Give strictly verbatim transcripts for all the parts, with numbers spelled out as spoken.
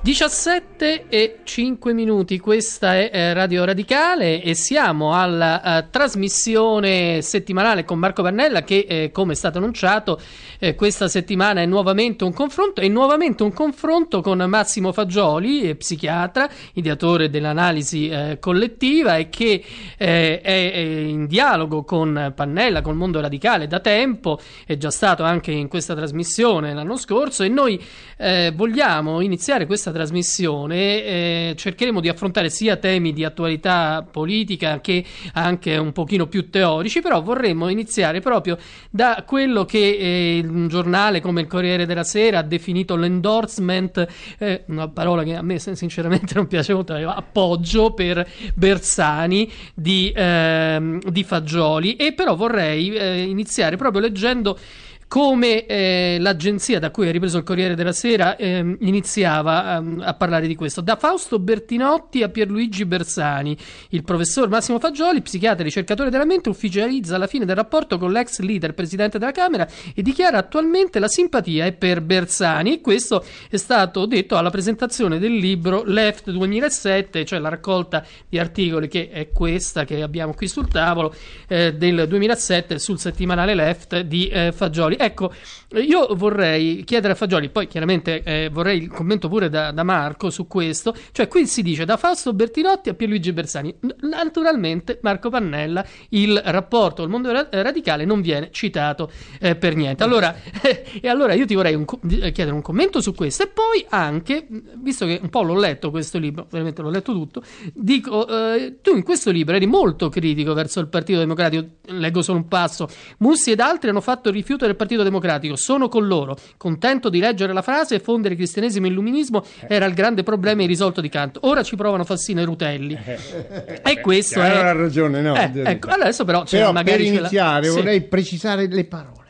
diciassette e cinque minuti, questa è eh, Radio Radicale e siamo alla uh, trasmissione settimanale con Marco Pannella che eh, come è stato annunciato eh, questa settimana è nuovamente un confronto e nuovamente un confronto con Massimo Fagioli, eh, psichiatra, ideatore dell'analisi eh, collettiva e che eh, è, è in dialogo con Pannella, col mondo radicale da tempo, è già stato anche in questa trasmissione l'anno scorso e noi eh, vogliamo iniziare questa trasmissione, eh, cercheremo di affrontare sia temi di attualità politica che anche un pochino più teorici, però vorremmo iniziare proprio da quello che eh, un giornale come il Corriere della Sera ha definito l'endorsement, eh, una parola che a me sinceramente non piace molto, appoggio per Bersani di, eh, di Fagioli, e però vorrei eh, iniziare proprio leggendo come eh, l'agenzia da cui è ripreso il Corriere della Sera eh, iniziava um, a parlare di questo. Da Fausto Bertinotti a Pierluigi Bersani, il professor Massimo Fagioli, psichiatra e ricercatore della mente, ufficializza la fine del rapporto con l'ex leader presidente della Camera e dichiara attualmente la simpatia è per Bersani, e questo è stato detto alla presentazione del libro Left duemilasette, cioè la raccolta di articoli che è questa che abbiamo qui sul tavolo eh, del duemilasette sul settimanale Left di eh, Fagioli. Ecco, io vorrei chiedere a Fagioli, poi chiaramente eh, vorrei il commento pure da, da Marco su questo, cioè qui si dice da Fausto Bertinotti a Pierluigi Bersani, naturalmente Marco Pannella il rapporto al mondo ra- radicale non viene citato eh, per niente. Allora, eh, e allora io ti vorrei un, chiedere un commento su questo e poi anche, visto che un po' l'ho letto questo libro, veramente l'ho letto tutto, dico, eh, tu in questo libro eri molto critico verso il Partito Democratico, leggo solo un passo, Mussi ed altri hanno fatto il rifiuto del Partito Democratico, sono con loro, contento di leggere la frase e fondere cristianesimo e illuminismo era il grande problema irrisolto di Kant, ora ci provano Fassino e Rutelli eh, e questo è ha ragione, no? eh, ecco, adesso però, però magari per iniziare la... vorrei sì. precisare le parole.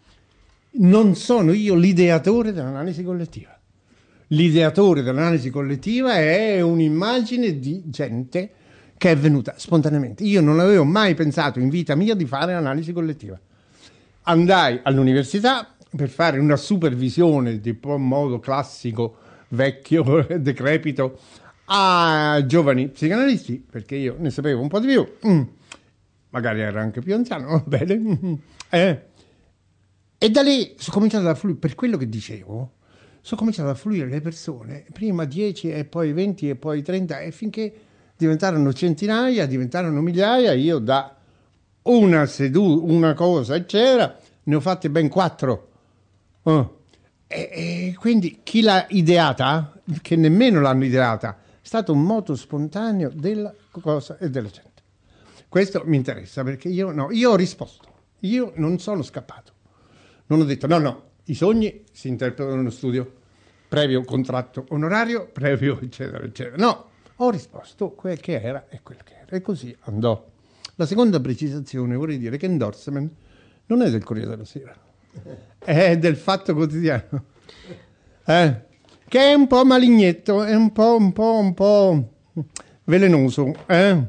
Non sono io l'ideatore dell'analisi collettiva, l'ideatore dell'analisi collettiva è un'immagine di gente che è venuta spontaneamente. Io non avevo mai pensato in vita mia di fare analisi collettiva. Andai all'università per fare una supervisione di un modo classico, vecchio, decrepito, a giovani psicanalisti, perché io ne sapevo un po' di più, mm. magari era anche più anziano, va bene, mm. eh. e da lì sono cominciato a fluire, per quello che dicevo, sono cominciato a fluire le persone, prima dieci e poi venti e poi trenta, e finché diventarono centinaia, diventarono migliaia, io da una seduta, una cosa, eccetera, ne ho fatte ben quattro. Oh. E, e quindi chi l'ha ideata, che nemmeno l'hanno ideata, è stato un moto spontaneo della cosa e della gente. Questo mi interessa perché io no, io ho risposto, io non sono scappato, non ho detto no, no, i sogni si interpretano nello studio, previo contratto onorario, previo eccetera, eccetera. No, ho risposto quel che era e quel che era, e così andò. La seconda precisazione vorrei dire che endorsement non è del Corriere della Sera, è del Fatto Quotidiano, eh, che è un po' malignetto, è un po', un po', un po' velenoso, eh?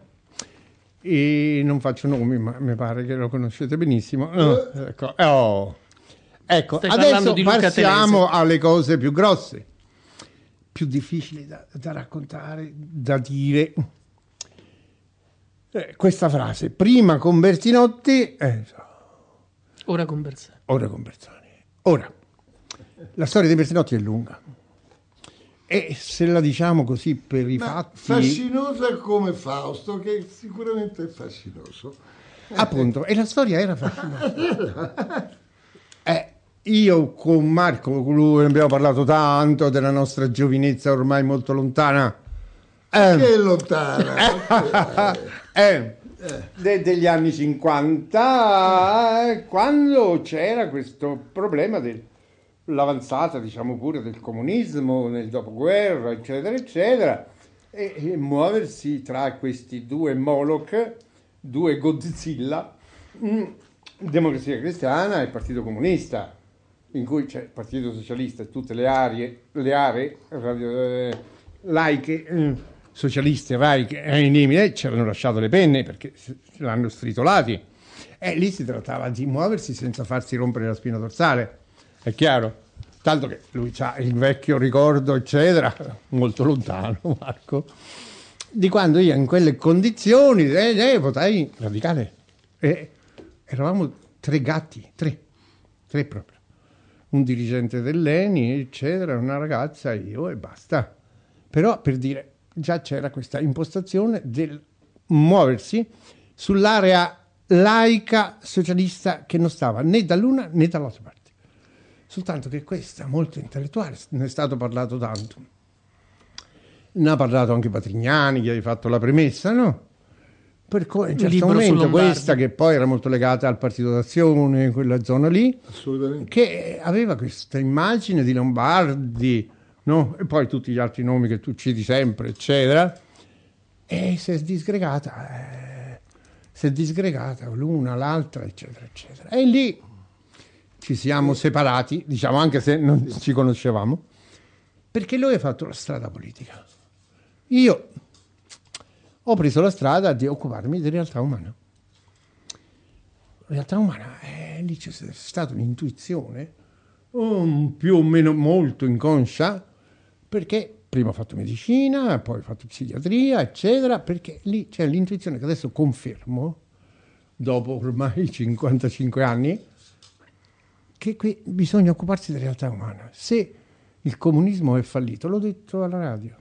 E non faccio nomi, ma mi pare che lo conoscete benissimo. No, ecco, oh. ecco adesso passiamo alle cose più grosse, più difficili da, da raccontare, da dire. Eh, questa frase, prima con Bertinotti, eh, ora con Bersani. Ora con Bersani. Ora, la storia di Bertinotti è lunga. E se la diciamo così per i Ma fatti... fascinosa come Fausto, che sicuramente è fascinoso. Appunto, e la storia era fascinosa. eh, io con Marco, con lui abbiamo parlato tanto della nostra giovinezza ormai molto lontana. Eh, che lontana! eh, de- degli anni cinquanta, eh, quando c'era questo problema dell'avanzata, diciamo pure, del comunismo nel dopoguerra, eccetera, eccetera, e, e muoversi tra questi due Moloch, due Godzilla, mh, Democrazia Cristiana e Partito Comunista, in cui c'è il Partito Socialista e tutte le aree, le aree radio, eh, laiche, mh, socialiste, laiche, eh, inimine, ci avevano lasciato le penne perché l'hanno stritolati. E lì si trattava di muoversi senza farsi rompere la spina dorsale, è chiaro? Tanto che lui ha il vecchio ricordo, eccetera, molto lontano, Marco, di quando io in quelle condizioni eh, eh, votai radicale. E eravamo tre gatti, tre, tre proprio. Un dirigente dell'Eni, eccetera, una ragazza, io e basta. Però per dire, già c'era questa impostazione del muoversi sull'area laica socialista che non stava né dall'una né dall'altra parte. Soltanto che questa, molto intellettuale, ne è stato parlato tanto. Ne ha parlato anche Patrignani, che aveva fatto la premessa, no? Per cui in un certo momento questa, che poi era molto legata al Partito d'Azione, quella zona lì, assolutamente, che aveva questa immagine di Lombardi, no? E poi tutti gli altri nomi che tu citi sempre, eccetera, e si è disgregata, eh, si è disgregata l'una, l'altra, eccetera, eccetera. E lì ci siamo separati, diciamo, anche se non ci conoscevamo, perché lui ha fatto la strada politica. Io ho preso la strada di occuparmi di realtà umana. Realtà umana, eh, lì c'è stata un'intuizione, um, più o meno molto inconscia, perché prima ho fatto medicina, poi ho fatto psichiatria, eccetera, perché lì c'è l'intuizione che adesso confermo, dopo ormai cinquantacinque anni, che qui bisogna occuparsi di realtà umana. Se il comunismo è fallito, l'ho detto alla radio,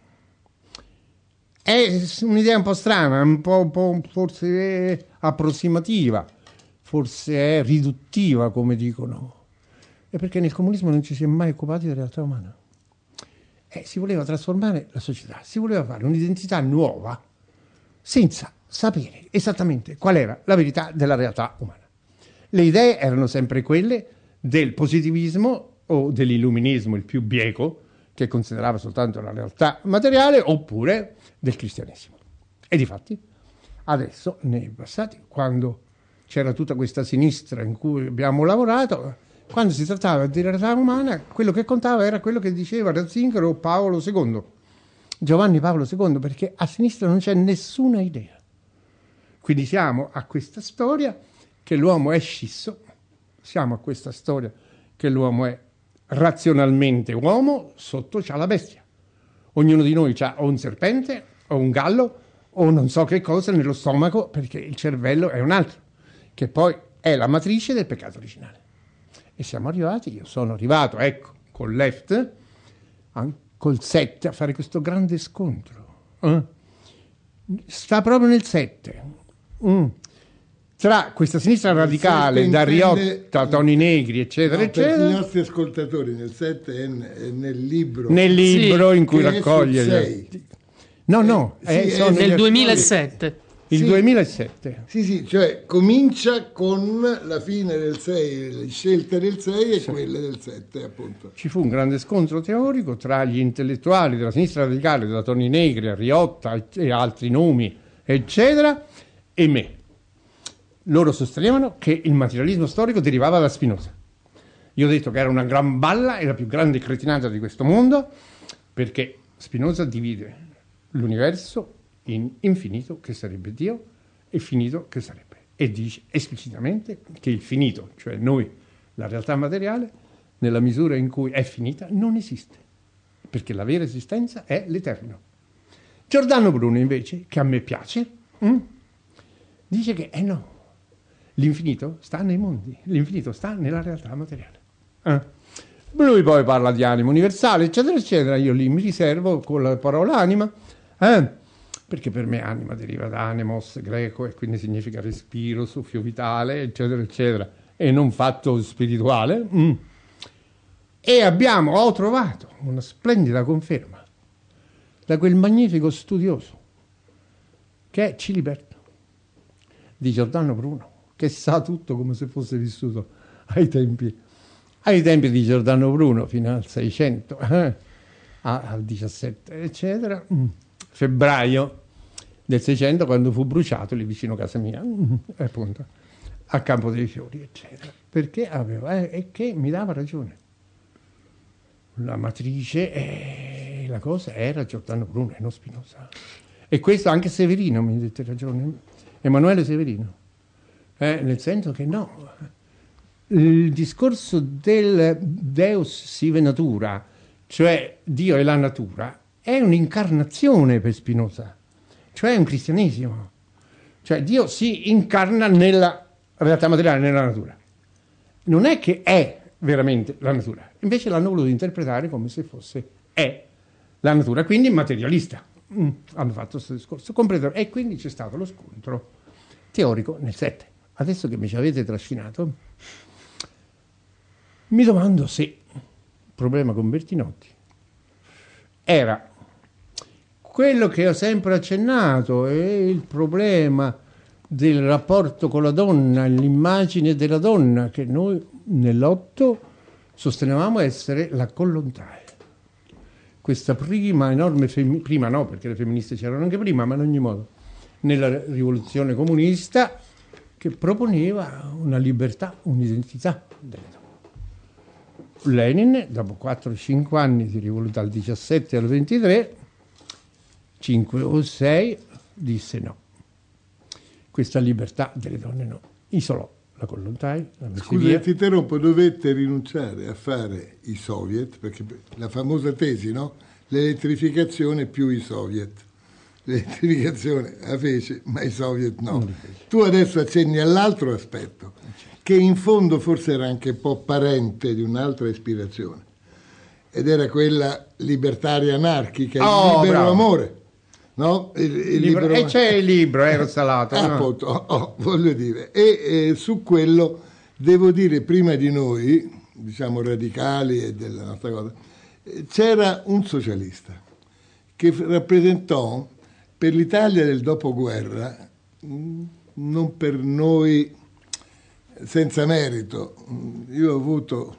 è un'idea un po' strana, un po', un po' forse approssimativa, forse è riduttiva, come dicono, è perché nel comunismo non ci si è mai occupati di realtà umana. E si voleva trasformare la società, si voleva fare un'identità nuova senza sapere esattamente qual era la verità della realtà umana. Le idee erano sempre quelle del positivismo o dell'illuminismo, il più bieco, che considerava soltanto la realtà materiale, oppure del cristianesimo. E difatti adesso, nei passati, quando c'era tutta questa sinistra in cui abbiamo lavorato, quando si trattava di realtà umana, quello che contava era quello che diceva Ratzinger o Paolo secondo, Giovanni Paolo secondo, perché a sinistra non c'è nessuna idea. Quindi siamo a questa storia che l'uomo è scisso, siamo a questa storia che l'uomo è razionalmente uomo, sotto c'ha la bestia. Ognuno di noi ha o un serpente o un gallo o non so che cosa nello stomaco, perché il cervello è un altro, che poi è la matrice del peccato originale. E siamo arrivati, io sono arrivato, ecco, col left, col sette, a fare questo grande scontro. Eh? Sta proprio nel sette. Mm. Tra questa sinistra radicale, da Riotta, Toni Negri, eccetera, no, eccetera. Per i nostri ascoltatori, nel sette è nel libro. Nel libro sì, in cui raccoglie... sei. No, no, eh, è, sì, sono nel duemilasette. Il sì, duemilasette. Sì, sì, cioè comincia con la fine del sei, le scelte del sei e sì, quelle del sette, appunto. Ci fu un grande scontro teorico tra gli intellettuali della sinistra radicale, della Toni Negri, Riotta e altri nomi, eccetera, e me. Loro sostenevano che il materialismo storico derivava da Spinoza. Io ho detto che era una gran balla e la più grande cretinata di questo mondo, perché Spinoza divide l'universo in infinito, che sarebbe Dio, e finito, che sarebbe. E dice esplicitamente che il finito, cioè noi, la realtà materiale, nella misura in cui è finita, non esiste, perché la vera esistenza è l'eterno. Giordano Bruno, invece, che a me piace, hm, dice che, eh no, l'infinito sta nei mondi, l'infinito sta nella realtà materiale. Eh. Lui poi parla di anima universale, eccetera, eccetera. Io lì mi riservo con la parola anima, eh, perché per me anima deriva da anemos greco e quindi significa respiro, soffio vitale, eccetera, eccetera, e non fatto spirituale. Mm. E abbiamo, ho trovato una splendida conferma da quel magnifico studioso che è Ciliberto di Giordano Bruno, che sa tutto come se fosse vissuto ai tempi, ai tempi di Giordano Bruno, fino al seicento, eh, al diciassette, eccetera, mm. febbraio del seicento, quando fu bruciato lì vicino a casa mia, mm, appunto, a Campo dei Fiori, eccetera, perché aveva, eh, e che mi dava ragione. La matrice, eh, la cosa era Giordano Bruno e non Spinoza. E questo anche Severino mi dette ragione, Emanuele Severino. Eh, nel senso che no, il discorso del Deus sive natura, cioè Dio è la natura, è un'incarnazione per Spinoza, cioè è un cristianesimo. Cioè Dio si incarna nella realtà materiale, nella natura. Non è che è veramente la natura, invece l'hanno voluto interpretare come se fosse è la natura, quindi materialista. Mm, hanno fatto questo discorso completo, e quindi c'è stato lo scontro teorico nel sette. Adesso che mi ci avete trascinato, mi domando se il problema con Bertinotti era quello che ho sempre accennato, è il problema del rapporto con la donna, l'immagine della donna che noi nell'otto sostenevamo essere la Kollontai. Questa prima enorme fem- prima no, perché le femministe c'erano anche prima, ma in ogni modo nella rivoluzione comunista, che proponeva una libertà, un'identità delle donne. Lenin, dopo quattro cinque anni di rivoluzione, dal diciassette al ventitré, cinque o sei, disse no. Questa libertà delle donne no. Isolò la Kollontai. Scusa, ti interrompo, dovette rinunciare a fare i soviet, perché la famosa tesi, no? L'elettrificazione più i soviet. L'elettrificazione la fece, ma i soviet no. Tu adesso accenni all'altro aspetto, che in fondo forse era anche un po' parente di un'altra ispirazione, ed era quella libertaria anarchica, oh, il libero bravo. amore. No? Il, il libro, libero... E c'è il libro, ero salato. Eh, no? appunto, oh, oh, voglio dire. E eh, su quello, devo dire, prima di noi, diciamo radicali e della nostra cosa, eh, c'era un socialista che rappresentò per l'Italia del dopoguerra, mh, non per noi senza merito. Io ho avuto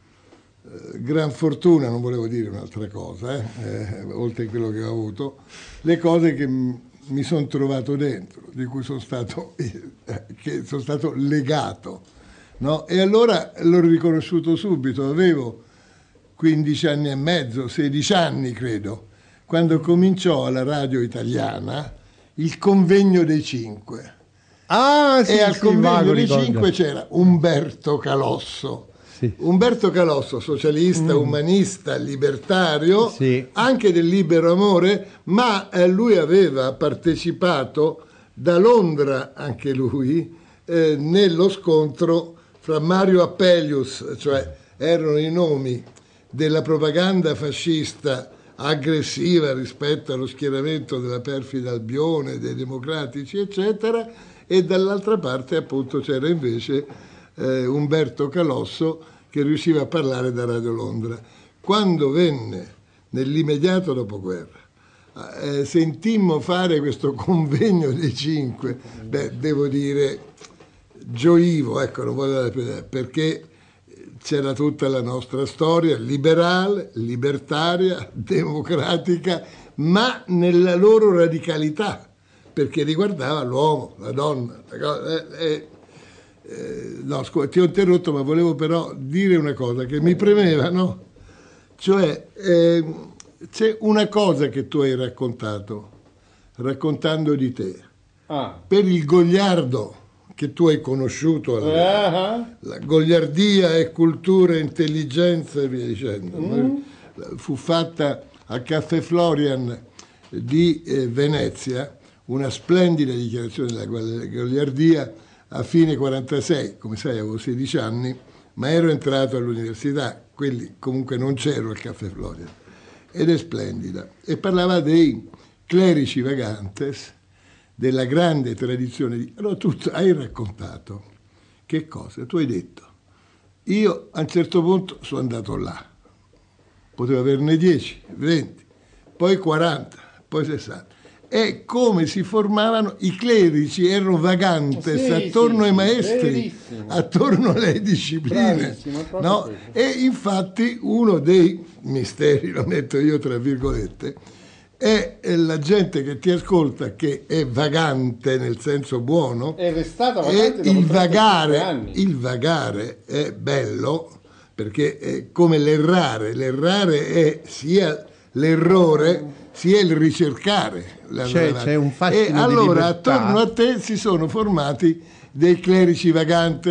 eh, gran fortuna, non volevo dire un'altra cosa, eh, eh, oltre a quello che ho avuto, le cose che m- mi sono trovato dentro, di cui sono stato, eh, che sono stato legato, no? E allora l'ho riconosciuto subito, avevo quindici anni e mezzo, sedici anni credo, quando cominciò alla radio italiana il Convegno dei Cinque. Ah, sì, e al sì, Convegno dei ricordo. Cinque c'era Umberto Calosso. Sì. Umberto Calosso, socialista, mm. umanista, libertario, sì. anche del libero amore, ma eh, lui aveva partecipato da Londra, anche lui, eh, nello scontro fra Mario Appelius, cioè erano i nomi della propaganda fascista aggressiva rispetto allo schieramento della perfida Albione, dei democratici, eccetera, e dall'altra parte appunto c'era invece eh, Umberto Calosso, che riusciva a parlare da Radio Londra. Quando venne nell'immediato dopoguerra, eh, sentimmo fare questo Convegno dei Cinque, beh, devo dire, gioivo, ecco, non voglio dare, perché c'era tutta la nostra storia liberale, libertaria, democratica, ma nella loro radicalità, perché riguardava l'uomo, la donna. La cosa, eh, eh, eh, no, scusa, ti ho interrotto, ma volevo però dire una cosa che mi premeva, no? Cioè, eh, c'è una cosa che tu hai raccontato, raccontando di te, Ah. per il Gogliardo che tu hai conosciuto, allora, uh-huh. la goliardia è cultura, intelligenza e via dicendo. Mm. Fu fatta al Caffè Florian di eh, Venezia una splendida dichiarazione della goliardia a fine quarantasei, come sai avevo sedici anni, ma ero entrato all'università, quelli comunque non c'ero al Caffè Florian, ed è splendida, e parlava dei clerici vagantes, della grande tradizione di... Allora tu hai raccontato che cosa? Tu hai detto, io a un certo punto sono andato là, potevo averne dieci, venti, poi quaranta, poi sessanta. E come si formavano i clerici, erano vagantes sì, attorno sì, ai maestri, verissimo. Attorno alle discipline, no? E infatti uno dei misteri, lo metto io tra virgolette, è la gente che ti ascolta che è vagante nel senso buono, è restata vagante e il vagare, anni. il vagare è bello perché è come l'errare, l'errare è sia l'errore sia il ricercare. C'è, c'è un fascino e allora di libertà. Attorno a te si sono formati dei clerici vagantes,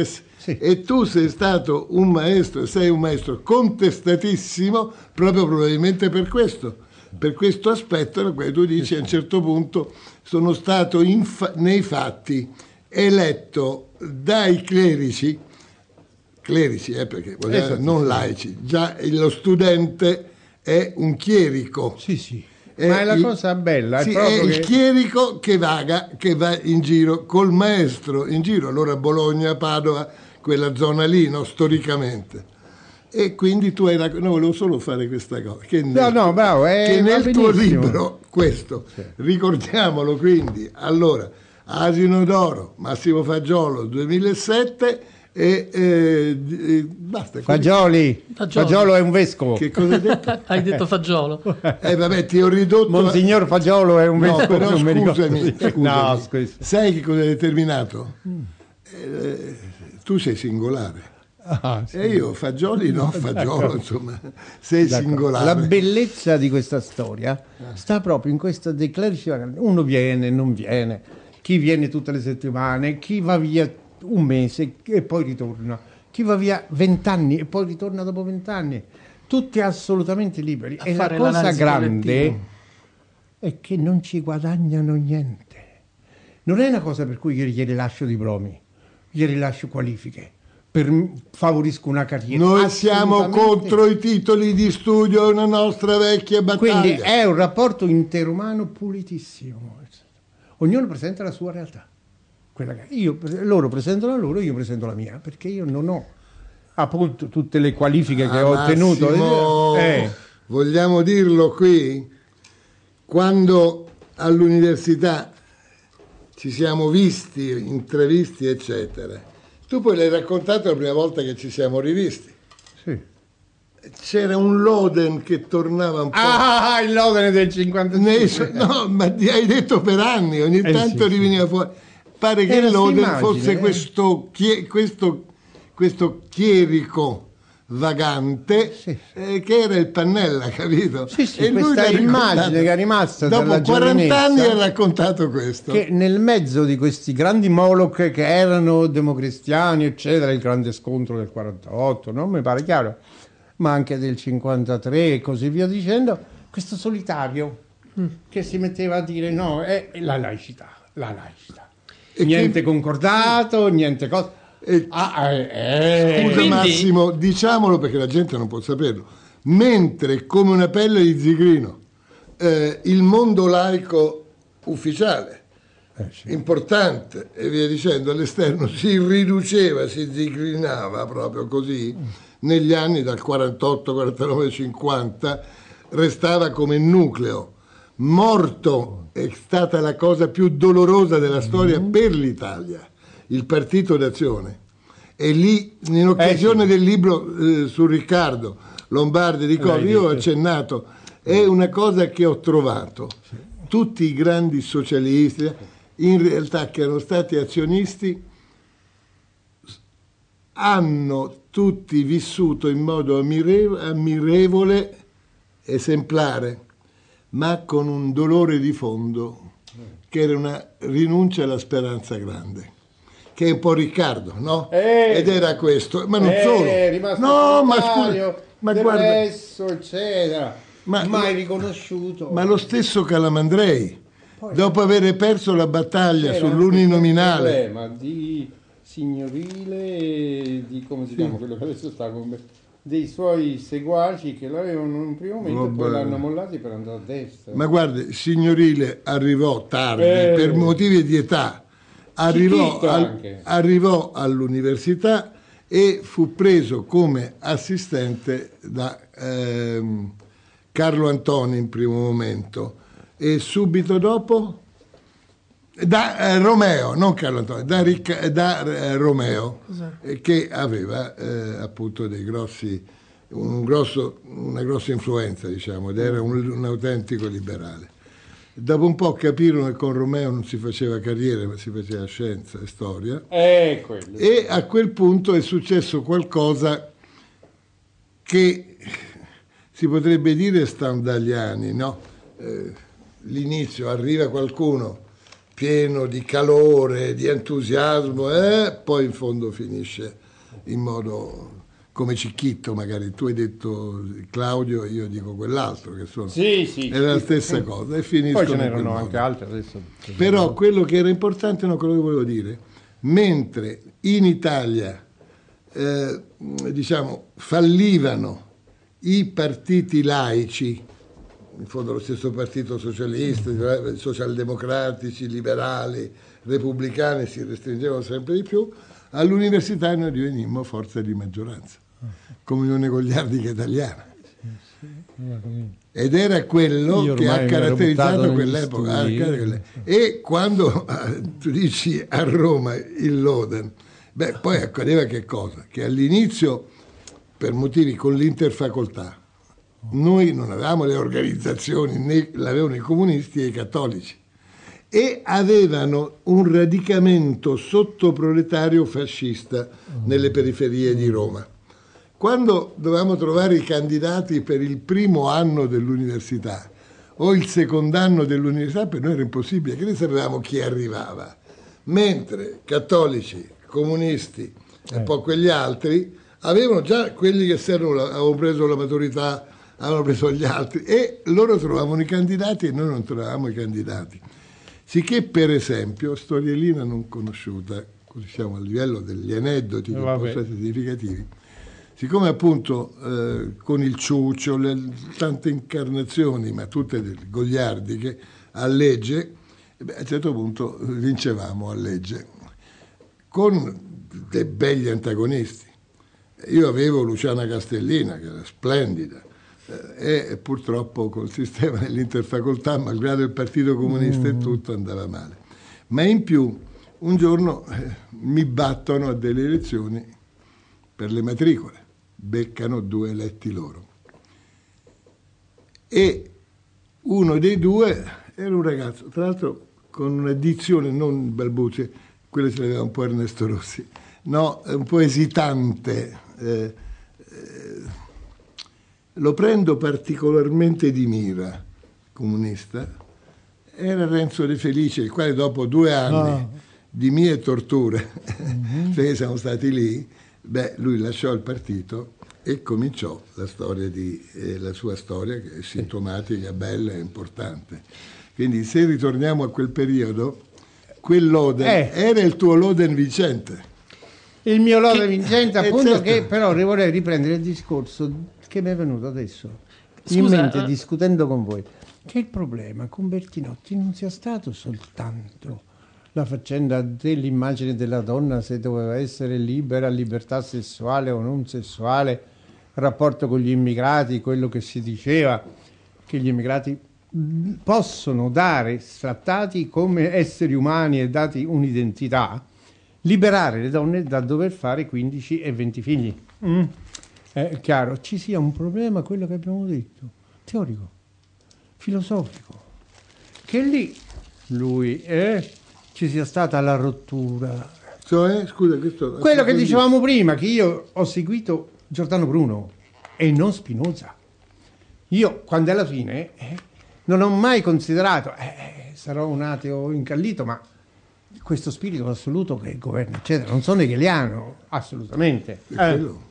Sì. E tu sei stato un maestro, sei un maestro contestatissimo proprio probabilmente per questo, per questo aspetto, da cui tu dici a un certo punto sono stato infa- nei fatti eletto dai clerici, clerici eh, perché Esatto, non sì. laici, già lo studente è un chierico. Sì, sì. È Ma è la il- cosa bella, sì, è proprio è che... il chierico che vaga, che va in giro col maestro in giro, allora Bologna, Padova, quella zona lì, no, storicamente. E quindi tu hai raccontato, no, volevo solo fare questa cosa, che nel, No, no, bravo, è- che va nel tuo benissimo. libro, questo, ricordiamolo quindi, allora, Asino d'Oro, Massimo Fagiolo, duemilasette e eh, d- eh, basta. così. Fagioli. Fagiolo. Fagiolo è un vescovo. Che cosa hai detto? Hai detto fagiolo. Eh vabbè, ti ho ridotto... Monsignor Fagiolo è un No, vescovo. però non mi ricordo. scusami, scusami. No, scusi. Sai che cosa hai determinato? Eh, tu sei singolare. Ah, sì. E io Fagioli no, Fagiolo, insomma, sei D'accordo. singolare. La bellezza di questa storia sta proprio in questa declarazione. Uno viene, non viene, chi viene tutte le settimane, chi va via un mese e poi ritorna, chi va via vent'anni e poi ritorna dopo vent'anni. Tutti assolutamente liberi. A E la fare cosa l'analisi grande collettiva. è che non ci guadagnano niente. Non è una cosa per cui io gli rilascio diplomi, gli rilascio qualifiche, per, favorisco una carriera. Noi siamo Assolutamente. contro i titoli di studio, è una nostra vecchia battaglia. Quindi è un rapporto interumano pulitissimo. Ognuno presenta la sua realtà. Quella che io, loro presentano la loro, io presento la mia, perché io non ho appunto tutte le qualifiche che Ah, ho ottenuto. Massimo, Eh, vogliamo dirlo qui, quando all'università ci siamo visti, intravisti, eccetera, tu poi l'hai raccontato la prima volta che ci siamo rivisti. sì. C'era un Loden che tornava un po'. Ah, il Lodene del cinquantacinque. Nei so- no, ma ti hai detto per anni, ogni Eh, tanto sì, riveniva fuori. Pare che Era il Loden sta immagine, fosse eh. questo, chie- questo, questo chierico vagante Sì. eh, che era il Pannella, capito? Sì, sì, E lui questa l'ha immagine raccontato. che è rimasta dopo dalla quaranta anni giovinezza, ha raccontato questo. che nel mezzo di questi grandi Moloch che erano democristiani, eccetera, il grande scontro del quarantotto, non mi pare chiaro, ma anche del cinquantatré e così via dicendo, questo solitario che si metteva a dire no, è la laicità, la laicità. E Niente che- concordato, niente cosa. E- Ah, eh, eh. Scusa quindi- Massimo, diciamolo perché la gente non può saperlo. Mentre come una pelle di zigrino eh, il mondo laico ufficiale, Eh, sì. importante e via dicendo, all'esterno si riduceva, si zigrinava proprio così, negli anni dal quarantotto, quarantanove, cinquanta, restava come nucleo. Morto è stata la cosa più dolorosa della storia per l'Italia, il Partito d'Azione. E lì, in occasione Eh, sì. del libro eh, su Riccardo Lombardi di Corri, L'hai io ho detto. accennato, è una cosa che ho trovato. Tutti i grandi socialisti, in realtà che erano stati azionisti, hanno tutti vissuto in modo ammire- ammirevole, esemplare, ma con un dolore di fondo, che era una rinuncia alla speranza grande, che è un po' Riccardo, no? Eh. Ed era questo, ma non Eh, solo. è rimasto No, ma solitario, scusa, ma guarda, depresso, eccetera, Ma- mai riconosciuto. ma lo stesso Calamandrei, Poi- dopo aver perso la battaglia C'era anche sull'uninominale, questo problema di signorile, di come si chiama quello che adesso sta con dei suoi seguaci che l'avevano in un primo momento e poi Vabbè. l'hanno mollati per andare a destra. ma guardi, signorile arrivò tardi Eh. per motivi di età, arrivò, Chiquito al- anche. arrivò all'università e fu preso come assistente da ehm, Carlo Antoni in primo momento e subito dopo da eh, Romeo, non Carlo Antonio, da, Ricca- da, eh, Romeo, eh, che aveva eh, appunto dei grossi, un grosso, una grossa influenza, diciamo, ed era un, un autentico liberale. Dopo un po' capirono che con Romeo non si faceva carriera, ma si faceva scienza e storia, Eh, quello. e a quel punto è successo qualcosa che si potrebbe dire standagliani, no? Eh, l'inizio, arriva qualcuno pieno di calore, di entusiasmo, e poi in fondo finisce in modo come Cicchitto, magari tu hai detto Claudio, io dico quell'altro, che sono, sì, sì, era la sì. stessa cosa, e finiscono. Poi ce n'erano anche altri adesso. Però quello che era importante, no, quello che volevo dire, mentre in Italia eh, diciamo fallivano i partiti laici, in fondo lo stesso partito socialista, socialdemocratici, liberali, repubblicani si restringevano sempre di più, all'università noi divenimmo forza di maggioranza, come Unione Goliardica italiana. Ed era quello che ha caratterizzato quell'epoca. E quando tu dici a Roma il Loden, beh, poi accadeva che cosa? Che all'inizio, per motivi con l'interfacoltà, noi non avevamo le organizzazioni, né l'avevano i comunisti e i cattolici, e avevano un radicamento sottoproletario fascista nelle periferie di Roma. Quando dovevamo trovare i candidati per il primo anno dell'università o il secondo anno dell'università, per noi era impossibile, che noi sapevamo chi arrivava, mentre cattolici, comunisti e poi quegli altri avevano già quelli che avevano preso la maturità, avevano preso gli altri, e loro trovavano i candidati e noi non trovavamo i candidati. Sicché, per esempio, storiellina non conosciuta, così siamo a livello degli aneddoti che possono essere significativi, siccome appunto eh, con il Ciuccio, le tante incarnazioni, ma tutte goliardiche, a legge, beh, a un certo punto vincevamo a legge, con dei begli antagonisti. Io avevo Luciana Castellina, che era splendida, eh, e purtroppo col sistema dell'interfacoltà, malgrado il Partito Comunista e tutto, andava male. Ma in più, un giorno eh, mi battono a delle elezioni per le matricole, beccano due eletti loro. E uno dei due era un ragazzo, tra l'altro con una dizione non balbuzie, quello ce l'aveva un po' Ernesto Rossi, no, un po' esitante. Eh, eh, lo prendo particolarmente di mira, comunista, era Renzo De Felice, il quale dopo due anni oh. di mie torture, mm-hmm. perché siamo stati lì, beh, lui lasciò il partito e cominciò la storia di, eh, la sua storia, che è sintomatica, bella e importante. Quindi se ritorniamo a quel periodo, quel Loden eh. era il tuo Loden vincente. Il mio Loden vincente, appunto, certo. Che però vorrei riprendere il discorso che mi è venuto adesso Scusa, in mente uh... discutendo con voi, che il problema con Bertinotti non sia stato soltanto la faccenda dell'immagine della donna, se doveva essere libera, libertà sessuale o non sessuale, rapporto con gli immigrati, quello che si diceva, che gli immigrati possono dare, trattati come esseri umani e dati un'identità, liberare le donne da dover fare quindici e venti figli. Mm. È chiaro, ci sia un problema, quello che abbiamo detto, teorico, filosofico, che lì lui eh, ci sia stata la rottura. Cioè, scusa, questo, quello che dicevamo prima, che io ho seguito Giordano Bruno e non Spinoza. Io, quando alla fine, eh, non ho mai considerato, eh, sarò un ateo incallito, ma questo spirito assoluto che governa, eccetera, non sono hegeliano, assolutamente. Eh.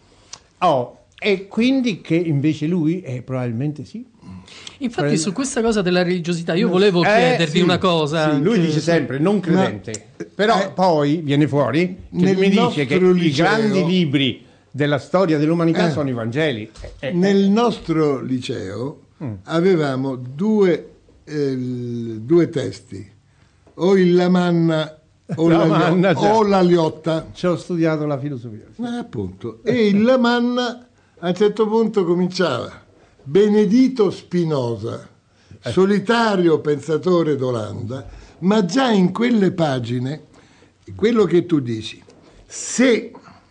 Oh, e quindi che invece lui eh, probabilmente sì. Infatti Prende... su questa cosa della religiosità io volevo eh, chiedervi sì, una cosa. Sì, lui dice sempre non credente, ma, però eh, poi viene fuori che mi dice che liceo, i grandi libri della storia dell'umanità eh, sono i Vangeli. Eh, nel nostro liceo mm. avevamo due, eh, due testi, o il Lamanna o la, manna, o la Liotta. Ci ho studiato la filosofia. Eh, appunto. E il Lamanna a un certo punto cominciava: Benedito Spinoza, solitario pensatore d'Olanda, ma già in quelle pagine quello che tu dici, se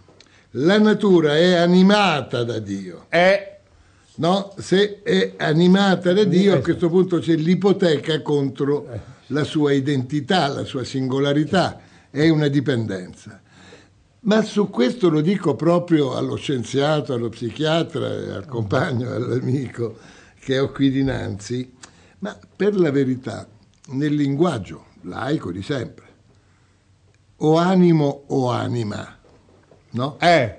la natura è animata da Dio, è, no? Se è animata da Dio, a questo punto c'è l'ipoteca contro la sua identità, la sua singolarità, è una dipendenza. Ma su questo lo dico proprio allo scienziato, allo psichiatra, al compagno, all'amico che ho qui dinanzi, ma per la verità, nel linguaggio laico di sempre, o animo o anima, no? Eh.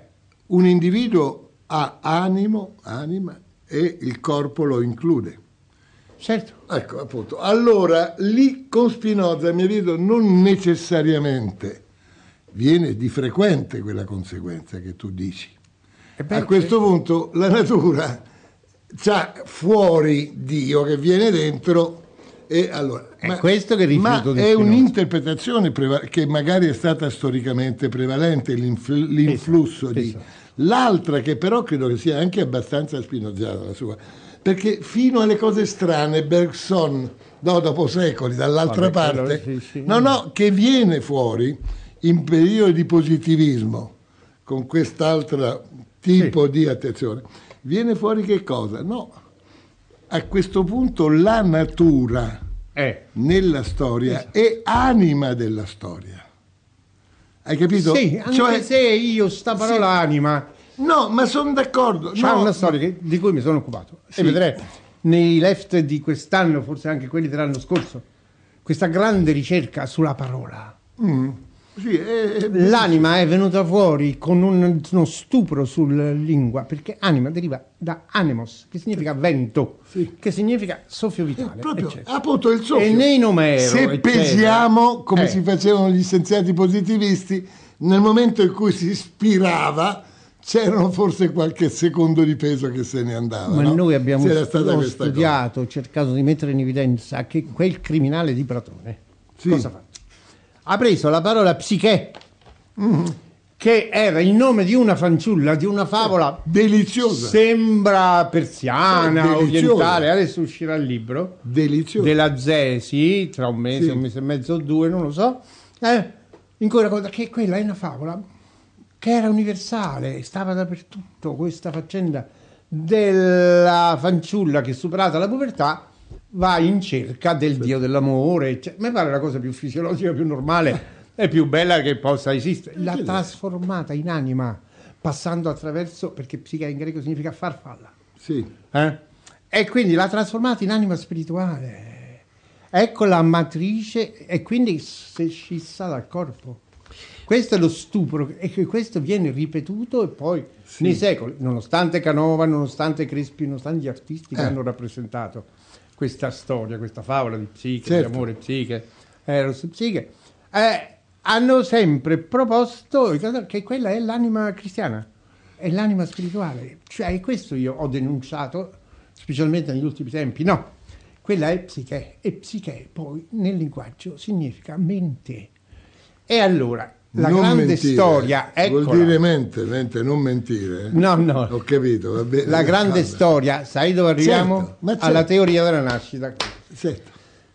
un individuo ha animo, anima, e il corpo lo include. Certo. Ecco, appunto. Allora, lì con Spinoza, a mio avviso, non necessariamente viene di frequente quella conseguenza che tu dici. E beh, A questo certo. punto la natura c'ha fuori Dio che viene dentro e allora... È questo che rifiuto ma di è Spinoza. un'interpretazione preva- che magari è stata storicamente prevalente, l'infl- l'influsso Esatto, di... esatto. L'altra che però credo che sia anche abbastanza spinoziana la sua, perché fino alle cose strane Bergson, no, dopo secoli, dall'altra Vabbè, parte, quello sì, sì. no, no, che viene fuori in periodi di positivismo, con quest'altro tipo Sì. di attenzione, viene fuori che cosa? No, a questo punto la natura Eh. nella storia è anima della storia. Hai capito? Sì, anche Cioè- se io sta parola anima No, ma sono d'accordo. c'ha no, una storia che- di cui mi sono occupato. Sì. E vedrete nei left di quest'anno, forse anche quelli dell'anno scorso, questa grande ricerca sulla parola. Mm, sì, è- è- L'anima è venuta fuori con un- uno stupro sulla lingua, perché anima deriva da animos, che significa vento, Sì. che significa soffio vitale. proprio eccetera. appunto il soffio. E nei Omero, Se eccetera. pesiamo come Eh. si facevano gli scienziati positivisti, nel momento in cui si ispirava c'erano forse qualche secondo di peso che se ne andava. Ma no? noi abbiamo C'era stata stu- questa studiato, cercato di mettere in evidenza che quel criminale di Platone Sì. cosa ha fatto? Ha preso la parola psiche, che era il nome di una fanciulla di una favola cosa deliziosa. sembra persiana, Deliziosa. orientale. Adesso uscirà il libro deliziosa. della Zesi tra un mese, Sì. un mese e mezzo o due, non lo so, eh, in cui racconta che quella è una favola che era universale, stava dappertutto questa faccenda della fanciulla che, superata la pubertà, va in cerca del dio dell'amore. Cioè, mi pare la cosa più fisiologica, più normale e più bella che possa esistere. L'ha trasformata in anima, passando attraverso, perché psiche in greco significa farfalla. Sì. Eh? E quindi l'ha trasformata in anima spirituale. Ecco la matrice, e quindi si è scissa dal corpo. Questo è lo stupro, e che questo viene ripetuto e poi Sì. nei secoli, nonostante Canova, nonostante Crespi, nonostante gli artisti che Eh. hanno rappresentato questa storia, questa favola di psiche, Certo. di amore, psiche, eros, psiche, eh, hanno sempre proposto che quella è l'anima cristiana, è l'anima spirituale. Cioè, questo io ho denunciato, specialmente negli ultimi tempi. No, quella è psiche, e psiche poi nel linguaggio significa mente. E allora, la Non grande mentire. storia, Vuol eccola. dire mente, mente, non mentire. eh. No, no. Ho capito, va bene. La grande Calma. storia, sai dove arriviamo? Certo, ma certo. Alla teoria della nascita. Certo.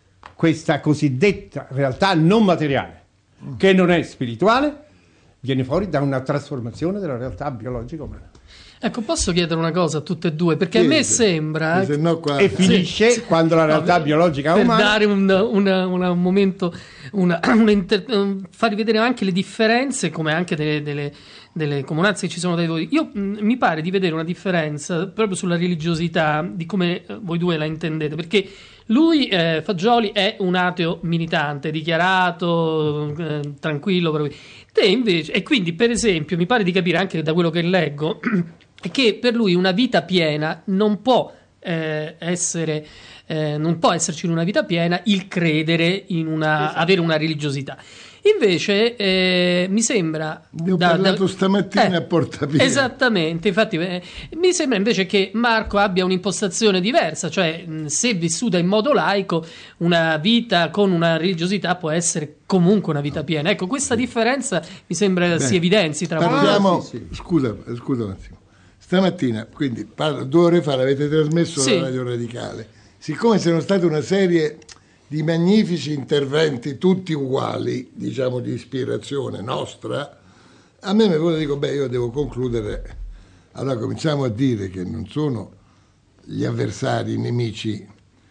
Questa cosiddetta realtà non materiale, che non è spirituale, viene fuori da una trasformazione della realtà biologica umana. Ecco, posso chiedere una cosa a tutte e due? Perché a me Chiedi. sembra... Se no qua... E finisce quando la realtà No, biologica per umana... dare un, una- una- un momento, una, una inter- um, far vedere anche le differenze, come anche delle, delle, delle comunanze che ci sono dai voi. Io mh, mi pare di vedere una differenza proprio sulla religiosità, di come eh, voi due la intendete, perché lui, eh, Fagioli, è un ateo militante, dichiarato, eh, tranquillo, proprio. Te invece, e quindi per esempio mi pare di capire anche da quello che leggo che per lui una vita piena non può eh, essere eh, non può esserci in una vita piena il credere in una Esatto. avere una religiosità. Invece eh, mi sembra Ne ho parlato stamattina a Portapiena. esattamente, infatti eh, mi sembra invece che Marco abbia un'impostazione diversa, cioè mh, se vissuta in modo laico una vita con una religiosità può essere comunque una vita piena. Ecco, questa differenza mi sembra Beh, si evidenzi tra voi. Partiamo, Ah, sì, sì. Scusa, scusa un attimo. Stamattina, quindi parlo, due ore fa l'avete trasmesso Sì. alla Radio Radicale. Siccome sono state una serie di magnifici interventi, tutti uguali, diciamo di ispirazione nostra, a me mi vuole dico, beh, io devo concludere. Allora cominciamo a dire che non sono gli avversari, i nemici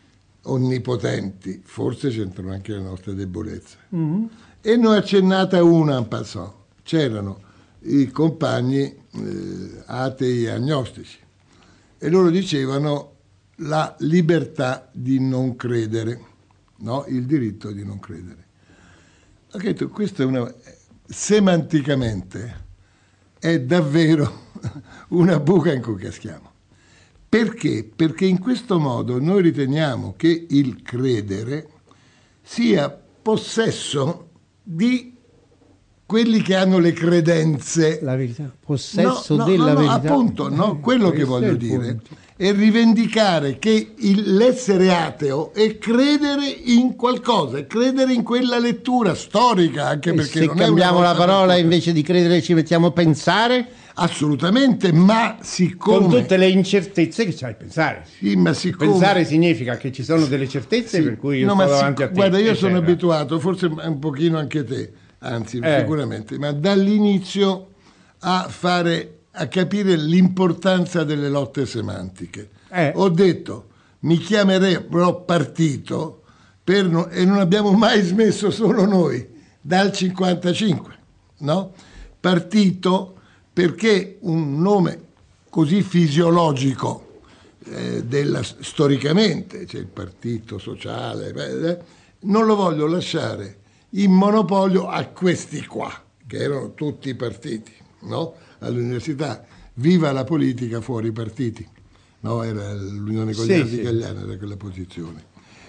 onnipotenti, forse c'entrano anche le nostre debolezze. E ne ho accennata una en passant. C'erano i compagni eh, atei e agnostici e loro dicevano la libertà di non credere, no? Il diritto di non credere. Ho detto, questo è una, semanticamente è davvero una buca in cui caschiamo. Perché? Perché in questo modo noi riteniamo che il credere sia possesso di quelli che hanno le credenze. La verità, possesso no, no, della no, no, verità. appunto, no, quello che voglio è dire punto. è rivendicare che il, l'essere ateo è credere in qualcosa, è credere in quella lettura storica, anche E perché se non cambiamo è la una parola, lettura. invece di credere ci mettiamo a pensare, Assolutamente, ma siccome... con tutte le incertezze che c'hai a pensare. Sì, ma siccome... Pensare significa che ci sono delle certezze, Sì, per cui io no, sto ma davanti sic- a te. Guarda, io sono eccetera. abituato, forse un pochino anche te, anzi Eh. sicuramente, ma dall'inizio a fare, a capire l'importanza delle lotte semantiche. Eh. Ho detto, mi chiamerò partito per no- e non abbiamo mai smesso solo noi, dal cinquantacinque, no? Partito perché un nome così fisiologico eh, della, storicamente, cioè il partito sociale, eh, non lo voglio lasciare in monopolio a questi qua, che erano tutti partiti, no? All'università, viva la politica fuori partiti, no? Era l'Unione Cogliardi Sì, sì. Italiana, era quella posizione.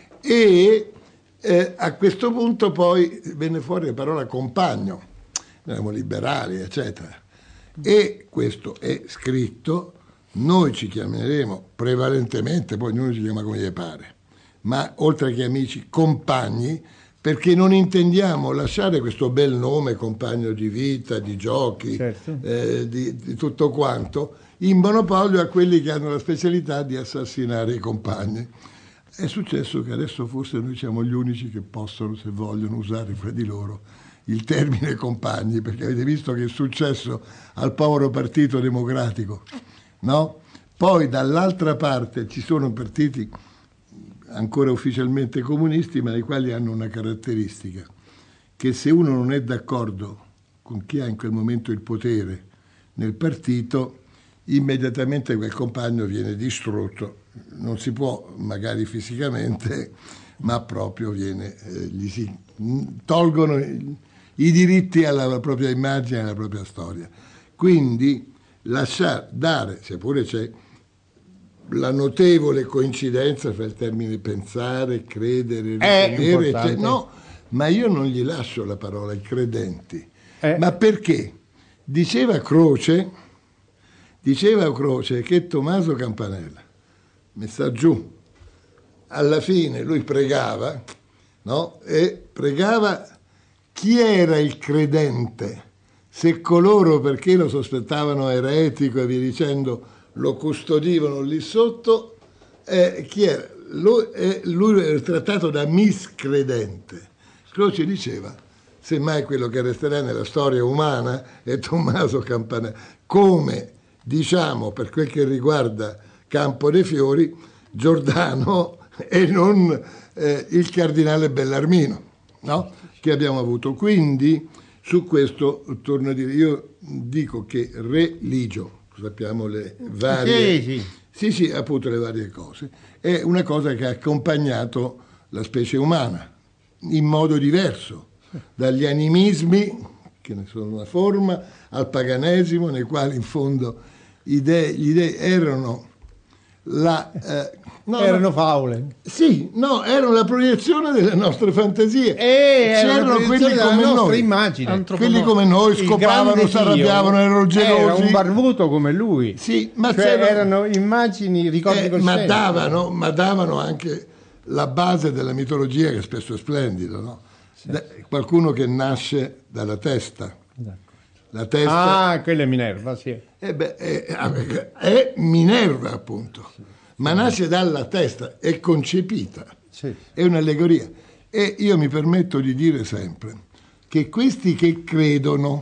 E eh, a questo punto poi venne fuori la parola compagno, eravamo liberali, eccetera. E questo è scritto, noi ci chiameremo prevalentemente, poi ognuno ci chiama come gli pare, ma oltre che amici, compagni, perché non intendiamo lasciare questo bel nome, compagno di vita, di giochi, Certo. eh, di, di tutto quanto, in monopolio a quelli che hanno la specialità di assassinare i compagni. È successo che adesso forse noi siamo gli unici che possono, se vogliono, usare fra di loro il termine compagni, perché avete visto che è successo al povero Partito Democratico, no? Poi dall'altra parte ci sono partiti ancora ufficialmente comunisti, ma i quali hanno una caratteristica, che se uno non è d'accordo con chi ha in quel momento il potere nel partito, immediatamente quel compagno viene distrutto, non si può magari fisicamente, ma proprio viene, eh, gli si tolgono i, i diritti alla propria immagine, alla propria storia. Quindi lasciare, dare, seppure c'è la notevole coincidenza fra il termine pensare, credere, ritenere, eccetera. No, ma io non gli lascio la parola i credenti. Eh. Ma perché? Diceva Croce, diceva Croce che Tommaso Campanella, messa giù, alla fine lui pregava, no? E pregava chi era il credente, se coloro perché lo sospettavano eretico e via dicendo lo custodivano lì sotto, eh, chi era? Lui, eh, lui era trattato da miscredente. Croce diceva, semmai quello che resterà nella storia umana è Tommaso Campanella, come diciamo per quel che riguarda Campo dei Fiori, Giordano e non eh, il cardinale Bellarmino, no? Che abbiamo avuto. Quindi su questo torno a dire, io dico che religio, sappiamo le varie, Sì, sì. sì, sì, appunto le varie cose, è una cosa che ha accompagnato la specie umana in modo diverso, dagli animismi, che ne sono una forma, al paganesimo, nei quali in fondo i dei, gli dei erano la... Eh, no, Erano no, faule. sì, no, erano la proiezione delle nostre fantasie. E c'erano quelli come noi, immagine. Antropomorfo. quelli come noi, Il scopavano, grande si arrabbiavano, Dio erano gelosi. Era un barbuto come lui. Sì, ma cioè, c'erano- erano immagini, ricordi Eh, col ma senso. davano, ma davano anche la base della mitologia, che spesso è splendido, no? Da- qualcuno che nasce dalla testa. La testa Ah, quella è Minerva, sì. eh beh, è, è Minerva, appunto, ma nasce dalla testa, è concepita, Sì. è un'allegoria. E io mi permetto di dire sempre che questi che credono,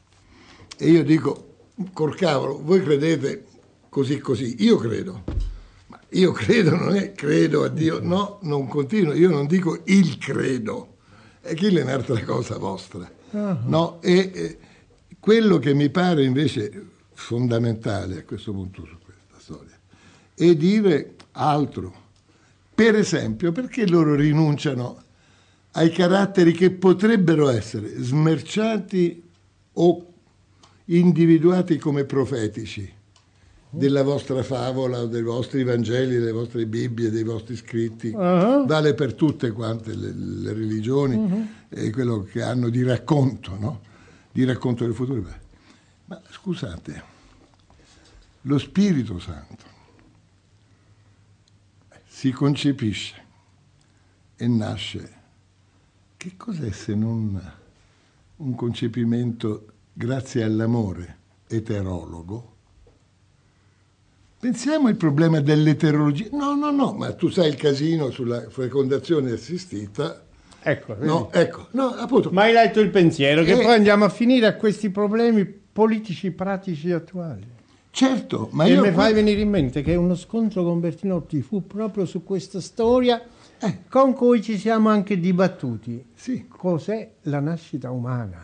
e io dico, col cavolo, voi credete così così, io credo, ma io credo non è credo a Dio, no, non continuo, io non dico il credo, è che è un'altra cosa vostra, no? E, e quello che mi pare invece fondamentale a questo punto su questa storia è dire altro. Per esempio, perché loro rinunciano ai caratteri che potrebbero essere smerciati o individuati come profetici della vostra favola, dei vostri Vangeli, delle vostre Bibbie, dei vostri scritti, uh-huh. vale per tutte quante le, le religioni uh-huh. e quello che hanno di racconto, no? Di racconto del futuro. Ma scusate, lo Spirito Santo si concepisce e nasce. Che cos'è se non un concepimento grazie all'amore eterologo? Pensiamo al problema dell'eterologia. No, no, no, ma tu sai il casino sulla fecondazione assistita. Ecco, no, ecco, no, appunto. Ma hai letto il pensiero, che e... poi andiamo a finire a questi problemi politici pratici attuali. Certo, ma e io... mi fai venire in mente che uno scontro con Bertinotti fu proprio su questa storia eh. con cui ci siamo anche dibattuti. Sì. Cos'è la nascita umana?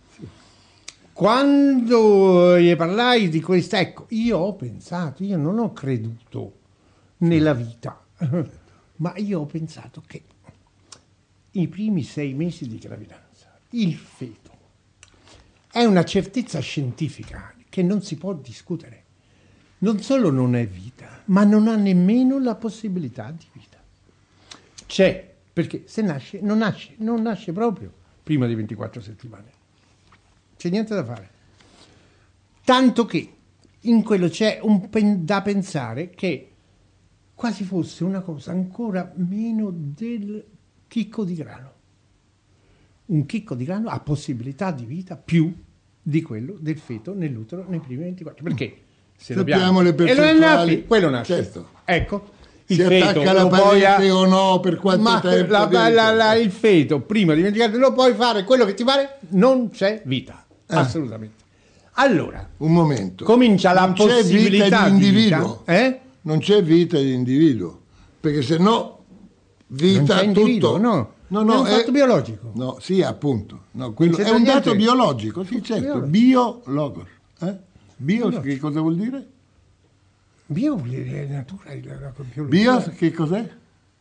Quando gli parlai di questa, ecco, io ho pensato, io non ho creduto nella vita, ma io ho pensato che i primi sei mesi di gravidanza, il feto, è una certezza scientifica che non si può discutere. Non solo non è vita, ma non ha nemmeno la possibilità di vita. C'è, perché se nasce, non nasce, non nasce proprio prima di ventiquattro settimane. C'è niente da fare. Tanto che in quello c'è un pen- da pensare che quasi fosse una cosa ancora meno del chicco di grano. Un chicco di grano ha possibilità di vita più di quello del feto nell'utero nei primi ventiquattro. Perché? Se sappiamo le percentuali. E non è nato, quello nasce. Certo. Ecco. Il si feto attacca alla parete a... o no, per quanto ma tempo? La, la, la, la, il feto, prima di ventiquattro, lo puoi fare quello che ti pare, non c'è vita. Ah. Assolutamente. Allora, un momento. Comincia la non possibilità c'è vita di individuo. Di vita, eh? Non c'è vita di individuo, perché se no vita non c'è tutto. No, no, no, è un è... fatto biologico. No, sì, appunto. No, quello è un niente. dato biologico, sì, certo. Biologos. Eh? Bio, Bio che cosa vuol dire? Bio vuol dire natura. Bio che cos'è?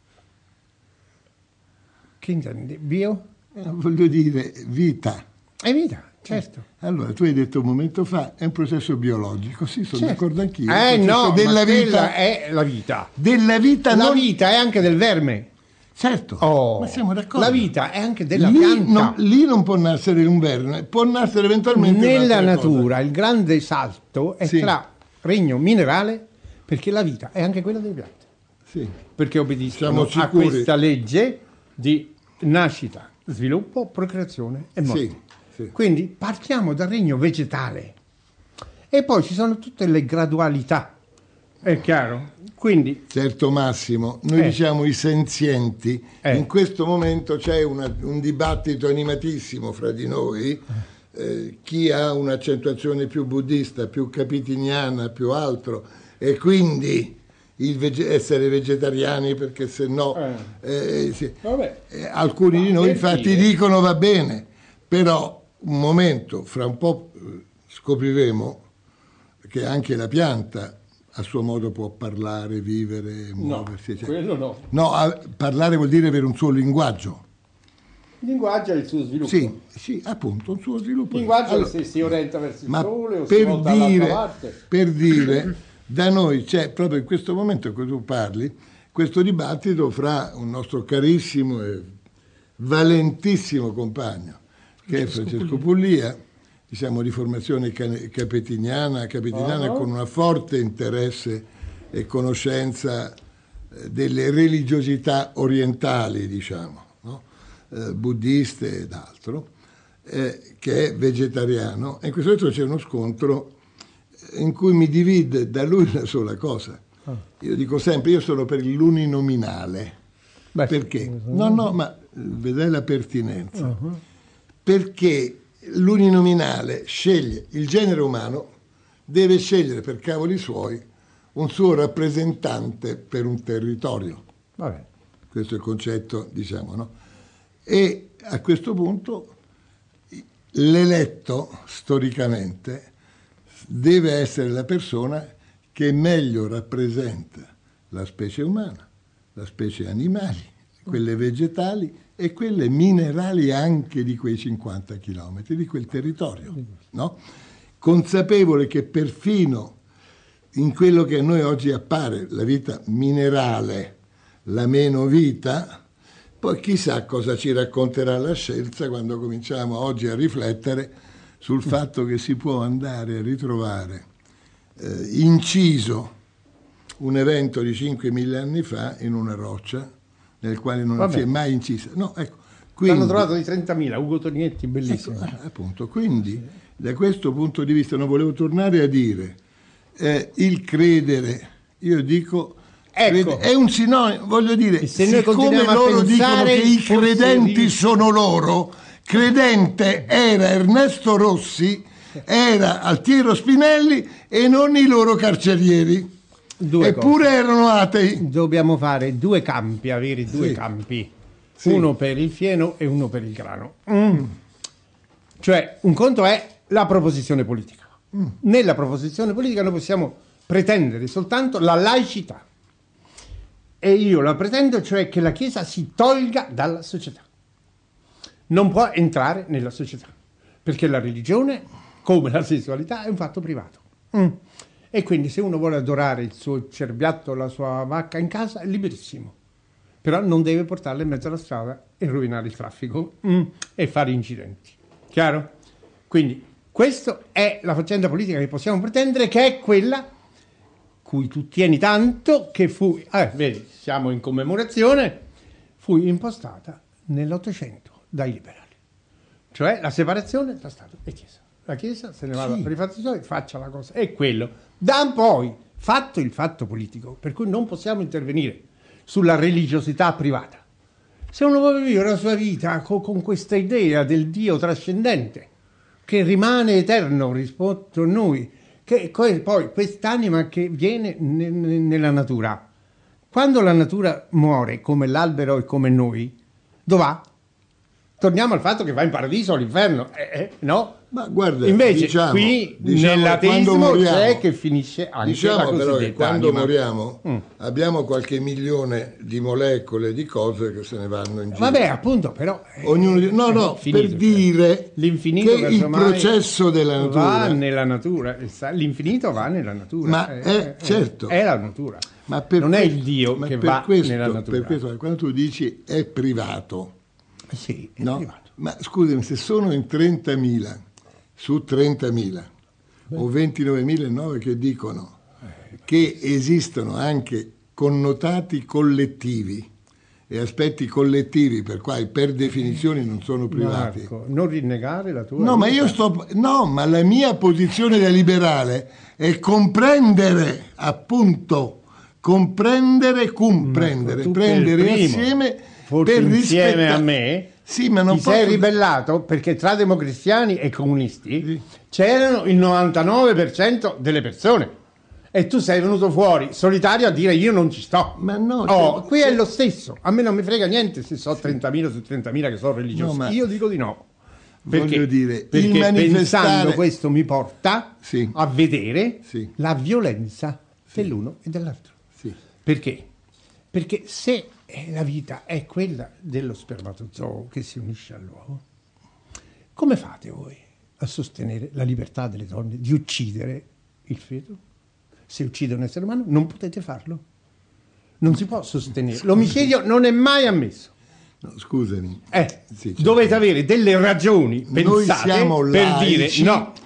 Che intendi? Bio? Eh, voglio dire vita. È vita. Certo. Allora, tu hai detto un momento fa, è un processo biologico, sì, sono certo. d'accordo anch'io. Eh no, della vita è la vita. Della vita La non... vita è anche del verme. Certo, oh, ma siamo d'accordo. La vita è anche della lì pianta. Non, lì non può nascere un verme, può nascere eventualmente nella natura, cosa. Il grande salto è sì. tra regno minerale, perché la vita è anche quella delle piante. Sì. Perché obbediscono a questa legge di nascita, sviluppo, procreazione e morte. Sì. Sì. Quindi partiamo dal regno vegetale e poi ci sono tutte le gradualità, è chiaro? Quindi, certo Massimo, noi eh. diciamo i senzienti, eh. in questo momento c'è una, un dibattito animatissimo fra di noi, eh, chi ha un'accentuazione più buddista, più capitiniana, più altro, e quindi il vege- essere vegetariani perché se no eh. Eh, sì. eh, alcuni di noi infatti dicono va bene, però un momento, fra un po' scopriremo che anche la pianta a suo modo può parlare, vivere, muoversi. No, quello no. No, a, parlare vuol dire avere un suo linguaggio. Il linguaggio è il suo sviluppo. Sì, sì, appunto, un suo sviluppo. Il linguaggio allora, se si orienta verso il ma sole o per si volta dire, parte. Per dire, da noi c'è proprio in questo momento in cui tu parli, questo dibattito fra un nostro carissimo e valentissimo compagno, che è Francesco Puglia, diciamo di formazione capetiniana, capitiniana uh-huh. con un forte interesse e conoscenza delle religiosità orientali, diciamo, no? eh, buddiste ed altro, eh, che è vegetariano. E in questo momento c'è uno scontro in cui mi divide da lui una sola cosa. Uh. Io dico sempre, io sono per l'uninominale. Beh, perché? No, no, ma vedrai la pertinenza. Uh-huh. Perché l'uninominale sceglie, il genere umano deve scegliere per cavoli suoi un suo rappresentante per un territorio. Vabbè. Questo è il concetto, diciamo, no? E a questo punto l'eletto, storicamente, deve essere la persona che meglio rappresenta la specie umana, la specie animali, quelle vegetali e quelle minerali anche di quei cinquanta chilometri, di quel territorio, no? consapevole che perfino in quello che a noi oggi appare la vita minerale, la meno vita, poi chissà cosa ci racconterà la scienza quando cominciamo oggi a riflettere sul fatto che si può andare a ritrovare eh, inciso un evento di cinquemila anni fa in una roccia nel quale non Vabbè. si è mai incisa. No, ecco, L'hanno trovato di trentamila, Ugo Tornietti, bellissimo. Ecco, appunto, quindi da questo punto di vista non volevo tornare a dire eh, il credere, io dico Ecco. è un sinonimo, voglio dire, E se noi siccome continuiamo a loro dicono pensare, che i forse credenti lì- sono loro, credente era Ernesto Rossi, era Altiero Spinelli e non i loro carcerieri. Due Eppure cose. erano atei. Dobbiamo fare due campi, avere due Sì. campi, Sì. uno per il fieno e uno per il grano. Mm. Cioè, un conto è la proposizione politica. Mm. Nella proposizione politica noi possiamo pretendere soltanto la laicità. E io la pretendo, cioè che la Chiesa si tolga dalla società. Non può entrare nella società, perché la religione, come la sessualità, è un fatto privato. Mm. E quindi se uno vuole adorare il suo cerbiatto o la sua vacca in casa, è liberissimo. Però non deve portarla in mezzo alla strada e rovinare il traffico mm, e fare incidenti. Chiaro? Quindi questa è la faccenda politica che possiamo pretendere, che è quella cui tu tieni tanto, che fu, eh, vedi, siamo in commemorazione, fu impostata nell'Ottocento dai liberali. Cioè la separazione tra Stato e Chiesa. La Chiesa se ne va Sì. per i fatti suoi, faccia la cosa. E quello. Da poi, fatto il fatto politico, per cui non possiamo intervenire sulla religiosità privata. Se uno vuole vivere la sua vita co- con questa idea del Dio trascendente, che rimane eterno rispetto a noi, che que- poi quest'anima che viene ne- ne- nella natura, quando la natura muore, come l'albero e come noi, dove va? Torniamo al fatto che va in paradiso o all'inferno, eh, eh, no? Ma guarda, Invece diciamo, qui diciamo che nell'ateismo quando moriamo- c'è che finisce anche Diciamo la però che cosiddetta quando anima. moriamo Mm. abbiamo qualche milione di molecole, di cose che se ne vanno in giro. Vabbè, appunto, però eh, Ognuno di- no, no, è finito, per dire l'infinito che il casomai processo della natura va nella natura, il sa- l'infinito va nella natura. Ma eh, è- eh, certo. è la natura. Ma per non è questo- il Dio ma che per va questo, nella natura. Per questo, quando tu dici è privato, Eh sì, è no? privato. Ma scusami, se sono in trentamila su trentamila o ventinovemilanove che dicono che esistono anche connotati collettivi e aspetti collettivi per quali per definizione non sono privati. Marco, non rinnegare la tua No, ma vita. io sto. No, ma la mia posizione da liberale è comprendere, appunto, comprendere, comprendere, tu prendere per primo, assieme forse per insieme rispettare. a me, Sì, ma non ti posso. sei ribellato perché tra democristiani e comunisti Sì. c'erano il novantanove per cento delle persone e tu sei venuto fuori solitario a dire io non ci sto. Ma no, Oh, cioè- qui è lo stesso, a me non mi frega niente se so trentamila su trentamila che sono religiosi, No, ma- io dico di no. Voglio dire, il perché manifestare- pensando questo mi porta Sì. a vedere Sì. la violenza dell'uno e dell'altro. Sì. Perché? Perché se eh, la vita è quella dello spermatozoo che si unisce all'uovo, come fate voi a sostenere la libertà delle donne di uccidere il feto? Se uccide un essere umano non potete farlo. Non si può sostenere. L'omicidio non è mai ammesso. No, scusami. Eh, Sì, certo. dovete avere delle ragioni Noi pensate siamo per laici. dire no.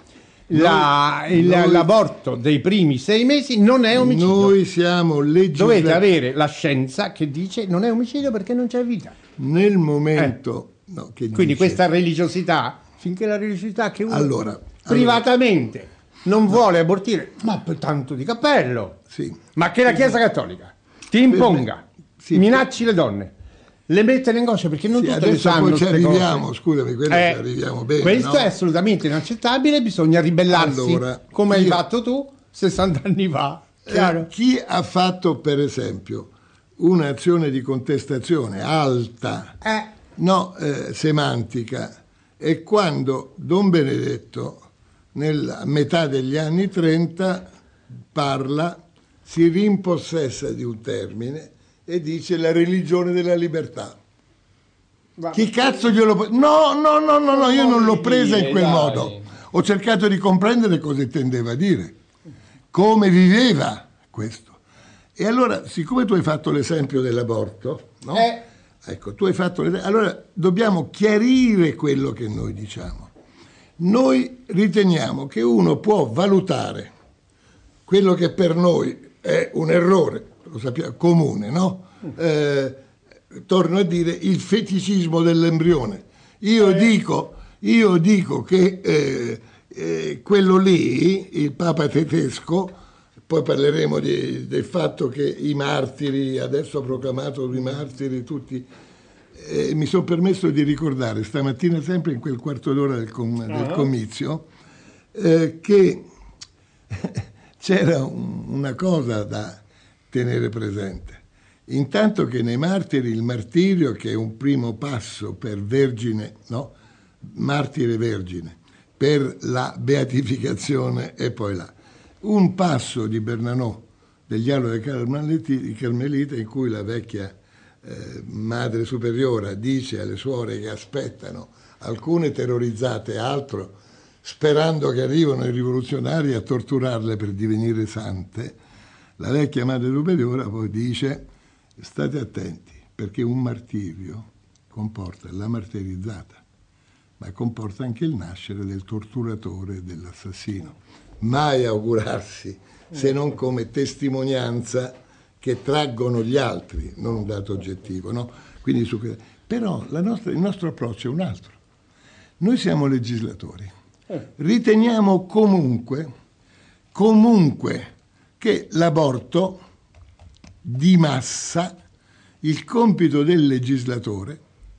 La- il- noi- l'aborto dei primi sei mesi non è omicidio. Noi siamo legislativi. Dovete avere la scienza che dice non è omicidio perché non c'è vita. Nel momento. No, che Quindi dice- questa religiosità, finché la religiosità che uno Allora, privatamente non vuole abortire, ma per tanto di cappello, Sì. ma che la Chiesa Cattolica ti imponga, Sì, minacci le donne, le mette in angoscia perché non Sì, tutte le adesso sanno poi ci ste arriviamo, cose. scusami, quello Eh, ci arriviamo bene. Questo no? è assolutamente inaccettabile, bisogna ribellarsi, Allora, come hai io- fatto tu sessanta anni fa. Chiaro? Eh, chi ha fatto, per esempio, un'azione di contestazione alta, Eh, no, eh, semantica, è quando Don Benedetto, nella metà degli anni trenta, parla, si rimpossessa di un termine e dice la religione della libertà. va- Chi cazzo glielo può... No, no, no, no, no, io non l'ho presa in quel Dai. modo. ho cercato di comprendere cosa intendeva dire, come viveva questo. E allora, siccome tu hai fatto l'esempio dell'aborto, no? Eh. Ecco, tu hai fatto l'esempio, allora dobbiamo chiarire quello che noi diciamo. Noi riteniamo che uno può valutare quello che per noi è un errore, lo sappiamo, comune, no? Eh, torno a dire il feticismo dell'embrione. Io eh. dico, io dico che eh, eh, quello lì, il Papa tedesco, poi parleremo di, del fatto che i martiri, adesso ha proclamato i martiri tutti. Eh, mi sono permesso di ricordare stamattina, sempre in quel quarto d'ora del, com- del uh-huh. comizio, eh, che c'era un, una cosa da tenere presente. Intanto che nei martiri il martirio, che è un primo passo per vergine, no? Martire vergine, per la beatificazione e poi là. Un passo di Bernanò, del dialogo dei Carmeliti, in cui la vecchia Eh, madre superiora dice alle suore che aspettano, alcune terrorizzate, altro sperando che arrivano i rivoluzionari a torturarle per divenire sante. La vecchia madre superiora poi dice: state attenti, perché un martirio comporta la martirizzata, ma comporta anche il nascere del torturatore e dell'assassino. Mai augurarsi, se non come testimonianza che traggono gli altri, non un dato oggettivo, no? Quindi su que- però la nostra, il nostro approccio è un altro. Noi siamo legislatori, riteniamo comunque, comunque che l'aborto di massa, il compito del legislatore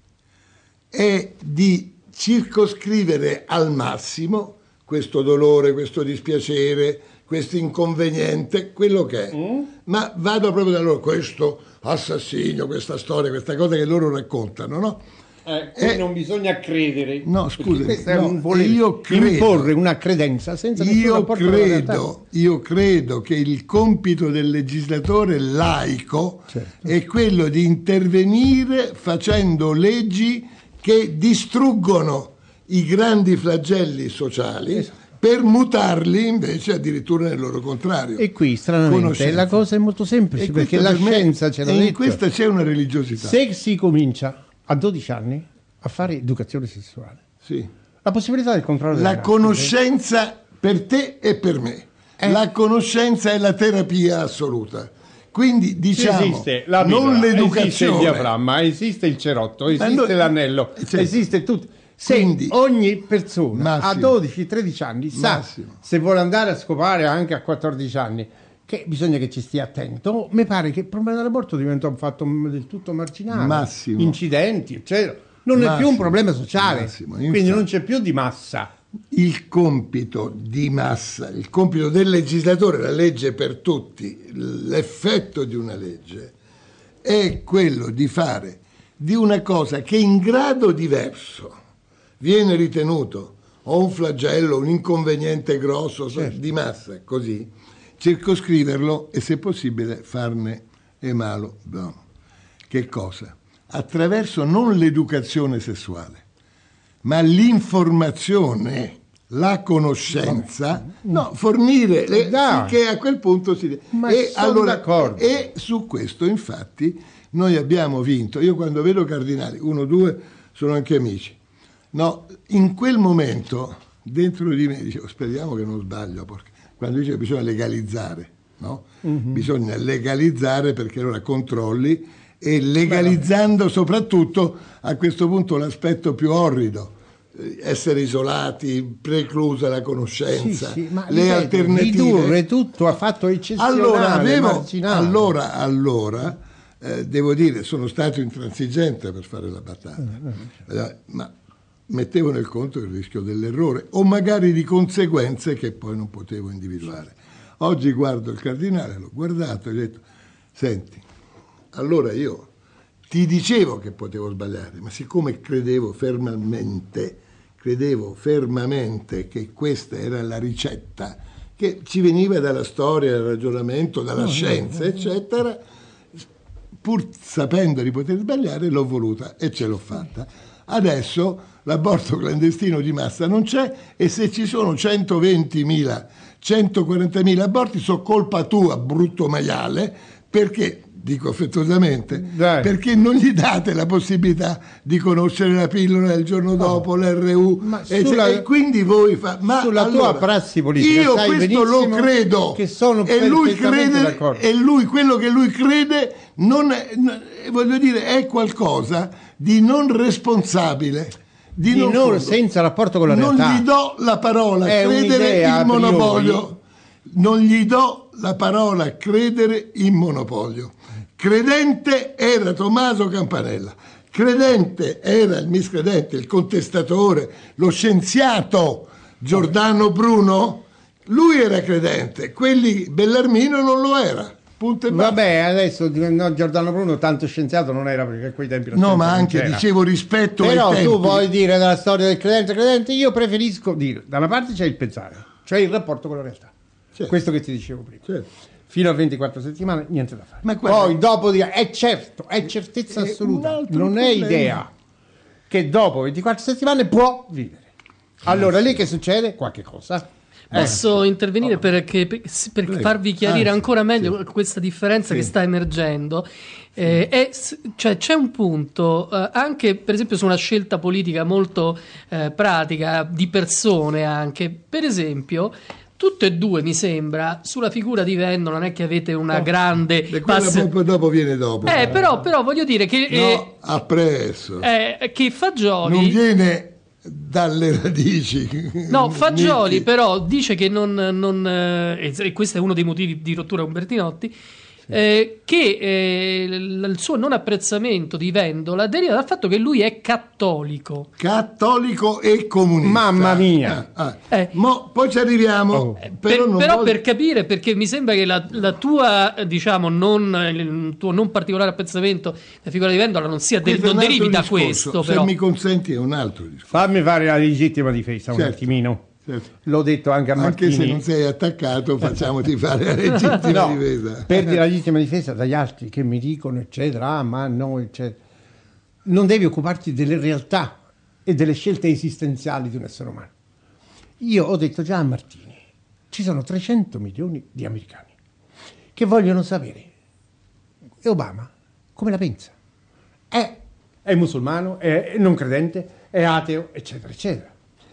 è di circoscrivere al massimo questo dolore, questo dispiacere, questo inconveniente, quello che è. Mm. Ma vado proprio da loro, questo assassinio, questa storia, questa cosa che loro raccontano, no? Eh, eh, non bisogna credere. No, scusa, no, io credo, imporre una credenza senza nessun rapporto con la realtà. Credo, io credo che il compito del legislatore laico certo. è quello di intervenire facendo leggi che distruggono i grandi flagelli sociali, esatto. per mutarli invece addirittura nel loro contrario. E qui, stranamente, la cosa è molto semplice, perché la scienza ce l'ha detto. E in questa c'è una religiosità. Se si comincia a dodici anni a fare educazione sessuale, sì. la possibilità del controllo della La razza, conoscenza eh? per te e per me. Eh. La conoscenza è la terapia assoluta. Quindi diciamo, esiste la Bibbia, non l'educazione. Esiste il diaframma, esiste il cerotto, esiste noi, l'anello, certo. esiste tutto. Se Quindi, ogni persona massimo, a dodici tredici anni sa massimo. se vuole andare a scopare anche a quattordici anni che bisogna che ci stia attento, mi pare che il problema dell'aborto diventa un fatto del tutto marginale. Massimo. Incidenti, eccetera. Non massimo, è più un problema sociale, massimo, quindi non c'è più di massa. Il compito di massa, il compito del legislatore, la legge per tutti, l'effetto di una legge è quello di fare di una cosa che in grado diverso viene ritenuto o un flagello, un inconveniente grosso, certo. di massa, così, circoscriverlo e se possibile farne e malo buono. Che cosa? Attraverso non l'educazione sessuale, ma l'informazione, la conoscenza, no, fornire, le, che a quel punto si... Ma e, allora, d'accordo. e su questo infatti noi abbiamo vinto. Io quando vedo Cardinali, uno o due sono anche amici, no, in quel momento dentro di me dicevo, speriamo che non sbaglio, perché quando dice che bisogna legalizzare, no? Mm-hmm. Bisogna legalizzare perché allora controlli e legalizzando soprattutto a questo punto l'aspetto più orrido, essere isolati, preclusa la conoscenza, sì, sì, ma le ripeto, alternative. Ridurre tutto a fatto eccezionale, allora, avevo, marginale. allora, allora eh, devo dire, sono stato intransigente per fare la battaglia, eh, ma mettevo nel conto il rischio dell'errore o magari di conseguenze che poi non potevo individuare. Oggi guardo il Cardinale, l'ho guardato e ho detto, senti, allora io ti dicevo che potevo sbagliare, ma siccome credevo fermamente, credevo fermamente che questa era la ricetta che ci veniva dalla storia, dal ragionamento, dalla no, scienza, no, no, eccetera, pur sapendo di poter sbagliare, l'ho voluta e ce l'ho fatta. Adesso l'aborto clandestino di massa non c'è, e se ci sono centoventimila, centoquarantamila aborti sono colpa tua, brutto maiale, perché, dico affettuosamente, Dai. perché non gli date la possibilità di conoscere la pillola il giorno dopo, l'R U, Ma e, sulla- e quindi voi fa, ma sulla allora, tua prassi politica io sai questo lo benissimo credo, che sono e lui perfettamente crede, d'accordo. e lui quello che lui crede non è, n- voglio dire, è qualcosa di non responsabile, di, Di non, non- fondo. senza rapporto con la non realtà. gli do la parola È credere un'idea a in priori. monopolio, non gli do la parola credere in monopolio. Credente era Tommaso Campanella, credente era il miscredente, il contestatore, lo scienziato Giordano Bruno. Lui era credente, quelli Bellarmino non lo era. Punto e basta. Vabbè, adesso no, Giordano Bruno tanto scienziato non era, perché a quei tempi la No, scienza ma non anche c'era. dicevo rispetto Però ai tempi. tu vuoi dire della storia del credente credente, io preferisco dire, da una parte c'è il pensare, cioè il rapporto con la realtà. Certo. Questo che ti dicevo prima. Certo. Fino a ventiquattro settimane niente da fare. Ma guarda- Poi dopo dire è certo, è certezza È un assoluta, altro non è problema. idea che dopo ventiquattro settimane può vivere. Allora lì che succede? Qualche cosa. Posso intervenire per, che- per Prego. farvi chiarire Ah, sì, ancora meglio sì. questa differenza Sì. che sta emergendo? Eh, è s- cioè, c'è un punto, eh, anche per esempio su una scelta politica molto eh, pratica, di persone anche, per esempio. Tutte e due, mi sembra, sulla figura di Vendo non è che avete una grande E quella pass- proprio dopo viene dopo. Eh, però, però voglio dire che, No, appresso. eh, eh, che Fagioli... Non viene dalle radici. No, Fagioli Nitti. però dice che non, non, eh, e questo è uno dei motivi di rottura con Bertinotti, eh, che eh, l- il suo non apprezzamento di Vendola deriva dal fatto che lui è cattolico. Cattolico e comunista. Mamma mia. Ah, ah. Eh. Mo, poi ci arriviamo. Oh. Per- Però, Però, non voglio- per capire, perché mi sembra che la, la tua, eh, diciamo, non, il tuo non particolare apprezzamento della figura di Vendola non sia del- questo è non un altro derivi da discorso. questo, Se però. mi consenti è un altro discorso. Fammi fare la legittima difesa un Certo. attimino. Certo. L'ho detto anche a Anche Martini. se non sei attaccato, facciamoti fare la legittima No, difesa. per dire la legittima difesa dagli altri che mi dicono eccetera, ah, ma no, eccetera. Non devi occuparti delle realtà e delle scelte esistenziali di un essere umano. Io ho detto già a Martini, ci sono trecento milioni di americani che vogliono sapere, e Obama come la pensa? È, è musulmano, è non credente, è ateo, eccetera, eccetera.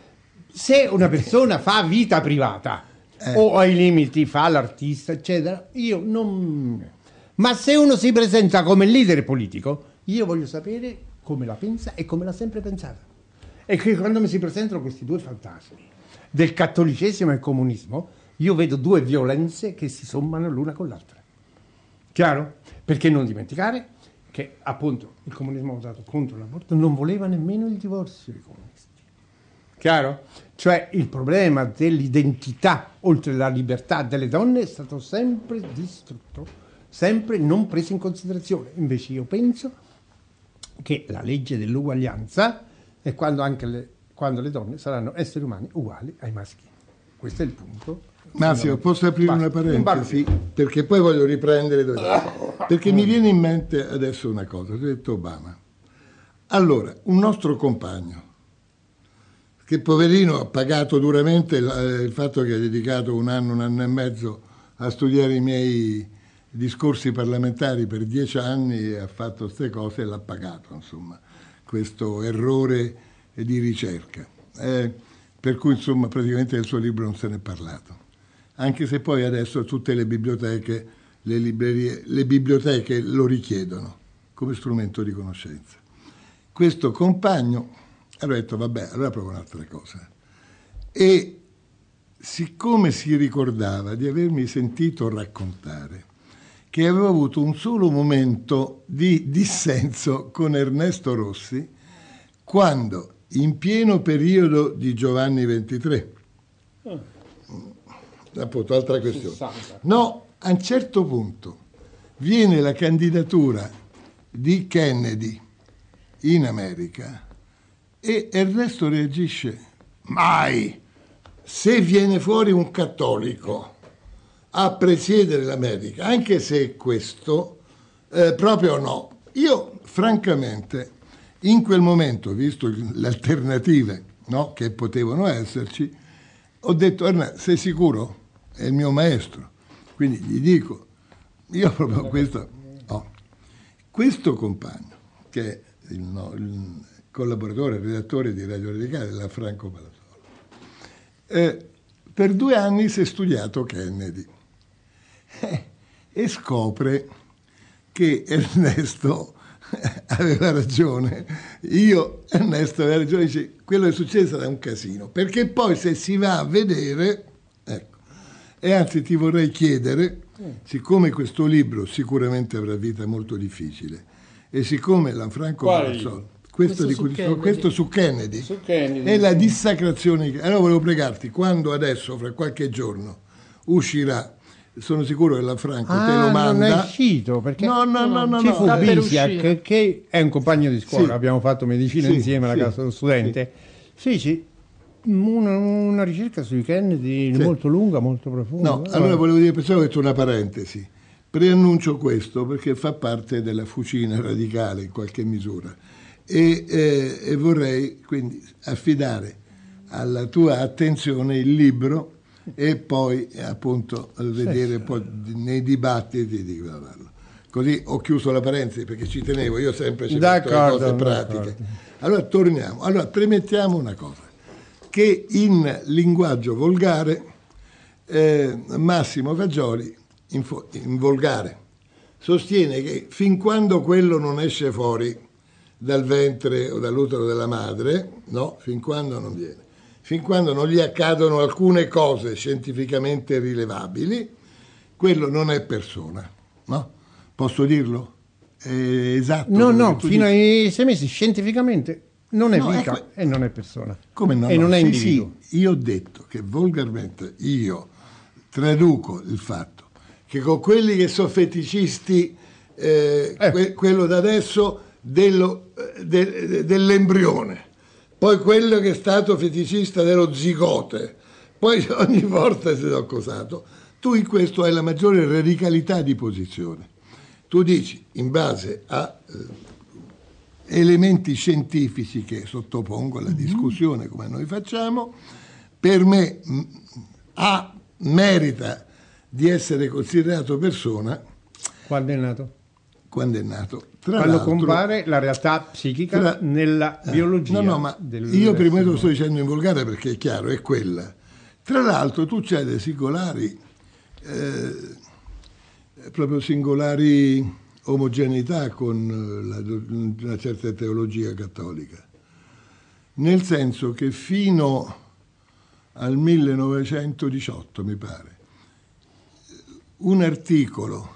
Se una persona fa vita privata Eh. o ai limiti fa l'artista, eccetera, io non... Ma se uno si presenta come leader politico, io voglio sapere come la pensa e come l'ha sempre pensata. E che quando mi si presentano questi due fantasmi del cattolicesimo e il comunismo, io vedo due violenze che si sommano l'una con l'altra. Chiaro? Perché non dimenticare che appunto il comunismo ha votato contro l'aborto, non voleva nemmeno il divorzio i comunisti. Chiaro? Cioè il problema dell'identità oltre la libertà delle donne è stato sempre distrutto, sempre non preso in considerazione. Invece io penso che la legge dell'uguaglianza è quando anche le, quando le donne saranno esseri umani uguali ai maschi. Questo è il punto. Massimo, posso aprire Basta. una parentesi? Un Perché poi voglio riprendere dove... Perché mi viene in mente adesso una cosa, tu hai detto Obama. Allora, un nostro compagno, che poverino ha pagato duramente il, il fatto che ha dedicato un anno, un anno e mezzo a studiare i miei discorsi parlamentari per dieci anni e ha fatto queste cose e l'ha pagato, insomma, questo errore di ricerca. Eh, per cui, insomma, praticamente del suo libro non se ne è parlato. Anche se poi adesso tutte le biblioteche, le librerie, le biblioteche lo richiedono come strumento di conoscenza. Questo compagno allora ho detto, vabbè, allora provo un'altra cosa. E siccome si ricordava di avermi sentito raccontare che avevo avuto un solo momento di dissenso con Ernesto Rossi quando, in pieno periodo di Giovanni ventitré, oh. appunto, altra questione. No, a un certo punto viene la candidatura di Kennedy in America e Ernesto reagisce, mai, se viene fuori un cattolico a presiedere l'America, anche se questo eh, proprio no. Io francamente In quel momento, visto le alternative, no, che potevano esserci, ho detto: Ernest, sei sicuro? È il mio maestro. Quindi gli dico, io proprio questo, oh, questo compagno, che è il, no, il collaboratore, il redattore di Radio Radicale, la Franco Palazzolo, eh, per due anni si è studiato Kennedy eh, e scopre che Ernesto aveva ragione. Io, Ernesto aveva ragione, dice, quello che è successo è un casino, perché poi se si va a vedere, ecco, e anzi ti vorrei chiedere, siccome questo libro sicuramente avrà vita molto difficile, e siccome la Franco Palazzolo, questo, questo, di cui sto, questo su Kennedy, su Kennedy è la sì. dissacrazione. Allora volevo pregarti, quando adesso, fra qualche giorno, uscirà, sono sicuro che la Franco ah, te lo manda. Non è uscito perché no, no, no, no, ci no, fu no. Bisiak, che è un compagno di scuola, sì. abbiamo fatto medicina sì, insieme alla sì, casa dello studente. Sì, sì, una, una ricerca sui Kennedy sì. molto lunga, molto profonda. No, allora volevo dire, pensavo che c'è una parentesi. Preannuncio questo perché fa parte della fucina radicale in qualche misura e, eh, e vorrei quindi affidare alla tua attenzione il libro e poi appunto vedere sì, poi nei dibattiti di parlo. Così ho chiuso la parentesi perché ci tenevo, io sempre ci metto le cose pratiche. D'accordo. Allora torniamo, allora premettiamo una cosa, che in linguaggio volgare eh, Massimo Fagioli in, fo- in volgare sostiene che fin quando quello non esce fuori dal ventre o dall'utero della madre, no, fin quando non viene, fin quando non gli accadono alcune cose scientificamente rilevabili, quello non è persona, no? Posso dirlo? È esatto. No, no, fino dici. ai sei mesi scientificamente non è no, vita ecco, e non è persona. Come no? E no, non è sì, individuo. Sì, io ho detto che volgarmente io traduco il fatto che con quelli che sono feticisti, eh, eh. Que- quello da adesso dello, de- de- dell'embrione, poi quello che è stato feticista dello zigote, poi ogni volta si è accusato. Tu in questo hai la maggiore radicalità di posizione. Tu dici, in base a eh, elementi scientifici che sottopongo alla discussione come noi facciamo, per me mh, A merita di essere considerato persona quando è nato. Quando è nato. Tra Quando l'altro, compare la realtà psichica tra, nella biologia. No, no, ma io prima lo sto dicendo in volgare perché è chiaro, è quella. Tra l'altro tu c'hai dei singolari, eh, proprio singolari omogeneità con la, una certa teologia cattolica. Nel senso che fino al millenovecentodiciotto, mi pare, un articolo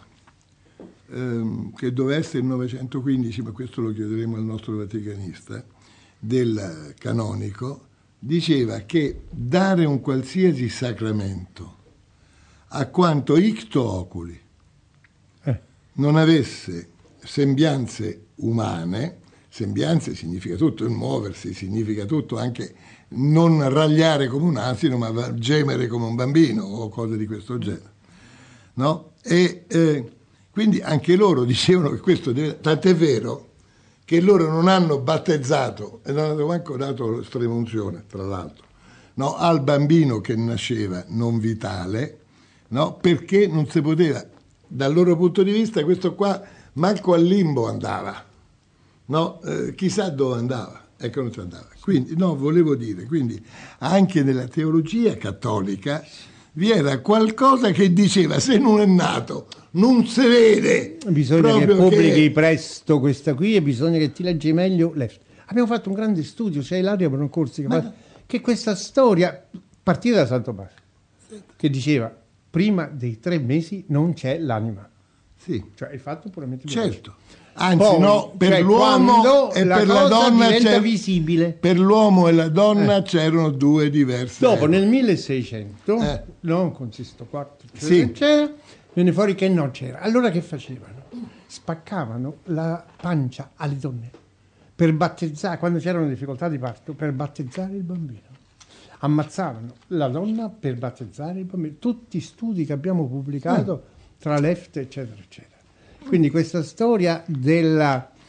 ehm, che doveva essere il novecentoquindici, ma questo lo chiederemo al nostro vaticanista, del canonico, diceva che dare un qualsiasi sacramento a quanto icto oculi eh. non avesse sembianze umane, sembianze significa tutto, il muoversi significa tutto, anche non ragliare come un asino, ma gemere come un bambino o cose di questo genere. No? E eh, quindi anche loro dicevano che questo deve, tant'è vero che loro non hanno battezzato e non hanno manco dato l'estrema unzione, tra l'altro, no? Al bambino che nasceva non vitale, no? Perché non si poteva, dal loro punto di vista, questo qua manco al limbo andava, no? Eh, chissà dove andava, ecco, non ci andava. Quindi, no, volevo dire, quindi anche nella teologia cattolica vi era qualcosa che diceva se non è nato non si vede, bisogna che pubblichi che... presto questa qui e bisogna che ti leggi meglio Left. Abbiamo fatto un grande studio, c'è Ilaria Bonaccorsi che, Ma... fa... che questa storia partita da Santo Padre che diceva prima dei tre mesi non c'è l'anima, sì, cioè il fatto puramente certo. Anzi, poi, no, per cioè, l'uomo e la per la donna diventa visibile. Per l'uomo e la donna eh. c'erano due diverse. Dopo, nel milleseicento, eh. non con Sisto quarto, sì. c'era, viene fuori che non c'era. Allora che facevano? Spaccavano la pancia alle donne per battezzare, quando c'erano difficoltà di parto, per battezzare il bambino. Ammazzavano la donna per battezzare il bambino. Tutti studi che abbiamo pubblicato eh. tra Left, eccetera, eccetera. Quindi questa storia della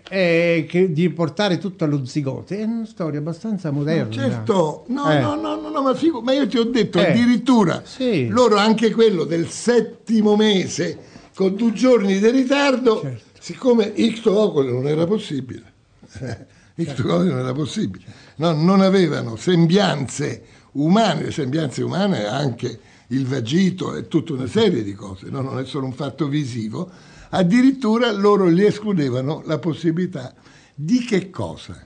eh, che, di portare tutto allo zigote è una storia abbastanza moderna. No, certo, no, Eh. no, no, no, no, ma, figu- ma io ti ho detto Eh. addirittura Sì. loro anche quello del settimo mese con due giorni di ritardo, Certo. siccome icto oculi non era possibile, icto oculi non era possibile, no, non avevano sembianze umane, le sembianze umane anche il vagito e tutta una serie di cose, no? Non è solo un fatto visivo, addirittura loro gli escludevano la possibilità di che cosa?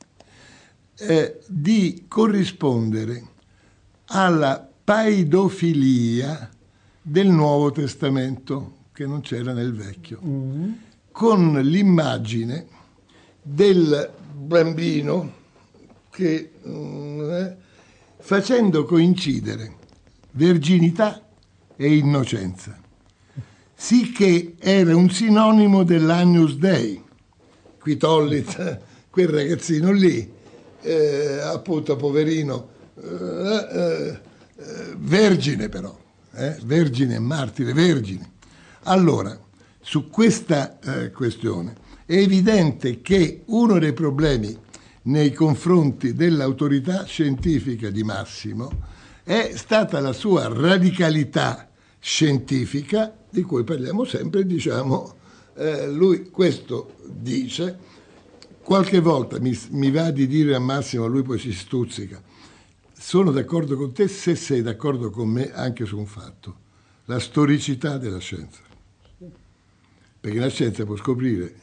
Eh, di corrispondere alla paidofilia del Nuovo Testamento, che non c'era nel Vecchio, mm. con l'immagine del bambino che eh, facendo coincidere verginità e innocenza, sì che era un sinonimo dell'Agnus Dei. Qui Tollit, quel ragazzino lì, eh, appunto poverino, eh, eh, vergine però, eh, vergine e martire, vergine. Allora, su questa eh, questione è evidente che uno dei problemi nei confronti dell'autorità scientifica di Massimo è stata la sua radicalità scientifica, di cui parliamo sempre, diciamo, eh, lui questo dice, qualche volta mi, mi va di dire a Massimo, lui poi si stuzzica, sono d'accordo con te se sei d'accordo con me anche su un fatto, la storicità della scienza, perché la scienza può scoprire.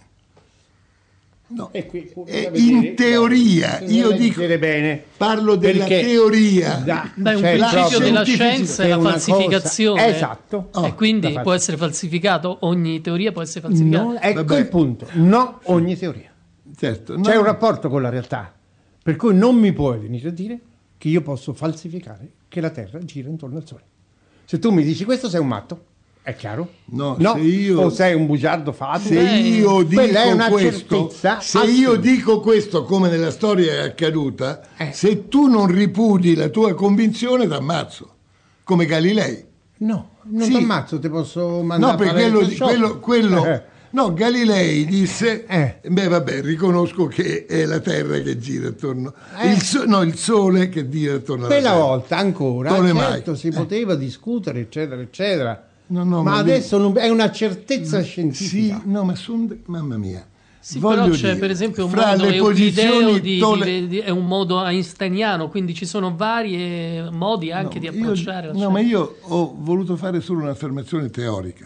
No, E qui, eh, in teoria, no, io dico, bene, parlo della perché teoria. Da, Beh, un cioè, principio della scientifici- scienza è la una falsificazione. cosa- esatto. Oh, e quindi la può essere falsificato, ogni teoria può essere falsificata. No, ecco Vabbè. il punto. No, ogni teoria. Certo, no, C'è un rapporto con la realtà, per cui non mi puoi venire a dire che io posso falsificare che la Terra gira intorno al Sole. Se tu mi dici questo sei un matto, è chiaro? No, se io- o sei un bugiardo fatuo. se io dico Quella è una questo, certezza se io assoluta. dico questo come nella storia è accaduta, Eh. se tu non ripudi la tua convinzione ti ammazzo, come Galilei. No, non Sì. ti ammazzo, ti posso mandare No, perché a quello, Shock. quello, quello Eh. no, Galilei disse, Eh. beh vabbè, riconosco che è la Terra che gira attorno, Eh. il, so- no, il Sole che gira attorno alla Quella Terra. volta ancora, Tolemai. certo, si poteva discutere, eccetera, eccetera. No, no, ma, ma adesso non- è una certezza Sì, scientifica. no, ma son, mamma mia. Sì, Voglio però c'è dire, per esempio un fra modo le euclideo posizioni di, tole- di- di- è un modo einsteiniano, quindi ci sono vari modi anche di io- approcciare la no, scienza. ma io ho voluto fare solo un'affermazione teorica.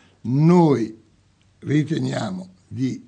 Noi riteniamo di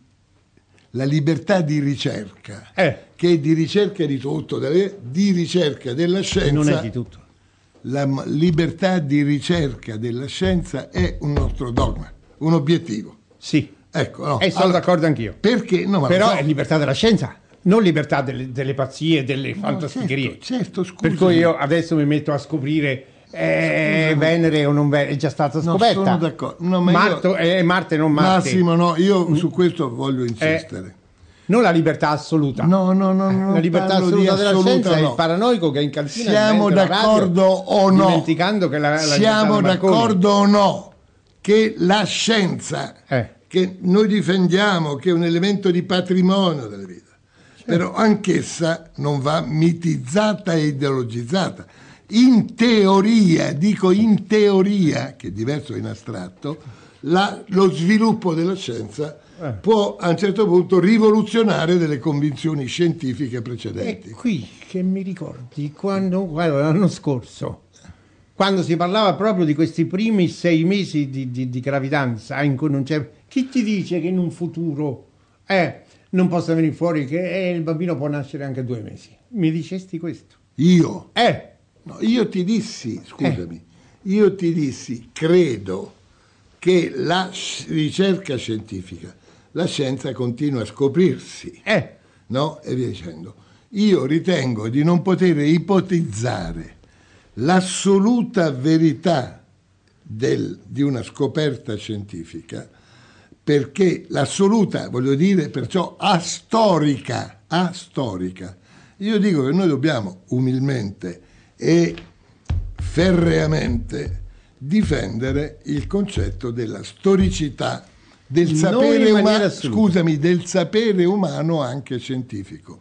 la libertà di ricerca, Eh. che è di ricerca di tutto, delle- di ricerca della scienza. Non è di tutto. La m- libertà di ricerca della scienza è un nostro dogma, un obiettivo. Sì, Ecco, no. e sono Allora, d'accordo anch'io. Perché? No, ma Però lo so. è libertà della scienza, non libertà delle, delle pazzie, delle No, fantasticherie. certo, certo, scusa. Per cui io adesso mi metto a scoprire eh, Scusami. Venere o non Venere, è già stata No, scoperta. sono d'accordo. No, ma io- Marto, eh, Marte non Marte. Massimo, no, io su questo voglio insistere. Non la libertà assoluta. No, no, no, no, La libertà parlo di assoluta della assoluta, scienza è no. il paranoico che in cantina Siamo inventa la radio, d'accordo o no? dimenticando che la, la Siamo libertà della d'accordo o no che la scienza Eh. che noi difendiamo, che è un elemento di patrimonio della vita, però anch'essa non va mitizzata e ideologizzata. In teoria, dico in teoria, che è diverso in astratto, la- lo sviluppo della scienza Eh. può a un certo punto rivoluzionare delle convinzioni scientifiche È precedenti. qui che mi ricordi quando, guarda, l'anno scorso, quando si parlava proprio di questi primi sei mesi di, di- di gravidanza in cui non c'è. Chi ti dice che in un futuro eh, non possa venire fuori che eh, il bambino può nascere anche a due mesi? Mi dicesti questo? Io, Eh, no, io ti dissi, scusami, io ti dissi, credo che la sci- ricerca scientifica, la scienza continua a scoprirsi, eh, no? E via dicendo. Io ritengo di non poter ipotizzare l'assoluta verità del- di una scoperta scientifica, perché l'assoluta, voglio dire, perciò astorica, astorica. Io dico che noi dobbiamo umilmente e ferreamente difendere il concetto della storicità del sapere umano, scusami, del sapere umano anche scientifico.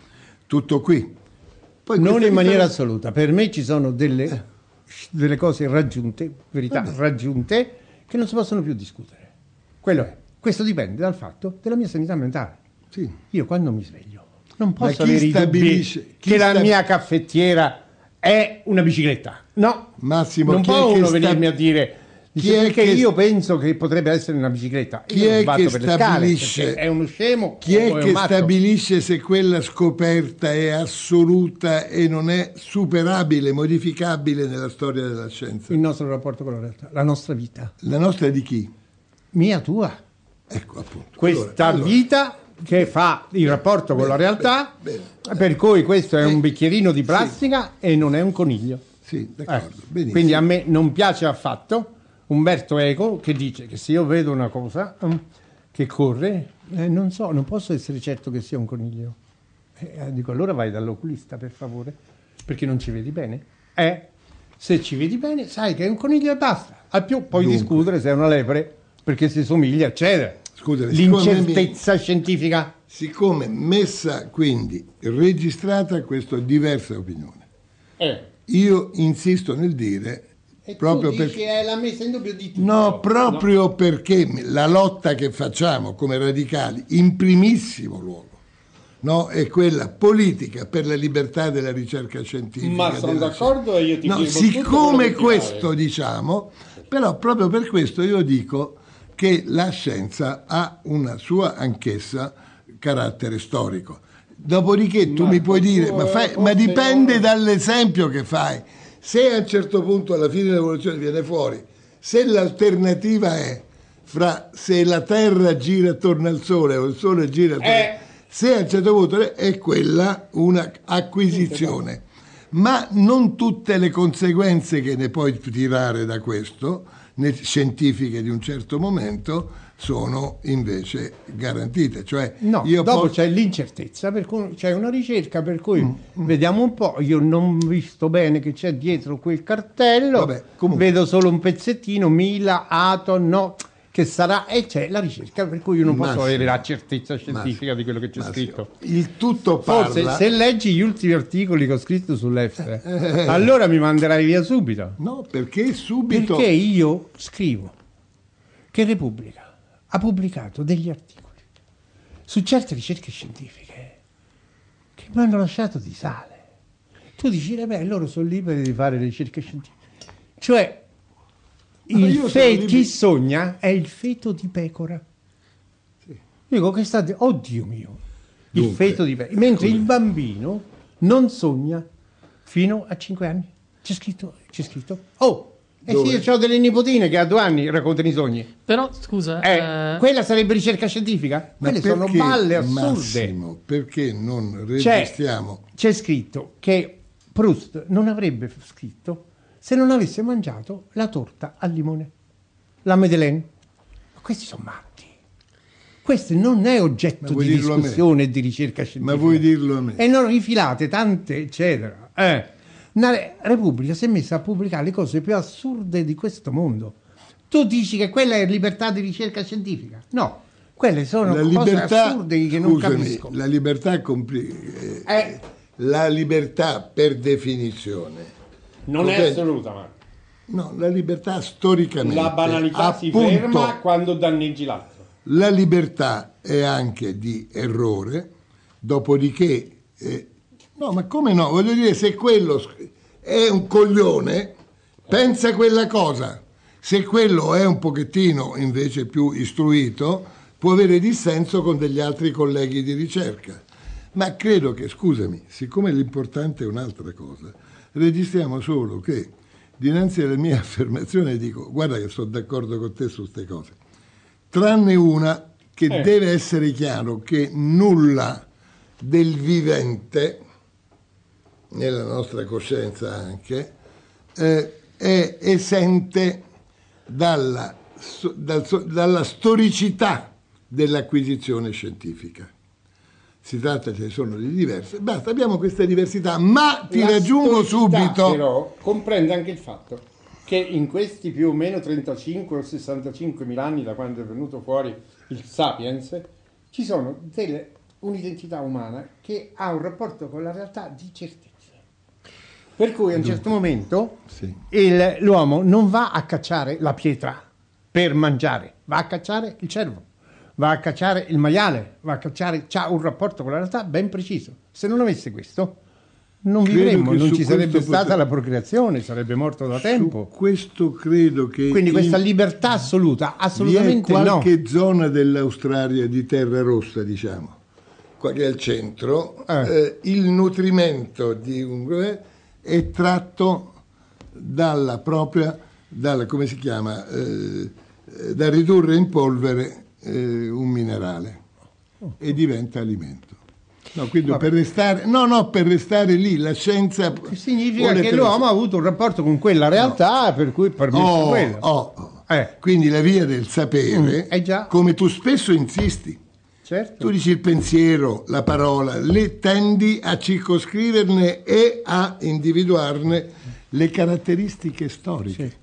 Tutto qui. Poi non in maniera assoluta. Per me ci sono delle, eh. delle cose raggiunte, verità Vabbè. raggiunte, che non si possono più discutere. Quello è. Questo dipende dal fatto della mia sanità mentale. Sì. Io quando mi sveglio non posso avere i dubbi che la stab- mia caffettiera è una bicicletta. No, Massimo, non può uno sta- venirmi a dire chi è perché che... io penso che potrebbe essere una bicicletta. Chi io è non che per stabilisce? Le scale, è uno scemo. Chi è o è che un matto? stabilisce se quella scoperta è assoluta e non è superabile, modificabile nella storia della scienza? Il nostro rapporto con la realtà, la nostra vita. La nostra è di chi? Mia, tua. Ecco, appunto. Questa allora, vita che fa il rapporto bene, con la realtà, bene, bene. Per cui questo è un bicchierino di plastica sì. e non è un coniglio. Sì, d'accordo. Eh. Quindi a me non piace affatto Umberto Eco che dice che se io vedo una cosa um, che corre, eh, non so, non posso essere certo che sia un coniglio. Eh, dico, allora vai dall'oculista, per favore, perché non ci vedi bene. Eh, se ci vedi bene, sai che è un coniglio e basta. Al più puoi Dunque. discutere se è una lepre, perché si somiglia, eccetera. Scusami, l'incertezza mi... scientifica. Siccome messa quindi registrata questa diversa opinione, eh. io insisto nel dire e proprio tu dici perché è la messa in dubbio di tutto. No, proprio no. perché la lotta che facciamo come radicali in primissimo luogo, no, è quella politica per la libertà della ricerca scientifica. Ma sono d'accordo e io ti no, siccome questo diciamo, però proprio per questo io dico che la scienza ha una sua anch'essa carattere storico. Dopodiché tu ma mi puoi dire, ma, fai, ma dipende dall'esempio che fai. Se a un certo punto alla fine dell'evoluzione viene fuori, se l'alternativa è fra se la Terra gira attorno al Sole o il Sole gira attorno eh. se a un certo punto è quella una acquisizione. Ma non tutte le conseguenze che ne puoi tirare da questo, scientifiche di un certo momento, sono invece garantite. Cioè, no, io dopo posso... c'è l'incertezza, per cui c'è una ricerca per cui mm, mm. vediamo un po', io non ho visto bene che c'è dietro quel cartello. Vabbè, vedo solo un pezzettino, Mila, Atom, no, che sarà, e c'è la ricerca, per cui io non Massimo, posso avere la certezza scientifica Massimo, di quello che c'è Massimo. scritto. Il tutto parla... Forse se leggi gli ultimi articoli che ho scritto sull'E F E, allora mi manderai via subito. No, perché subito? Perché io scrivo che Repubblica ha pubblicato degli articoli su certe ricerche scientifiche che mi hanno lasciato di sale. Tu dici, beh, loro sono liberi di fare le ricerche scientifiche. Cioè, il fe- chi sogna è il feto di pecora. Sì. Dico che state, oddio mio, il Dunque, feto di pecora. Mentre come? il bambino non sogna fino a cinque anni. C'è scritto, c'è scritto. Oh! Eh Dove? sì, io ho delle nipotine che a due anni raccontano i sogni. Però, scusa... Eh, eh... Quella sarebbe ricerca scientifica? Ma Quelle perché, sono balle assurde. Massimo, perché non registriamo? C'è, c'è scritto che Proust non avrebbe scritto se non avesse mangiato la torta al limone, la Madeleine. Ma questi sono matti. Questo non è oggetto di discussione e di ricerca scientifica. Ma vuoi dirlo a me? E non rifilate tante, eccetera. Eh. La Repubblica si è messa a pubblicare le cose più assurde di questo mondo. Tu dici che quella è libertà di ricerca scientifica? No, quelle sono la cose libertà, assurde che non scusami, capisco. La libertà, compli- eh. la libertà per definizione non è assoluta, ma no, la libertà storicamente. La banalità appunto, si ferma quando danneggi l'altro. La libertà è anche di errore, dopodiché eh, no, ma come no? Voglio dire, se quello è un coglione, pensa quella cosa. Se quello è un pochettino invece più istruito, può avere dissenso con degli altri colleghi di ricerca. Ma credo che, scusami, siccome l'importante è un'altra cosa, registriamo solo che dinanzi alla mia affermazione dico, guarda che sono d'accordo con te su queste cose, tranne una che eh. deve essere chiaro che nulla del vivente, nella nostra coscienza anche, eh, è esente dalla, so, dal, so, dalla storicità dell'acquisizione scientifica. Si tratta, ce ne sono di diverse, basta, abbiamo questa diversità, ma ti La raggiungo subito. Però comprende anche il fatto che in questi più o meno trentacinque o sessantacinque mila anni da quando è venuto fuori il Sapiens, ci sono delle, un'identità umana che ha un rapporto con la realtà di certezza. Per cui a un certo momento Sì. il, l'uomo non va a cacciare la pietra per mangiare, va a cacciare il cervo, va a cacciare il maiale, va a cacciare, c'ha un rapporto con la realtà ben preciso. Se non avesse questo, non Credo vivremmo, che non su ci sarebbe questo stata potre- la procreazione, sarebbe morto da tempo. Su questo credo che Quindi questa in- libertà assoluta, vi è assolutamente no. qualche zona dell'Australia di terra rossa, diciamo, qua che è al centro, Eh. eh, il nutrimento di un eh, è tratto dalla propria, dalla, come si chiama, eh, eh, da ridurre in polvere eh, un minerale e diventa alimento. No, quindi per restare, no, no, per restare lì, la scienza Che significa vuole che per- l'uomo ha avuto un rapporto con quella realtà per cui per me Oh, quello. oh, oh. Eh. Quindi la via del sapere, Mm, eh già. come tu spesso insisti, Certo. tu dici il pensiero, la parola, le tendi a circoscriverne e a individuarne le caratteristiche storiche. Sì.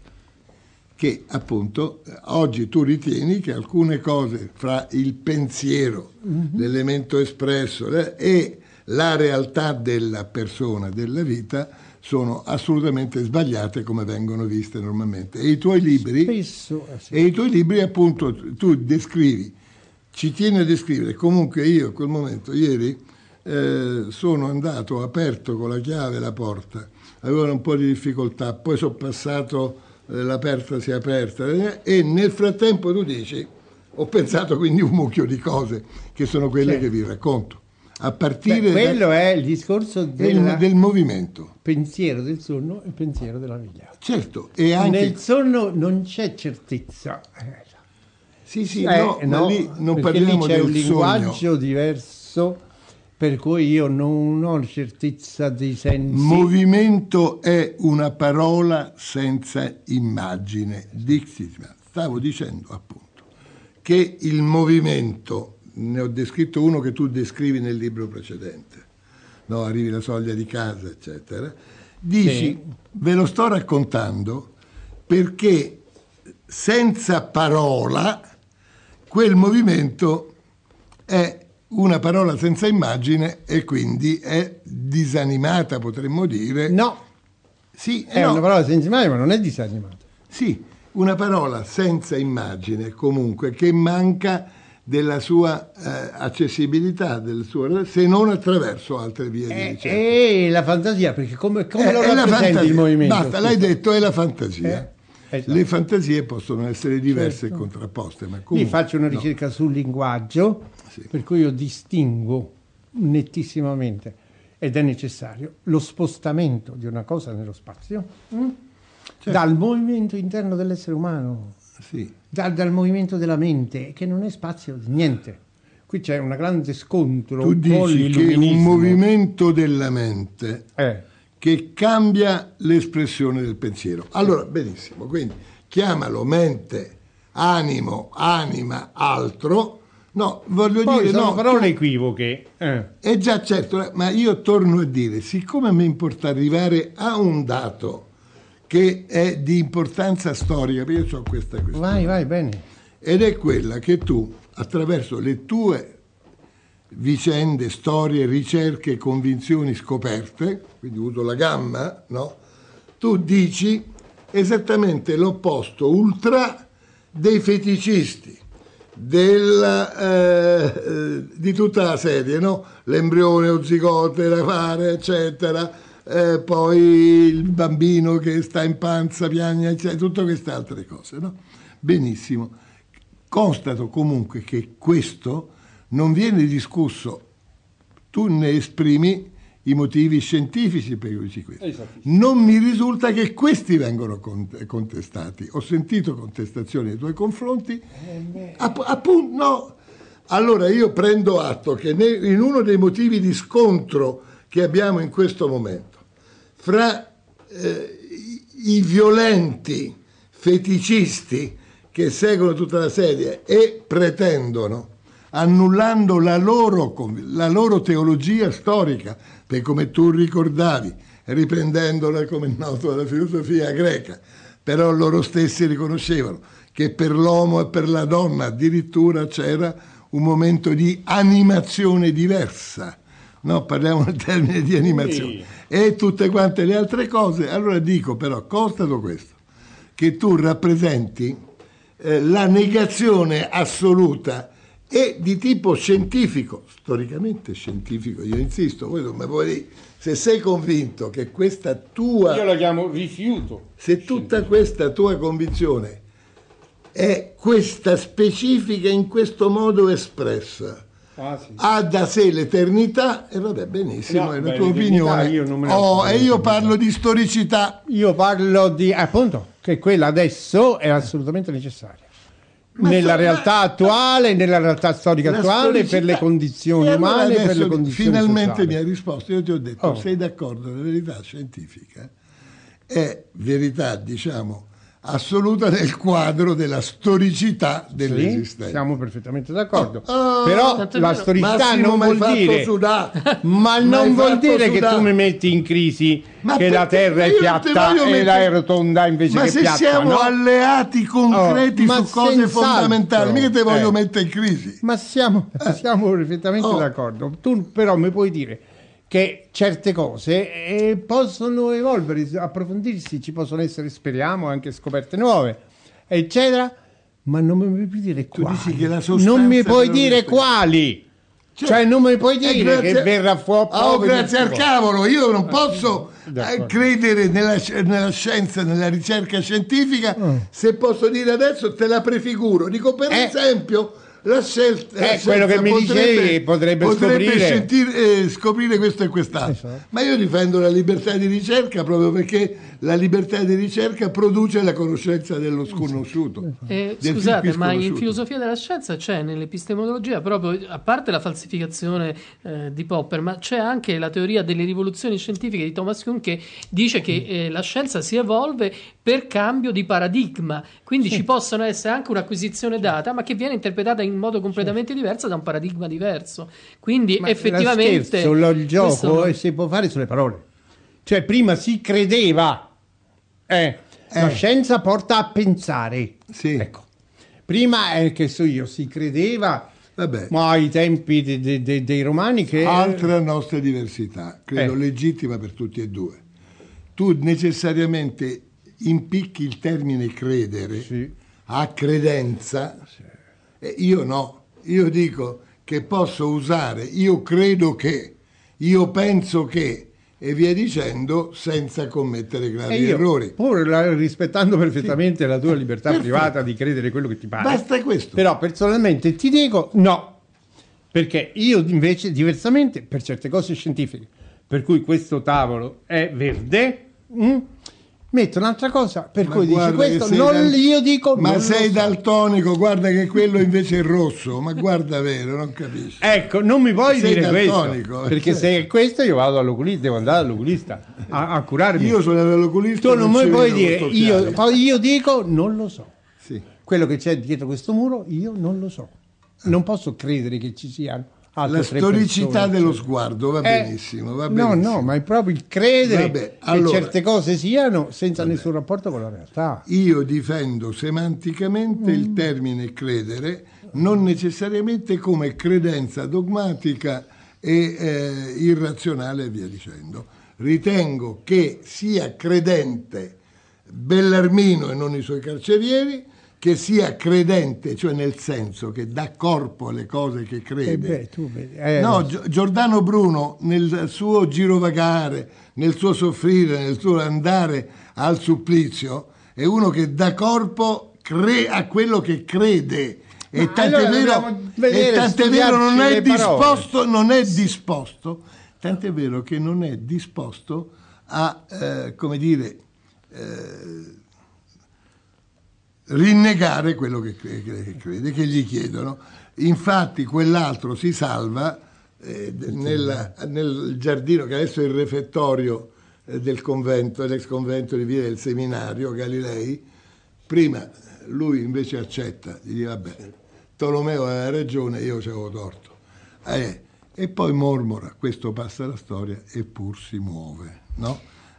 Che appunto eh, oggi tu ritieni che alcune cose fra il pensiero, l'elemento espresso eh, e la realtà della persona, della vita, sono assolutamente sbagliate come vengono viste normalmente. E i tuoi libri, Spesso, eh, sì. e i tuoi libri appunto tu descrivi, ci tieni a descrivere. Comunque io a quel momento, ieri, eh, sono andato, ho aperto con la chiave la porta, avevo un po' di difficoltà, poi sono passato, eh, l'aperta si è aperta, eh, e nel frattempo tu dici, ho pensato quindi un mucchio di cose che sono quelle Certo. che vi racconto. A Beh, partire quello da- è il discorso del, del del movimento. pensiero del sonno e il pensiero della veglia. Certo, e anche... Nel sonno non c'è certezza. Eh, Sì, sì, Eh, no, ma no, lì non perché parliamo lì c'è del un linguaggio sogno. diverso, per cui io non ho certezza dei sensi. Movimento è una parola senza immagine. Dixit. Stavo dicendo appunto che il movimento, ne ho descritto uno che tu descrivi nel libro precedente, no? Arrivi alla soglia di casa, eccetera. Dici, Sì. ve lo sto raccontando perché senza parola quel movimento è una parola senza immagine e quindi è disanimata, potremmo dire. No, Sì, eh è no. una parola senza immagine, ma non è disanimata. Sì, una parola senza immagine comunque che manca della sua eh, accessibilità, del suo, se non attraverso altre vie di E, ricerca. e la fantasia, perché come, come Eh, lo è la rappresenti fantasia. il movimento? Basta, l'hai detto, è la fantasia. Eh, esatto. Le fantasie possono essere diverse Certo. e contrapposte, ma Lì comunque... faccio una no. ricerca sul linguaggio, Sì. per cui io distingo nettissimamente, ed è necessario, lo spostamento di una cosa nello spazio mm, Certo. dal movimento interno dell'essere umano, Sì. dal, dal movimento della mente, che non è spazio di niente. Qui c'è un grande scontro Tu con dici che un l'illuminismo. movimento della mente Eh, che cambia l'espressione del pensiero. Allora, benissimo, quindi chiamalo mente, animo, anima, altro. No, voglio poi dire, sono no, parole tu- equivoche. Eh. è già certo, ma io torno a dire, siccome a me importa arrivare a un dato che è di importanza storica, perché io ho questa questione, Vai, vai, bene. ed è quella che tu, attraverso le tue vicende, storie, ricerche, convinzioni, scoperte, quindi ho avuto la gamma, no? Tu dici esattamente l'opposto ultra dei feticisti, della, eh, eh, di tutta la serie, no? L'embrione o zigote da fare, eccetera, eh, poi il bambino che sta in panza, piagna, eccetera, tutte queste altre cose, no? Benissimo. Constato comunque che questo non viene discusso, tu ne esprimi i motivi scientifici per cui dici questo. Esatto. Non mi risulta che questi vengano cont- contestati. Ho sentito contestazioni nei tuoi confronti. App- appunto, no. Allora io prendo atto che ne- in uno dei motivi di scontro che abbiamo in questo momento fra eh, i, i violenti feticisti che seguono tutta la serie e pretendono, annullando la loro, la loro teologia storica, perché come tu ricordavi, riprendendola come è noto dalla filosofia greca, però loro stessi riconoscevano che per l'uomo e per la donna addirittura c'era un momento di animazione diversa, no? Parliamo in termini di animazione, sì. E tutte quante le altre cose. Allora dico però, constato questo, che tu rappresenti eh, la negazione assoluta e di tipo scientifico, storicamente scientifico, io insisto, voi non mi puoi dire, se sei convinto che questa tua... Io la chiamo rifiuto. Se tutta questa tua convinzione è questa specifica in questo modo espressa, ah, sì. ha da sé l'eternità, e vabbè, benissimo, no, è la beh, tua opinione. Io non me oh, e io parlo di storicità. Io parlo di, appunto, che quella adesso è assolutamente necessaria. Ma nella so, realtà ma, attuale, nella realtà storica attuale, per le condizioni allora umane, per le condizioni finalmente sociali. mi hai risposto. Io ti ho detto, oh. sei d'accordo, la verità scientifica è verità, diciamo, assoluta nel quadro della storicità dell'esistenza. Sì, siamo perfettamente d'accordo. Oh, oh, però la storicità Massimo non vuol dire sudà. ma non vuol dire sudà. Che tu mi metti in crisi ma che la terra è piatta e mettere... la è rotonda invece ma che piatta. Ma se siamo no? alleati concreti oh, su cose fondamentali, mica te voglio eh. mettere in crisi. Ma siamo, eh. siamo perfettamente oh. d'accordo. Tu però mi puoi dire che certe cose eh, possono evolvere, approfondirsi, ci possono essere, speriamo, anche scoperte nuove, eccetera, ma non mi puoi dire tu quali. Dici che la sostanza non mi puoi dire rispetto. Quali. Cioè, cioè non mi puoi dire grazie, che verrà fuori. Oh, grazie al cavolo, io non posso eh, credere nella, nella scienza, nella ricerca scientifica, mm. se posso dire adesso te la prefiguro. Dico per eh. esempio... La scelta, eh, la quello che mi potrebbe, dicevi potrebbe, potrebbe scoprire. Sentire, eh, scoprire questo e quest'altro. Esatto. Ma io difendo la libertà di ricerca proprio perché la libertà di ricerca produce la conoscenza dello sconosciuto. Eh, del scusate, ma in filosofia della scienza c'è nell'epistemologia, proprio a parte la falsificazione eh, di Popper, ma c'è anche la teoria delle rivoluzioni scientifiche di Thomas Kuhn che dice che eh, la scienza si evolve per cambio di paradigma, quindi sì. ci possono essere anche un'acquisizione data, ma che viene interpretata in modo completamente sì. diverso da un paradigma diverso. Quindi ma effettivamente scherzo, lo, il gioco questo... si può fare sulle parole. Cioè prima si credeva, eh, eh. la scienza porta a pensare. Sì. Ecco. Prima è che so io, si credeva, vabbè, ma ai tempi de, de, de, dei romani che altra nostra diversità, credo eh. legittima per tutti e due. Tu necessariamente impicchi il termine credere sì. a credenza. Sì. E io no, io dico che posso usare io credo che, io penso che e via dicendo senza commettere gravi io, errori. Pur la, rispettando perfettamente sì. la tua libertà Perfetto. privata di credere quello che ti pare. Basta questo. Però personalmente ti dico no, perché io invece diversamente per certe cose scientifiche, per cui questo tavolo è verde, mh, metto un'altra cosa per ma cui dici questo non dal... io dico ma non sei so. daltonico, guarda che quello invece è rosso, ma guarda vero, non capisci. Ecco, non mi puoi sei dire daltonico, questo perché se è questo io vado all'oculista, devo andare all'oculista a, a curarmi. Io sono all'oculista, tu non, non mi puoi dire io, io dico non lo so sì. quello che c'è dietro questo muro io non lo so, non posso credere che ci siano la storicità persone, dello cioè. sguardo va eh, benissimo, va benissimo. No, no, ma è proprio il credere Vabbè, allora, che certe cose siano senza vabbè. nessun rapporto con la realtà. Io difendo semanticamente mm. il termine credere, non necessariamente come credenza dogmatica e eh, irrazionale e via dicendo. Ritengo che sia credente Bellarmino e non i suoi carcerieri, che sia credente, cioè nel senso che dà corpo alle cose che crede. Eh beh, tu vedi, eh, no, Gi- Giordano Bruno nel suo girovagare, nel suo soffrire, nel suo andare al supplizio, è uno che dà corpo cre- a quello che crede. E Ma tant'è allora vero, e tant'è vero non è disposto, non è disposto, tant'è vero che non è disposto a, eh, come dire, eh, rinnegare quello che crede, che crede, che gli chiedono. Infatti quell'altro si salva eh, nel, nel giardino che adesso è il refettorio eh, del convento, dell'ex convento di Via del Seminario, Galilei. Prima lui invece accetta, gli dice vabbè, Tolomeo aveva ragione, io c'avevo torto. Eh, e poi mormora, questo passa la storia, eppur si muove, no?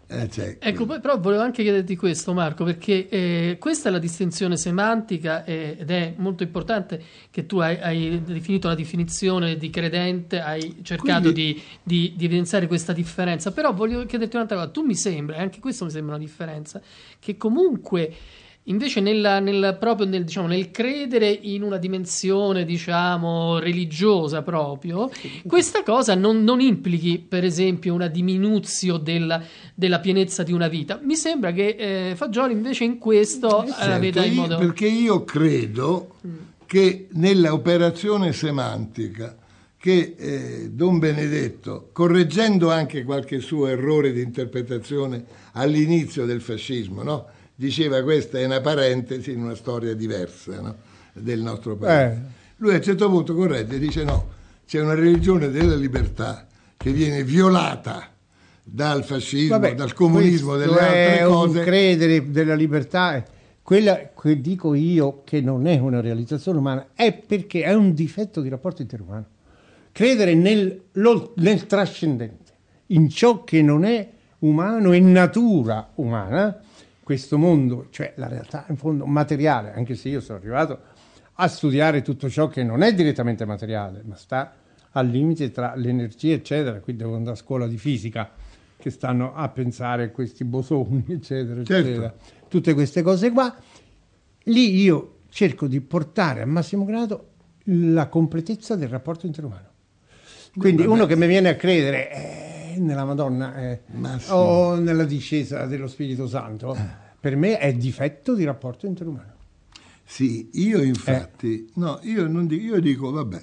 Eh, c'è ecco, poi, però volevo anche chiederti questo, Marco, perché eh, questa è la distinzione semantica eh, ed è molto importante che tu hai, hai definito la definizione di credente, hai cercato Quindi, di, di, di evidenziare questa differenza, però voglio chiederti un'altra cosa, tu mi sembra, e anche questo mi sembra una differenza, che comunque invece nella, nel, proprio nel, diciamo, nel credere in una dimensione, diciamo, religiosa proprio, questa cosa non, non implichi, per esempio, una diminuzione della, della pienezza di una vita. Mi sembra che eh, Fagioli invece in questo eh, la certo, veda in io- modo... perché io credo che nella operazione semantica che eh, Don Benedetto, correggendo anche qualche suo errore di interpretazione all'inizio del fascismo, no? Diceva questa è una parentesi in una storia diversa, no? Del nostro paese. Eh. Lui a un certo punto corregge e dice no, c'è una religione della libertà che viene violata dal fascismo, Vabbè, dal comunismo, questo delle altre è cose. un credere della libertà, quella che dico io che non è una realizzazione umana, è perché è un difetto di rapporto interumano. Credere nel, lo- nel trascendente, in ciò che non è umano e natura umana, questo mondo, cioè la realtà in fondo materiale, anche se io sono arrivato a studiare tutto ciò che non è direttamente materiale, ma sta al limite tra l'energia eccetera, qui devo andare a scuola di fisica che stanno a pensare a questi bosoni eccetera Certo. eccetera, tutte queste cose qua, lì io cerco di portare al massimo grado la completezza del rapporto interumano. Quindi Vabbè. uno che mi viene a credere eh, nella Madonna eh, Ma sì. o nella discesa dello Spirito Santo, per me è difetto di rapporto interumano. Sì, io infatti, no, io non dico, io dico, vabbè,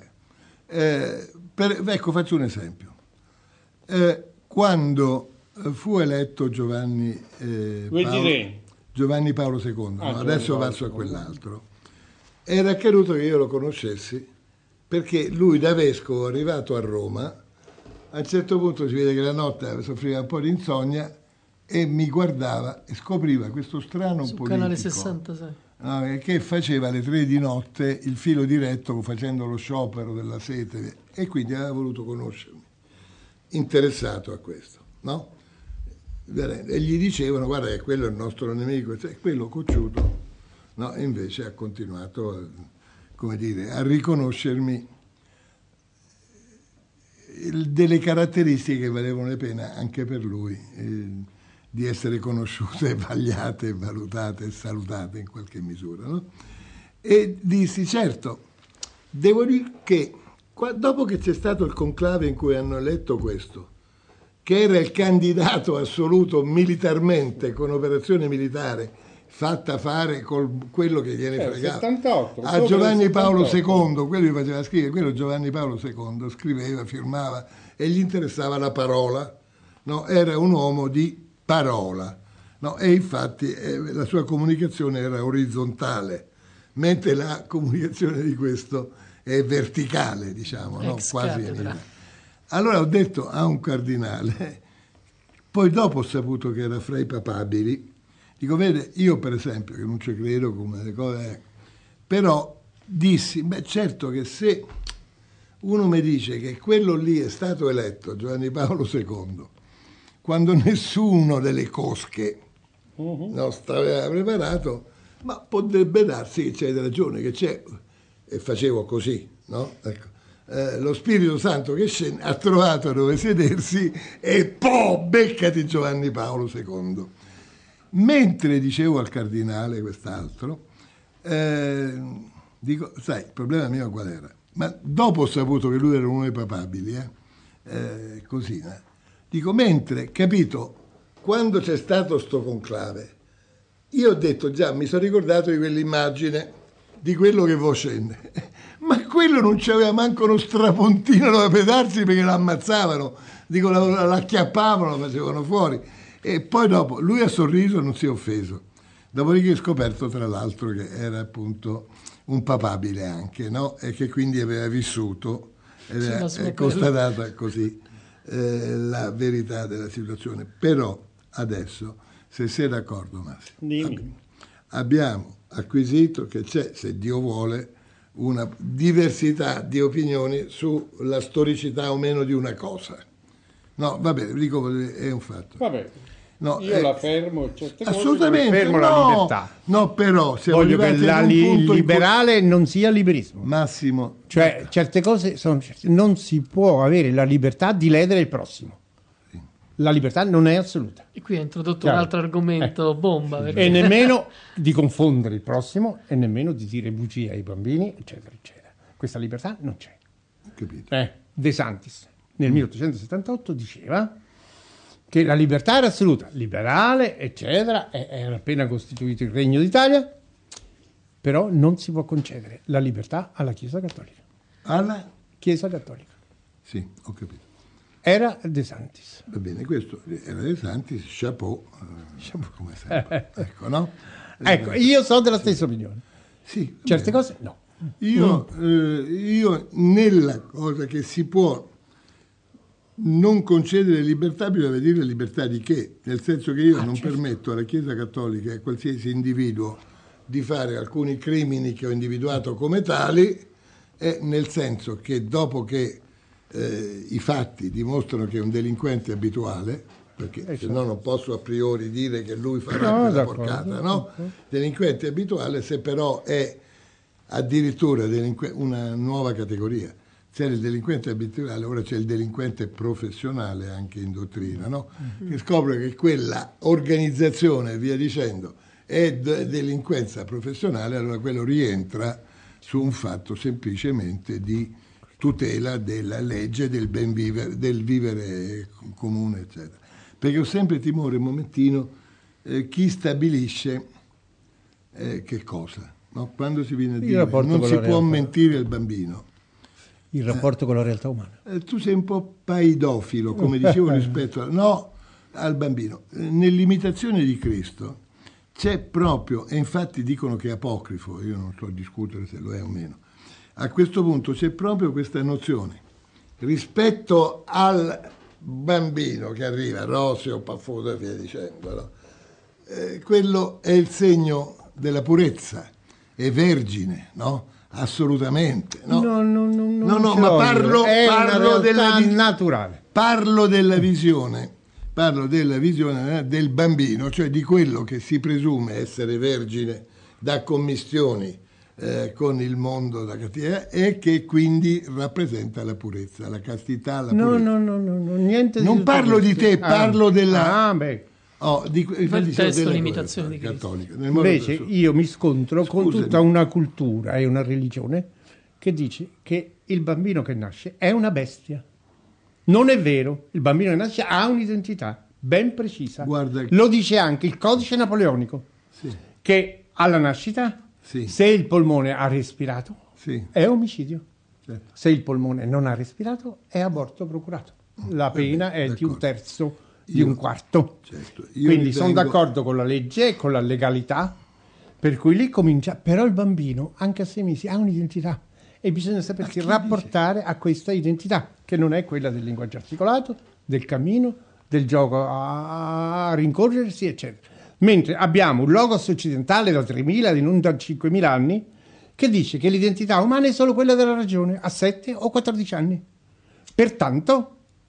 eh, per- ecco, faccio un esempio. Eh, quando eh, fu eletto Giovanni, eh, Paolo, ventitré. Giovanni Paolo secondo, Ah, no? Giovanni Adesso Paolo passo a secondo. quell'altro, era accaduto che io lo conoscessi perché lui da vescovo arrivato a Roma, a un certo punto si vede che la notte soffriva un po' di insonnia e mi guardava e scopriva questo strano Su politico. Canale sessantasei. No, che faceva alle tre di notte il filo diretto facendo lo sciopero della sete e quindi aveva voluto conoscermi, interessato a questo, no? E gli dicevano guarda che quello è il nostro nemico, e quello cocciuto, no? E invece ha continuato, come dire, a riconoscermi delle caratteristiche che valevano la pena anche per lui eh, di essere conosciute, vagliate, valutate e salutate in qualche misura, no? E dissi certo, devo dire che qua, dopo che c'è stato il conclave in cui hanno eletto questo, che era il candidato assoluto militarmente con operazione militare fatta fare con quello che gliene Eh, fregava settantotto, a sopra Giovanni il Paolo settantotto. secondo, quello gli faceva scrivere, quello Giovanni Paolo secondo scriveva, firmava e gli interessava la parola, no? Era un uomo di parola, no? E infatti eh, la sua comunicazione era orizzontale, mentre la comunicazione di questo è verticale, diciamo, no? Ex Quasi cattedra. lineare. Allora ho detto a un cardinale, poi dopo ho saputo che era fra i papabili, dico, vede, io per esempio, che non ci credo come le cose, però dissi, beh certo che se uno mi dice che quello lì è stato eletto, Giovanni Paolo secondo, quando nessuno delle cosche non stava preparato, ma potrebbe darsi che c'è ragione, che c'è, e facevo così, no? Ecco. Eh, lo Spirito Santo che scende ha trovato dove sedersi e poi beccati Giovanni Paolo secondo. Mentre dicevo al cardinale quest'altro, eh, dico, sai, il problema mio qual era? Ma dopo ho saputo che lui era uno dei papabili, eh? Eh, così, eh? Dico, mentre, capito, quando c'è stato sto conclave, io ho detto già, mi sono ricordato di quell'immagine, di quello che vo scende, ma quello non c'aveva manco uno strapontino dove pedarsi perché lo ammazzavano, dico, la, la acchiappavano, lo facevano fuori. E poi dopo, lui ha sorriso e non si è offeso. Dopodiché ho scoperto, tra l'altro, che era appunto un papabile anche, no? E che quindi aveva vissuto, era Sì, ma è constatata così eh, la verità della situazione. Però adesso, se sei d'accordo, Massimo, Dimmi. abbiamo acquisito che c'è, se Dio vuole, una diversità di opinioni sulla storicità o meno di una cosa. No, vabbè, dico, è un fatto. Vabbè. No, Io eh, la fermo, certe assolutamente, cose, fermo no, la libertà. No, però siamo Voglio che arrivati la, ad un li- punto in liberale non sia liberismo. cui- Massimo, Cioè, certe cose sono certe. Non si può avere la libertà di ledere il prossimo. La libertà non è assoluta. E qui ha introdotto Chiaro. un altro argomento bomba. perché- E nemmeno di confondere il prossimo e nemmeno di dire bugie ai bambini, eccetera, eccetera. Questa libertà non c'è. capito? Eh, De Santis nel milleottocentosettantotto diceva che la libertà era assoluta, liberale, eccetera, e era appena costituito il Regno d'Italia, però non si può concedere la libertà alla Chiesa Cattolica. Alla? Chiesa Cattolica. Sì, ho capito. Era De Santis. Va bene, questo era De Santis, chapeau, eh, come sempre. Ecco, no? Ecco, io sono della stessa opinione. Sì, va Certe bene. cose no. Io, eh, io nella cosa che si può non concedere libertà, bisogna dire libertà di che? Nel senso che io Ah, non certo. permetto alla Chiesa Cattolica e a qualsiasi individuo di fare alcuni crimini che ho individuato come tali, e nel senso che dopo che eh, i fatti dimostrano che è un delinquente abituale, perché se no non posso a priori dire che lui farà No, quella d'accordo. porcata, no? Delinquente abituale, se però è addirittura delinque- una nuova categoria. C'era il delinquente abituale, ora c'è il delinquente professionale anche in dottrina, no? Che scopre che quella organizzazione e via dicendo è de- delinquenza professionale, allora quello rientra su un fatto semplicemente di tutela della legge, del ben vivere, del vivere comune, eccetera. Perché ho sempre timore un momentino eh, chi stabilisce eh, che cosa, no? Quando si viene a dire rapporto non con si la può realtà. mentire al bambino. Il rapporto con la realtà umana. Eh, tu sei un po' paidofilo, come dicevo, rispetto al, no, al bambino. Eh, Nell'imitazione di Cristo c'è proprio, e infatti dicono che è apocrifo, io non so discutere se lo è o meno, a questo punto c'è proprio questa nozione rispetto al bambino che arriva, roseo, paffuto e via dicendo, no? Eh, quello è il segno della purezza, è vergine, no? Assolutamente, no? No, no, no, no, No, no, ce ma l'ho parlo, io. È parlo una della realtà vi- naturale. parlo della visione, parlo della visione eh, del bambino, cioè di quello che si presume essere vergine da commistioni eh, con il mondo da cattiva e che quindi rappresenta la purezza, la castità, la No, purezza. no, no, no, no, niente di Non tutto parlo di questo. te, parlo della- Ah, beh. Oh, di, infatti dicevo testo della l'imitazione purezza di Cristo. cattolica, nel modo Invece più- io mi scontro con Scusami. tutta una cultura e una religione che dice che il bambino che nasce è una bestia. Non è vero, il bambino che nasce ha un'identità ben precisa. Guarda- Lo dice anche il codice napoleonico, Sì, che alla nascita, Sì. se il polmone ha respirato, sì, è omicidio. certo. Se il polmone non ha respirato, è aborto procurato. La pena è di un d'accordo. terzo, di Io- un quarto. certo. Io Quindi sono ritengo- d'accordo con la legge e con la legalità, per cui lì comincia. Però il bambino, anche a sei mesi, ha un'identità e bisogna sapersi chi rapportare a questa identità, che non è quella del linguaggio articolato, del cammino, del gioco a a rincorrersi, eccetera. Mentre abbiamo un logos occidentale da tremila, di non da cinquemila anni, che dice che l'identità umana è solo quella della ragione a sette o quattordici anni. Pertanto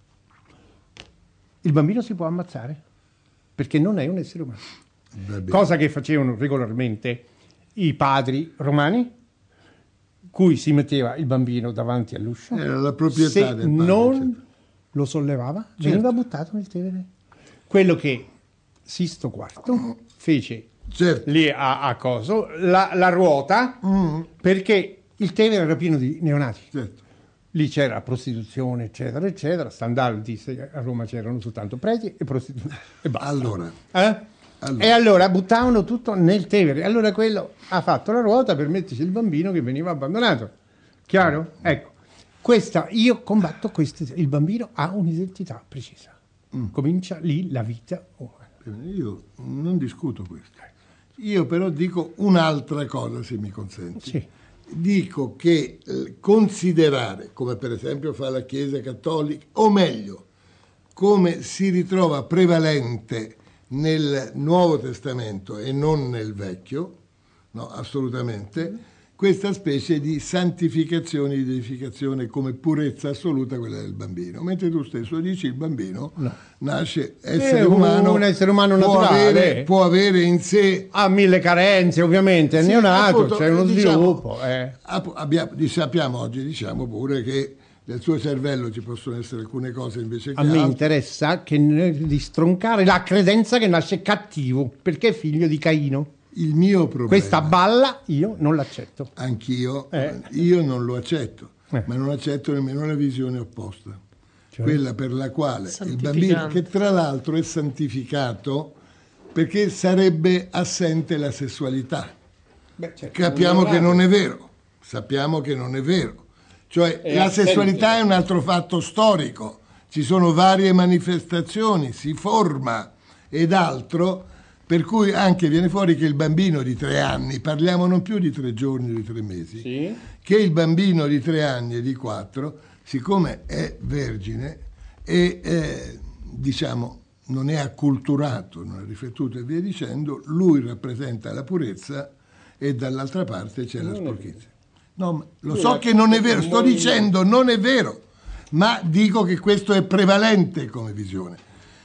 il bambino si può ammazzare perché non è un essere umano. Va bene. Cosa che facevano regolarmente i padri romani, cui si metteva il bambino davanti all'uscio. Era la proprietà Se del padre, non certo. lo sollevava, Certo. veniva buttato nel Tevere. Quello che Sisto quarto fece Certo. lì a, a Coso, la, la ruota, Mm, perché il Tevere era pieno di neonati. certo. Lì c'era prostituzione, eccetera, eccetera. Stendhal disse che a Roma c'erano soltanto preti e prostituti e basta. Allora, Eh? Allora. E allora buttavano tutto nel Tevere. Allora quello ha fatto la ruota per metterci il bambino che veniva abbandonato. Chiaro? Ecco, questa, io combatto questo. Il bambino ha un'identità precisa. Comincia lì la vita umana. io non discuto questo. Io però dico un'altra cosa, se mi consenti. Sì. Dico che eh, considerare, come per esempio fa la Chiesa Cattolica, o meglio, come si ritrova prevalente nel Nuovo Testamento e non nel Vecchio, no, assolutamente, questa specie di santificazione, di deificazione come purezza assoluta, quella del bambino, mentre tu stesso dici il bambino no. nasce essere è umano, un essere umano può naturale, avere, può avere in sé, ha mille carenze ovviamente, è sì, neonato, appunto, c'è uno diciamo, sviluppo eh. abbiamo, sappiamo oggi, diciamo pure che nel suo cervello ci possono essere alcune cose invece che a me altre. interessa che, di stroncare la credenza che nasce cattivo perché è figlio di Caino. Il mio problema, questa balla io non l'accetto. Anch'io, eh. io non lo accetto, eh. ma non accetto nemmeno la visione opposta, cioè? Quella per la quale il bambino, che tra l'altro è santificato perché sarebbe assente la sessualità. Beh, certo, capiamo non che non è vero, sappiamo che non è vero, cioè è la assente. Sessualità è un altro fatto storico, ci sono varie manifestazioni, si forma ed altro. Per cui anche viene fuori che il bambino di tre anni, parliamo non più di tre giorni o di tre mesi, sì. Che il bambino di tre anni e di quattro, siccome è vergine e eh, diciamo non è acculturato, non è riflettuto e via dicendo, lui rappresenta la purezza e dall'altra parte c'è non la sporchezza. No, ma lo lui so che non è vero, sto dicendo non è vero, ma dico che questo è prevalente come visione.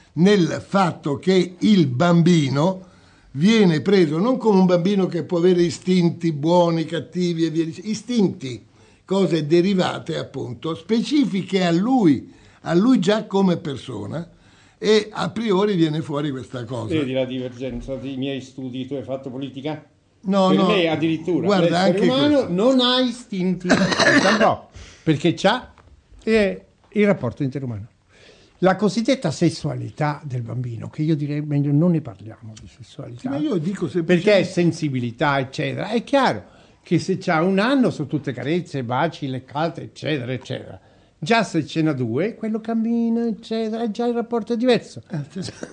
Nel fatto che il bambino viene preso non come un bambino che può avere istinti buoni, cattivi e via dicendo, istinti, cose derivate appunto, specifiche a lui, a lui già come persona, e a priori viene fuori questa cosa. Vedi la divergenza dei miei studi, tu hai fatto politica? No, per no, me addirittura guarda, anche umano questo. Non ha istinti, no, perché c'ha eh, il rapporto interumano. La cosiddetta sessualità del bambino, che io direi meglio non ne parliamo di sessualità, sì, ma io dico perché è sensibilità, eccetera. È chiaro che se c'ha un anno sono tutte carezze, baci, leccate, eccetera, eccetera. Già se ce n'ha due, quello cammina, eccetera, già il rapporto è diverso. Eh, certo.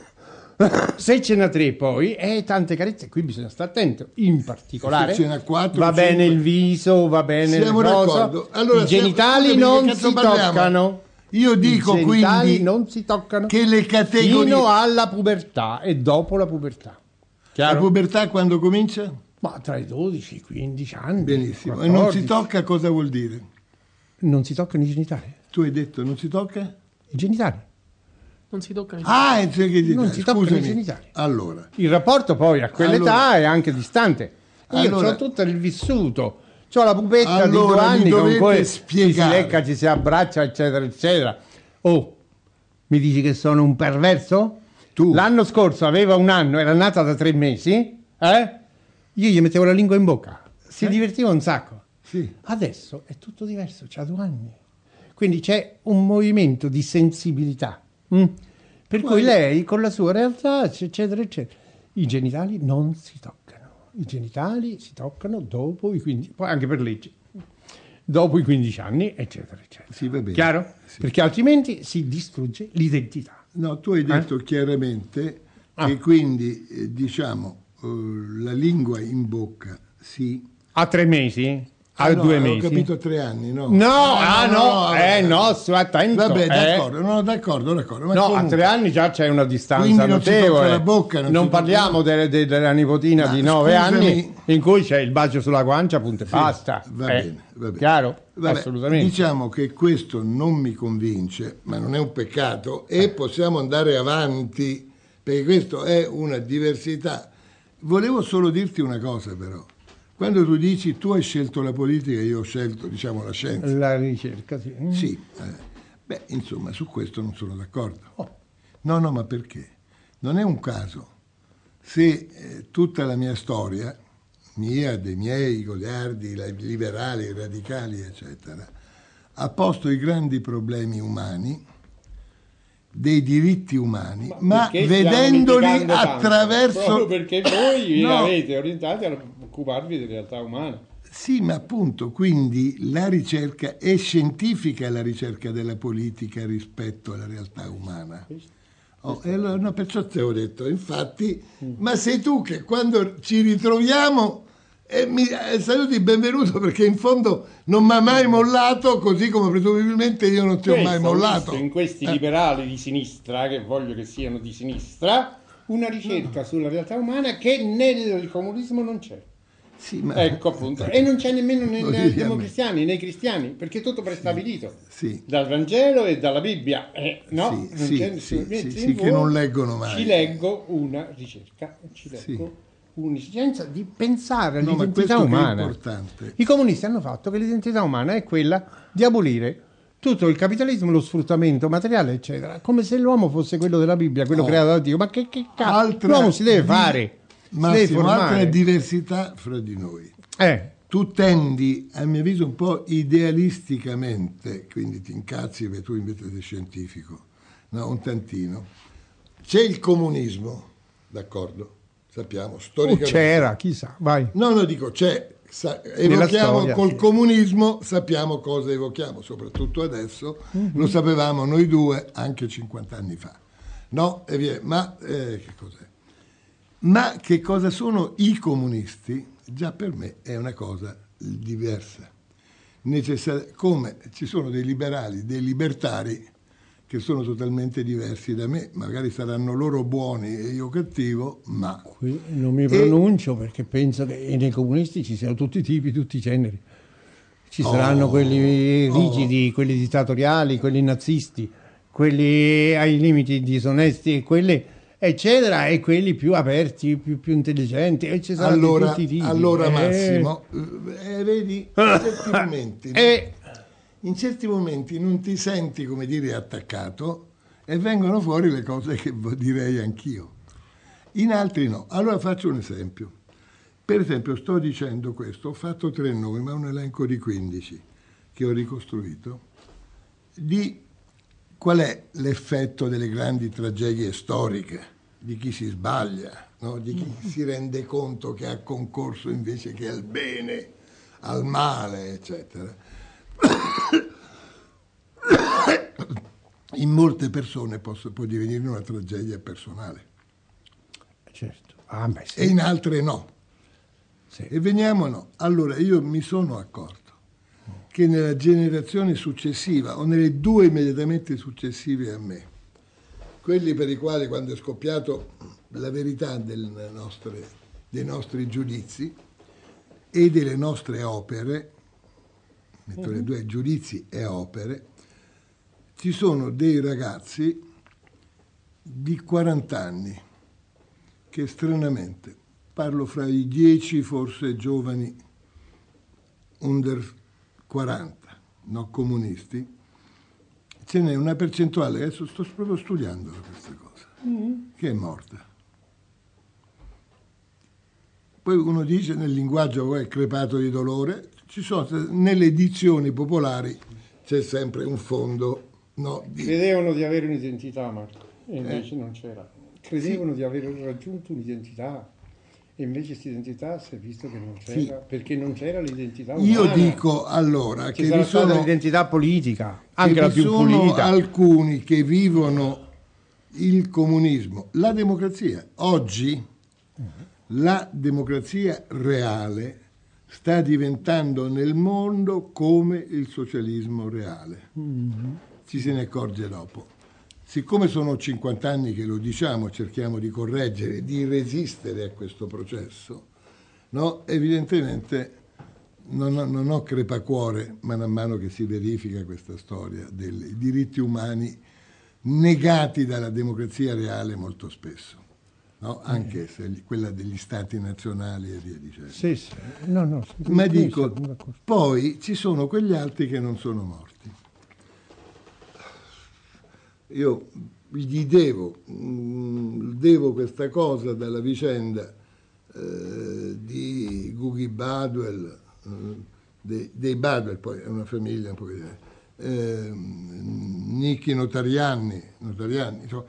Se ce n'ha tre poi, eh, tante carezze, qui bisogna stare attento, in particolare se ce n'ha quattro, va cinque. Bene il viso, va bene siamo il d'accordo. Allora, i genitali siamo, non si parliamo? toccano. Io dico I quindi non si toccano che le categorie fino alla pubertà e dopo la pubertà. Chiaro? La pubertà quando comincia? Ma tra i dodici e i quindici anni. Benissimo. quattordici. E non si tocca cosa vuol dire? Non si toccano i genitali. Tu hai detto non si tocca? I genitali. Non si toccano i genitali. Ah, cioè che non si toccano i genitali. Allora. Il rapporto poi a quell'età allora. È anche distante. Io allora. ho tutto il vissuto. C'ho la pupetta allora, di due anni con cui spiegare. Ci si lecca, ci si abbraccia, eccetera, eccetera. Oh, mi dici che sono un perverso? Tu. L'anno scorso aveva un anno, era nata da tre mesi, eh? Io gli mettevo la lingua in bocca, si eh? divertiva un sacco. Sì. Adesso è tutto diverso, c'ha due anni. Quindi c'è un movimento di sensibilità. Mm? Per Poi... cui lei, con la sua realtà, eccetera, eccetera. I genitali non si toccano. I genitali si toccano dopo i quindici, poi anche per legge. Dopo i quindici anni, eccetera, eccetera. Sì, va bene. Chiaro? Sì. Perché altrimenti si distrugge l'identità. No, tu hai detto eh? chiaramente ah. che quindi, eh, diciamo, uh, la lingua in bocca si... A tre mesi? A ah, no, due mesi? Ho capito tre anni, no? No, ah, ah no, no, no, eh no, sto attento. Vabbè, eh. d'accordo, no, d'accordo, d'accordo. Ma no, comunque, a tre anni già c'è una distanza quindi non notevole. Si la bocca, non, non si parliamo delle, delle, della nipotina no, di nove scusami. Anni in cui c'è il bacio sulla guancia, punto e sì, basta. Va eh. bene, va bene. Chiaro? Vabbè, assolutamente. Diciamo che questo non mi convince, ma non è un peccato e possiamo andare avanti perché questo è una diversità. Volevo solo dirti una cosa però. Quando tu dici tu hai scelto la politica, io ho scelto, diciamo, la scienza. La ricerca, sì. Sì, eh, beh, insomma, su questo non sono d'accordo. Oh. No, no, ma perché? Non è un caso se eh, tutta la mia storia, mia, dei miei, goliardi, liberali, radicali, eccetera, ha posto i grandi problemi umani, dei diritti umani, ma, ma vedendoli attraverso... Proprio perché voi no. avete orientati a occuparvi delle realtà umane. Sì, ma appunto, quindi la ricerca è scientifica, la ricerca della politica rispetto alla realtà umana. Oh, e allora, no, perciò te ho detto, infatti, mm. ma sei tu che quando ci ritroviamo... E mi eh, saluti, benvenuto, perché in fondo non mi ha mai mollato, così come presumibilmente io non ti ho mai mollato. In questi eh. liberali di sinistra, che voglio che siano di sinistra, una ricerca no. sulla realtà umana che nel comunismo non c'è. Sì, ma... Ecco appunto. E non c'è nemmeno nei Vogliamo- democristiani, nei cristiani, perché è tutto prestabilito. Sì. Dal Vangelo e dalla Bibbia. Eh, no, Sì, non sì, c'è sì, nessuno. sì, Mentre sì, in che voi non leggono mai. Ci leggo una ricerca, ci leggo Sì. Un'esigenza di pensare No, ma all'identità questo che è umana. importante. I comunisti hanno fatto che l'identità umana è quella di abolire tutto il capitalismo, lo sfruttamento materiale, eccetera, come se l'uomo fosse quello della Bibbia, quello Oh. creato da Dio. Ma che, che cazzo? Altra L'uomo si deve di- fare, si deve Massimo, altra formare. diversità fra di noi. Eh, Tu tendi, a mio avviso, un po' idealisticamente, quindi ti incazzi perché tu invece sei scientifico, no, un tantino. C'è il comunismo, d'accordo? Sappiamo, o storicamente. c'era, chissà, vai. No, no, dico, c'è. Sa- Nella evochiamo storia, col sì. comunismo, sappiamo cosa evochiamo, soprattutto adesso, Mhm. lo sapevamo noi due anche cinquanta anni fa. No, e via. Ma eh, che cos'è? Ma che cosa sono i comunisti? Già per me è una cosa diversa. Necessar- come ci sono dei liberali, dei libertari che sono totalmente diversi da me, magari saranno loro buoni e io cattivo, ma Qui non mi pronuncio perché penso che nei comunisti ci siano tutti i tipi, tutti i generi. Ci saranno Oh, quelli oh. rigidi, quelli dittatoriali, quelli nazisti, quelli ai limiti disonesti, e quelli eccetera, e quelli più aperti, più, più intelligenti, e ci saranno di allora, tutti i tipi. allora Eh, Massimo, eh, vedi, in certi momenti, eh, in certi momenti non ti senti, come dire, attaccato e vengono fuori le cose che vo- direi anch'io. In altri no. Allora faccio un esempio. Per esempio sto dicendo questo, ho fatto tre nomi, ma un elenco di quindici che ho ricostruito, di qual è l'effetto delle grandi tragedie storiche, di chi si sbaglia, no? Di chi si rende conto che ha concorso invece che al bene, al male, eccetera. In molte persone posso- può divenire una tragedia personale certo. Ah, beh, sì, e in altre no. sì. E veniamo a no. Allora io mi sono accorto che nella generazione successiva o nelle due immediatamente successive a me, quelli per i quali quando è scoppiato la verità delle nostre, dei nostri giudizi e delle nostre opere, metto le due, giudizi e opere, ci sono dei ragazzi di quaranta anni che stranamente, parlo fra i dieci forse giovani under quaranta, no comunisti, ce n'è una percentuale, adesso sto proprio studiando questa cosa, che è morta. Poi uno dice nel linguaggio è crepato di dolore, ci sono nelle edizioni popolari c'è sempre un fondo, no, di- Credevano di avere un'identità, Marco, e invece non c'era. Credevano di aver raggiunto un'identità, e invece questa identità si è visto che non c'era, Sì. perché non c'era l'identità umana. Io dico allora Ci che sarà vi stata sono, L'identità politica, che anche la vi più sono pulita. alcuni che vivono il comunismo, la democrazia. Oggi la democrazia reale sta diventando nel mondo come il socialismo reale. Ci se ne accorge dopo. Siccome sono cinquanta anni che lo diciamo, cerchiamo di correggere, di resistere a questo processo, no? Evidentemente non ho, non ho crepacuore man mano che si verifica questa storia dei diritti umani negati dalla democrazia reale molto spesso, no? Anche se quella degli stati nazionali e via dicendo. Sì, sì. No, no, Ma sì, dico, sono d'accordo. poi ci sono quegli altri che non sono morti. Io gli devo, mm, devo questa cosa dalla vicenda eh, di Gugi Badwell, eh, dei, dei Badwell, poi è una famiglia un po' eh, Nichi Notarianni, Notarianni insomma,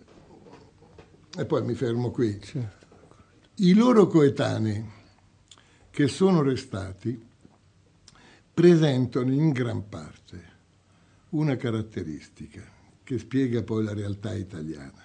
e poi mi fermo qui. I loro coetanei che sono restati presentano in gran parte una caratteristica che spiega poi la realtà italiana.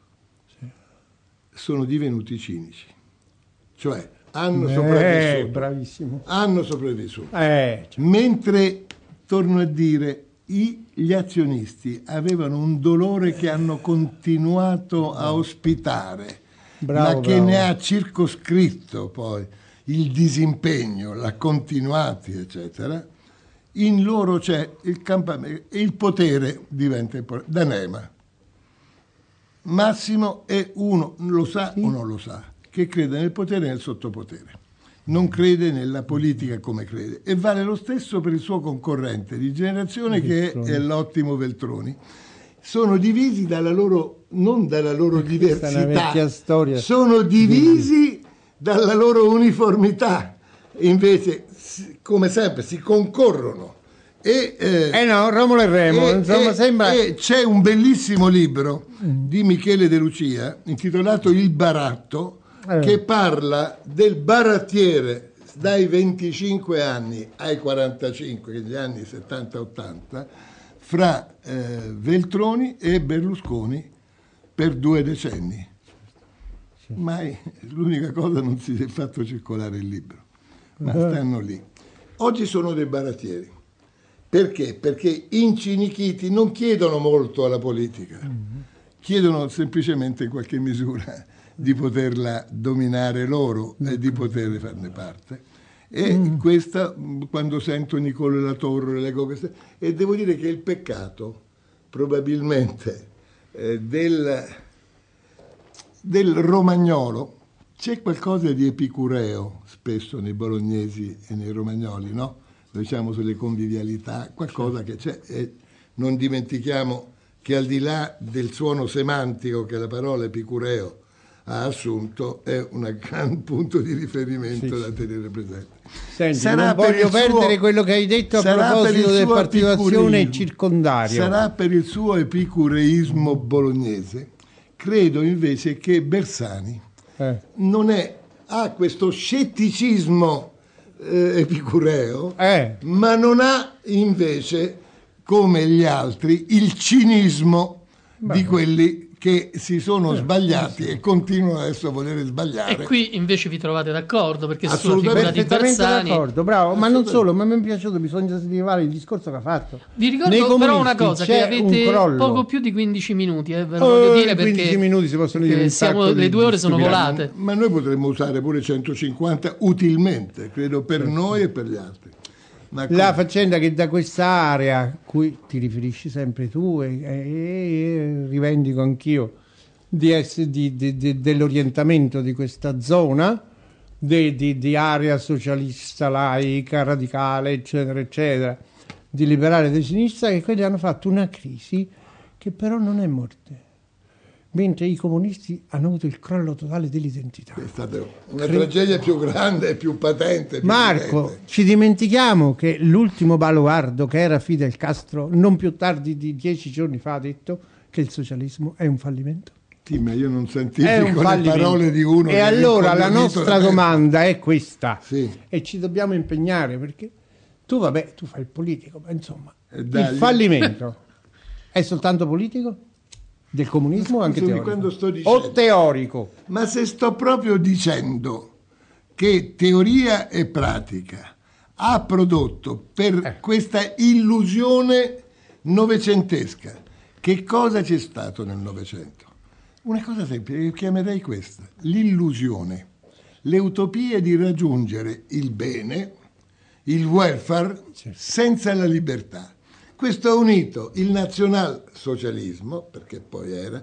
Sono divenuti cinici, cioè hanno Eh, sopravvissuto. bravissimo. Hanno sopravvissuto. Eh, cioè, Mentre, torno a dire, i- gli azionisti avevano un dolore che hanno continuato a ospitare, Bravo, ma che bravo. ne ha circoscritto poi il disimpegno, la continuati, eccetera, in loro c'è il campamento e il potere diventa importante. D'Anema. Massimo è uno, lo sa sì. o non lo sa, che crede nel potere e nel sottopotere. Non crede nella politica come crede. E vale lo stesso per il suo concorrente di generazione Veltroni. Che è l'ottimo Veltroni. Sono divisi dalla loro, non dalla loro diversità, sono divisi dalla loro uniformità. Invece, come sempre, si concorrono. E, eh, eh no, Romolo e Remo, e, insomma, e, sembra... e c'è un bellissimo libro di Michele De Lucia, intitolato Il baratto, eh. che parla del barattiere dai venticinque anni ai quarantacinque, che gli anni settanta ottanta, fra eh, Veltroni e Berlusconi per due decenni. Sì. Mai l'unica cosa non si è fatto circolare il libro, ma uh-huh. stanno lì. Oggi sono dei barattieri. Perché? Perché incinichiti non chiedono molto alla politica, uh-huh. chiedono semplicemente in qualche misura di poterla dominare loro uh-huh. e di poter farne parte. E mm. questa, quando sento Nicola Latorre, leggo queste, e devo dire che il peccato probabilmente eh, del, del romagnolo, c'è qualcosa di epicureo spesso nei bolognesi e nei romagnoli, no? Lo diciamo sulle convivialità, qualcosa che c'è, e non dimentichiamo che al di là del suono semantico che la parola epicureo ha assunto, è un gran punto di riferimento sì, da tenere presente. Senti, sarà non voglio perdere suo, quello che hai detto a proposito della partecipazione circondaria. Sarà per il suo epicureismo bolognese. Credo invece che Bersani eh. non è, ha questo scetticismo eh, epicureo, eh. ma non ha invece, come gli altri, il cinismo Beh. di quelli che si sono sbagliati e continuano adesso a volere sbagliare. E qui invece vi trovate d'accordo, perché sulla figura di Bersani... d'accordo, bravo, ma non solo, ma mi è piaciuto, bisogna rilevare il discorso che ha fatto. Vi ricordo però una cosa, che avete un poco più di quindici minuti, eh, ve lo voglio dire, perché quindici minuti si possono dire siamo, le due ore sono volate. Ma, ma noi potremmo usare pure centocinquanta utilmente, credo, per sì. noi e per gli altri. Ma la faccenda che da quest'area a cui ti riferisci sempre tu e, e, e rivendico anch'io di essere, di, di, di, dell'orientamento di questa zona di, di, di area socialista, laica, radicale, eccetera eccetera, di liberale di sinistra, che quelli hanno fatto una crisi che però non è morte, mentre i comunisti hanno avuto il crollo totale dell'identità. È stata una Cre- tragedia più grande, più patente. Più Marco, patente. Ci dimentichiamo che l'ultimo baluardo, che era Fidel Castro, non più tardi di dieci giorni fa ha detto che il socialismo è un fallimento. Sì, ma io non sentivo le parole di uno. E allora la nostra domanda è questa, sì. e ci dobbiamo impegnare, perché tu, vabbè, tu fai il politico, ma insomma, il fallimento è soltanto politico? Del comunismo o anche teorico? Sto dicendo, o teorico? Ma se sto proprio dicendo che teoria e pratica ha prodotto per eh. questa illusione novecentesca, che cosa c'è stato nel Novecento? Una cosa semplice, io chiamerei questa: l'illusione, l'utopia di raggiungere il bene, il welfare, certo. senza la libertà. Questo ha unito il nazionalsocialismo, perché poi era,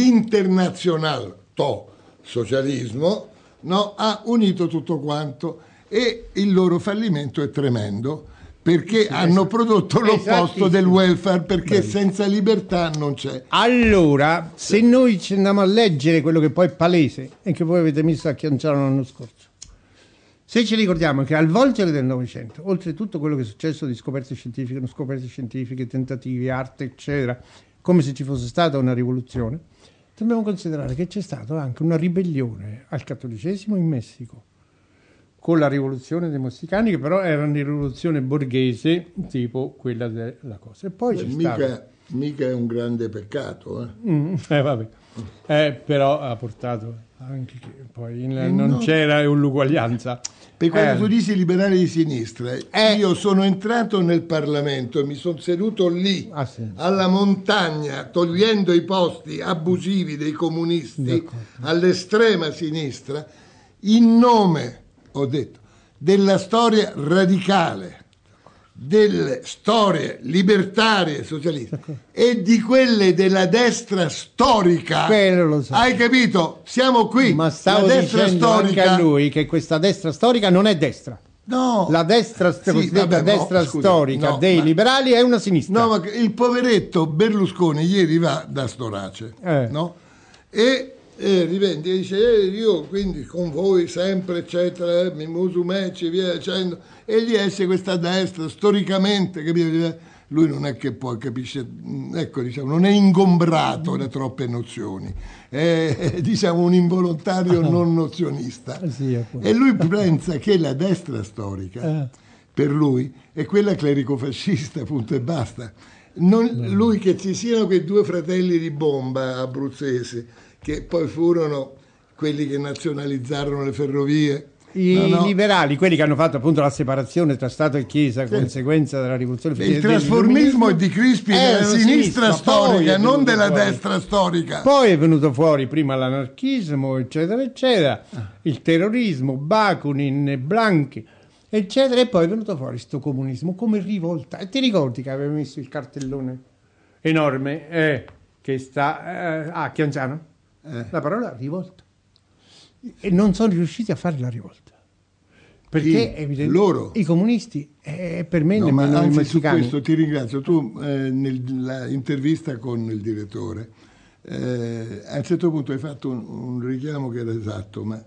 l'internazional-to-socialismo, no? Ha unito tutto quanto, e il loro fallimento è tremendo, perché sì, hanno esatto. prodotto l'opposto del welfare, perché Beh. senza libertà non c'è. Allora, sì. se noi ci andiamo a leggere quello che poi è palese, e che voi avete messo a Chianciano l'anno scorso, se ci ricordiamo che al volgere del Novecento, oltre tutto quello che è successo di scoperte scientifiche, non scoperte scientifiche, tentativi, arte, eccetera, come se ci fosse stata una rivoluzione, dobbiamo considerare che c'è stata anche una ribellione al cattolicesimo in Messico, con la rivoluzione dei messicani, che però era una rivoluzione borghese, tipo quella della cosa. E poi Beh, c'è mica, stato... mica è un grande peccato. Eh? Mm, eh, vabbè. Eh, però ha portato anche che poi in, eh non no. c'era l'uguaglianza. Per quando eh. tu dici liberali di sinistra, eh. io sono entrato nel Parlamento e mi sono seduto lì, ah, sì. alla montagna, togliendo i posti abusivi dei comunisti D'accordo. all'estrema sinistra, in nome ho detto, della storia radicale, delle storie libertarie socialiste e di quelle della destra storica. Quello lo so. Hai capito? Siamo qui. Ma stavo la destra dicendo storica... anche a lui che questa destra storica non è destra. No. La destra, Sì, cosiddetta vabbè, destra no, scusa, storica no, dei ma- liberali è una sinistra. No, ma il poveretto Berlusconi ieri va da Storace, Eh. no? E eh, rivendica, dice eh, io quindi con voi sempre eccetera, eh, mi musumeci via dicendo, e gli esce questa destra storicamente, capito? Lui non è che poi capisce, ecco, diciamo, non è ingombrato da troppe nozioni, è diciamo un involontario non nozionista. Sì, appunto. E lui pensa che la destra storica per lui è quella clerico-fascista, punto e basta. Non, lui che ci siano quei due fratelli di bomba abruzzesi che poi furono quelli che nazionalizzarono le ferrovie. I No, no. liberali, quelli che hanno fatto appunto la separazione tra Stato e Chiesa a conseguenza della rivoluzione Il francese, trasformismo è di Crispi, della Erano sinistra sinistra, poi storica, è non venuto della fuori. destra storica. Poi è venuto fuori prima l'anarchismo, eccetera, eccetera, il terrorismo, Bakunin, Blanchi, eccetera, e poi è venuto fuori sto comunismo come rivolta. E ti ricordi che aveva messo il cartellone enorme eh, che sta eh, a Chianciano? Eh. La parola rivolta. E non sono riusciti a fare la rivolta. Perché Chi? evidente- Loro? i comunisti, eh, per me No, ma nemmeno i anzi, su messicani. questo ti ringrazio. Tu eh, nell'intervista con il direttore eh, a un certo punto hai fatto un, un richiamo che era esatto, ma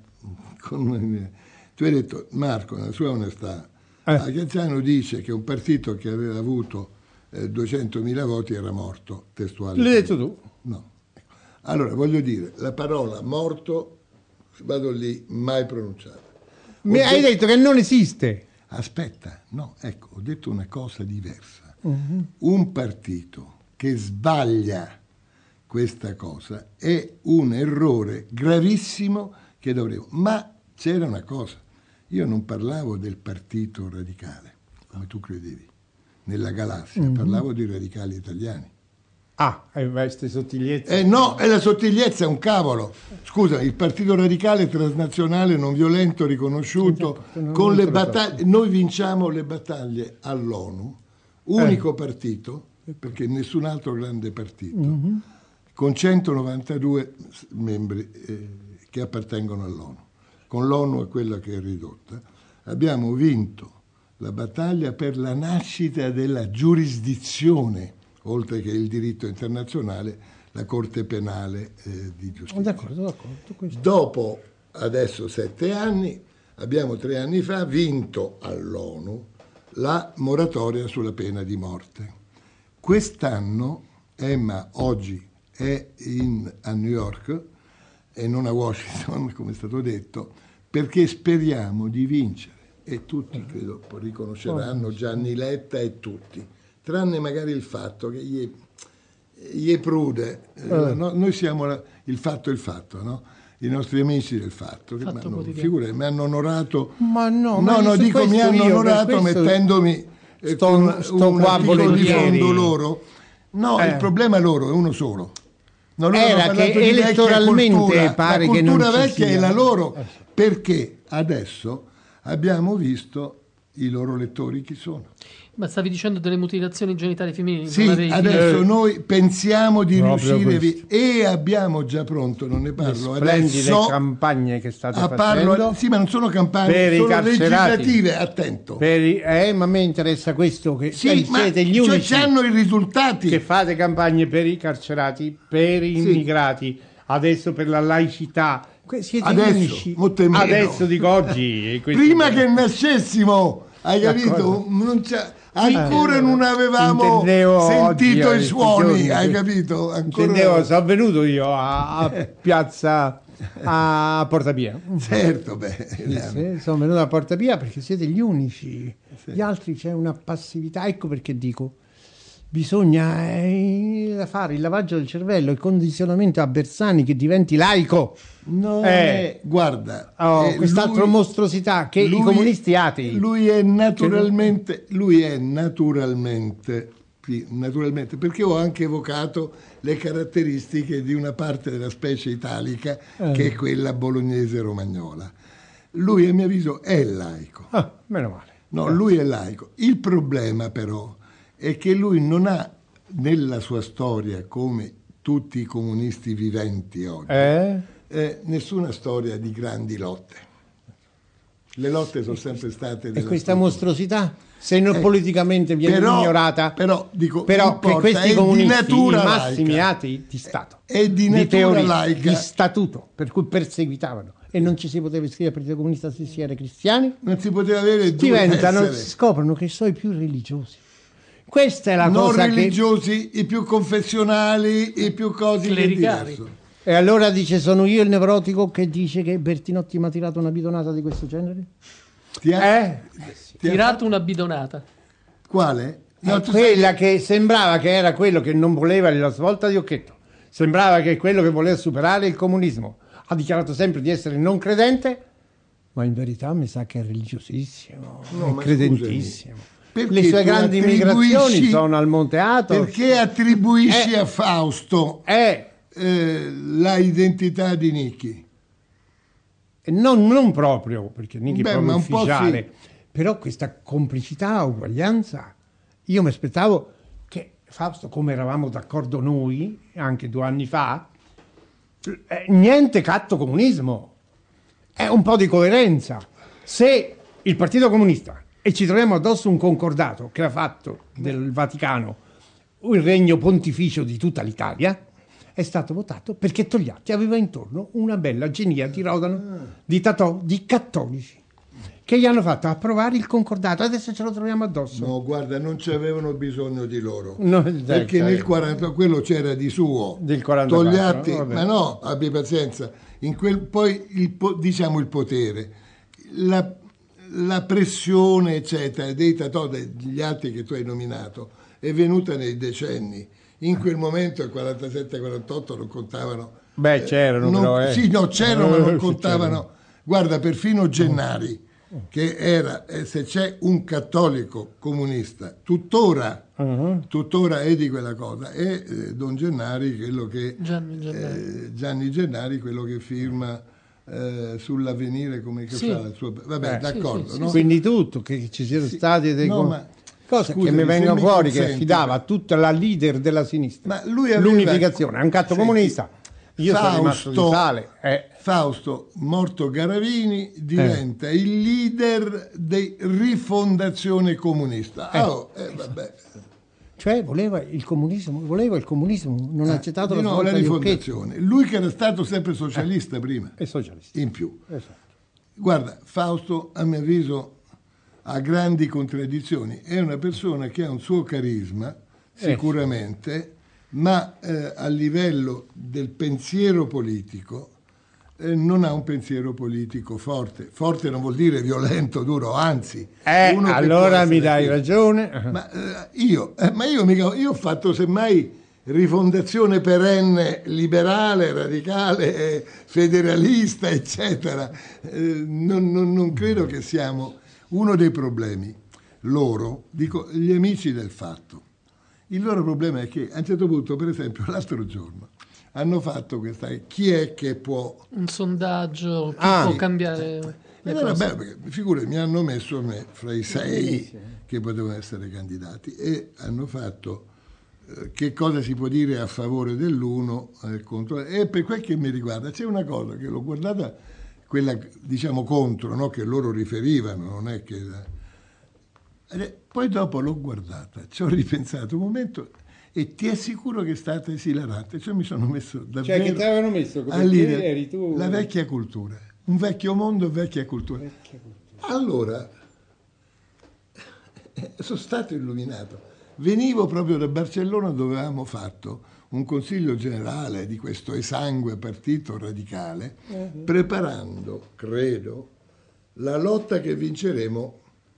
con, tu hai detto, Marco, nella sua onestà, Eh. a Chianciano dice che un partito che aveva avuto eh, duecentomila voti era morto, testuale. L'hai detto tu? No. Allora, voglio dire, la parola morto, vado lì, mai pronunciata. Mi Ho hai detto- detto che non esiste. Aspetta, no, ecco, ho detto una cosa diversa. Mhm. Un partito che sbaglia questa cosa è un errore gravissimo che dovremo. Ma c'era una cosa, io non parlavo del partito radicale, come tu credevi, nella galassia, Mhm. parlavo di radicali italiani. Ah, hai queste sottigliezze. Eh no, è la sottigliezza, è un cavolo. Scusa, il partito radicale transnazionale non violento riconosciuto Non- con non le te lo so. battaglie. Noi vinciamo le battaglie all'ONU, unico partito, perché nessun altro grande partito, con centonovantadue s- membri eh, che appartengono all'ONU. Con l'ONU è quella che è ridotta. Abbiamo vinto la battaglia per la nascita della giurisdizione, oltre che il diritto internazionale, la Corte Penale eh, di Giustizia. D'accordo, d'accordo. Questo. Dopo, adesso sette anni, abbiamo tre anni fa vinto all'ONU la moratoria sulla pena di morte. Quest'anno Emma oggi è in, a New York e non a Washington, come è stato detto, perché speriamo di vincere. E tutti, credo, riconosceranno, Gianni Letta e tutti, tranne magari il fatto che gli, gli prude. Eh, no, noi siamo la, il fatto è il fatto, no? I nostri amici del fatto, che Fatto mi hanno, quotidiano. figurati, mi hanno onorato. Ma no, no, ma no, su dico mi questo hanno io, per onorato questo mettendomi eh, sto- con sto un qua articolo di volentieri. fondo loro. No, Eh. il problema loro è uno solo. No, loro Era hanno che parlato di vecchia elettoralmente cultura. pare la che non cultura ci vecchia sia. è la loro, perché adesso abbiamo visto i loro lettori chi sono. Ma stavi dicendo delle mutilazioni genitali femminili? Sì, non avevi adesso finito? noi pensiamo di Proprio riuscire questo. e abbiamo già pronto, non ne parlo Splendide adesso. campagne che state a facendo. parlo, sì, ma non sono campagne, per i sono carcerati. legislative, attento. Per i- eh, ma a me interessa questo, che Sì, eh, ma siete gli cioè unici c'hanno i risultati. che fate campagne per i carcerati, per i Sì. immigrati, adesso per la laicità. Que- Siete gli Adesso, unici. molto meno. Adesso dico oggi. e questo- Prima che nascessimo, hai capito? D'accordo. Non c'è- ancora non avevamo Intendevo sentito oggi, i a suoni, questi hai giorni. capito? Ancora... Intendevo, sono venuto io a, a piazza a Porta Pia. Certo, beh. Sì, sono venuto a Porta Pia perché siete gli unici. Gli altri c'è una passività. Ecco perché dico, bisogna eh, fare il lavaggio del cervello, il condizionamento a Bersani che diventi laico. No, Eh. eh, guarda, Oh, eh, quest'altra lui- mostruosità che lui- i comunisti atei. Lui è naturalmente, lui è naturalmente, sì, naturalmente, perché ho anche evocato le caratteristiche di una parte della specie italica Eh. che è quella bolognese romagnola. Lui, a mio avviso, è laico. Ah, meno male. No, lui è laico. Il problema però è che lui non ha nella sua storia, come tutti i comunisti viventi oggi, Eh? eh, nessuna storia di grandi lotte. Le lotte sono sempre state... E della questa struttura. mostruosità, se non Eh, politicamente viene però- ignorata, però, dico, però importa, che questi è di comunisti, natura i massimi laica. atti di Stato, È di natura teoria, laica. di statuto, per cui perseguitavano e non ci si poteva iscrivere al Partito Comunista se si era cristiani, Non si poteva avere due diventano, tessere. scoprono che sono i più religiosi. Questa è la Non cosa che... religiosi, i più confessionali, i più cosi che è Clericali. diverso. E allora dice, sono io il nevrotico che dice che Bertinotti mi ha tirato una bidonata di questo genere? Ti ha- Eh? ti ha Tirato una bidonata. Quale? No, Eh, tu sai- quella che sembrava che era quello che non voleva la svolta di Occhetto, sembrava che quello che voleva superare il comunismo, ha dichiarato sempre di essere non credente, ma in verità mi sa che è religiosissimo, No, è ma credentissimo. Perché Le sue tu grandi attribuisci- migrazioni sono al Monte Athos. Perché attribuisci Eh. a Fausto Eh, eh, la identità di Nicky? non, non proprio, perché Nicky è Beh, proprio ma un po' ufficiale, però questa complicità, uguaglianza, io mi aspettavo che Fausto, come eravamo d'accordo noi, anche due anni fa, eh, niente catto comunismo, è un po' di coerenza. Se il Partito Comunista, e ci troviamo addosso un concordato che ha fatto del Vaticano il regno pontificio di tutta l'Italia, è stato votato perché Togliatti aveva intorno una bella genia di Rodano, di Tatò, di cattolici, che gli hanno fatto approvare il concordato. Adesso ce lo troviamo addosso. No, guarda, non ci avevano bisogno di loro. No, Perché dai, nel quaranta quello c'era di suo. Del quarantaquattro, Togliatti, vabbè. ma no, abbi pazienza. In quel, poi il, po- diciamo il potere, la, la pressione, eccetera, dei Tatò, degli altri che tu hai nominato, è venuta nei decenni. In quel momento, il quarantasette quarantotto, non contavano. Beh, c'erano, non- però, eh. Sì, no, c'erano, ma Eh, non sì, contavano. Guarda, perfino Gennari, che era, eh, se c'è un cattolico comunista, tuttora, Uh-huh. tuttora è di quella cosa, è eh, Don Gennari, quello che, Gianni Gennari. eh, Gianni Gennari, quello che firma eh, sull'avvenire, come che Sì. fa il suo... Vabbè, Eh, d'accordo, sì, sì, no? Quindi tutto, che ci siano Sì. stati dei... No, con- ma- Cosa scusami, che mi vengono se mi fuori, che consenti, affidava a tutta la leader della sinistra Ma lui aveva- l'unificazione, è un catto Senti, comunista. Io sono rimasto di Fausto- sale. Eh. Fausto, morto Garavini, diventa il leader di rifondazione comunista. Eh. Oh, eh, vabbè. Cioè voleva il comunismo, voleva il comunismo, non ha accettato Di la no, svolta la di Occhetto. rifondazione. Lui che era stato sempre socialista prima, È socialista. in più. Esatto. Guarda, Fausto, a mio avviso, ha grandi contraddizioni. È una persona che ha un suo carisma, sicuramente, ma eh, a livello del pensiero politico eh, non ha un pensiero politico forte. Forte non vuol dire violento, duro, anzi. Eh, uno che allora può mi essere dai fiero. ragione. Ma eh, io, eh, ma io, mica, io ho fatto semmai rifondazione perenne, liberale, radicale, eh, federalista, eccetera. Eh, non, non- non credo che siamo uno dei problemi. Loro, dico, gli amici del fatto, il loro problema è che a un certo punto, per esempio, l'altro giorno, hanno fatto questa, chi è che può... Un sondaggio che Ah, può sì. cambiare le Ed era cose. bello perché, figurati, mi hanno messo me fra i sei che potevano essere candidati e hanno fatto eh, che cosa si può dire a favore dell'uno eh, contro. E per quel che mi riguarda c'è una cosa che l'ho guardata, quella diciamo contro, no? Che loro riferivano, non è che... Ed è- Poi dopo l'ho guardata, ci ho ripensato un momento e ti assicuro che è stata esilarante. Cioè mi sono messo davvero... Cioè che ti avevano messo come all'idea- te eri tu... La vecchia cultura, un vecchio mondo e vecchia cultura. Allora, eh, sono stato illuminato. Venivo proprio da Barcellona dove avevamo fatto un consiglio generale di questo esangue partito radicale, preparando, credo, la lotta che vinceremo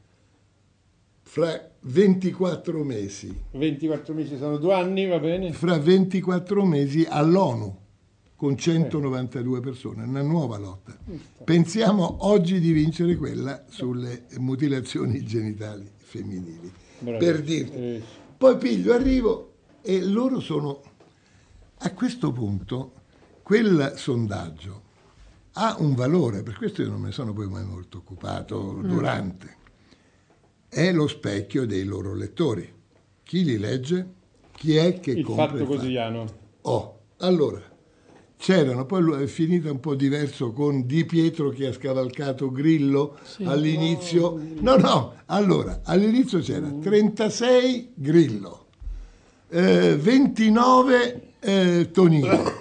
fra ventiquattro mesi. ventiquattro mesi sono due anni, va bene? Fra ventiquattro mesi all'ONU con centonovantadue persone, una nuova lotta. Pensiamo oggi di vincere quella sulle mutilazioni genitali femminili. Bravo. Per dirti. Eh. Poi piglio, arrivo e loro sono... A questo punto, quel sondaggio ha un valore, per questo io non me ne sono poi mai molto occupato mm. durante. È lo specchio dei loro lettori. Chi li legge? Chi è che il compra Fatto Quotidiano? Oh, allora, c'erano, poi è finita un po' diverso con Di Pietro che ha scavalcato Grillo sì. all'inizio. No, no, allora, all'inizio c'era trentasei Grillo, eh, ventinove eh, Tonino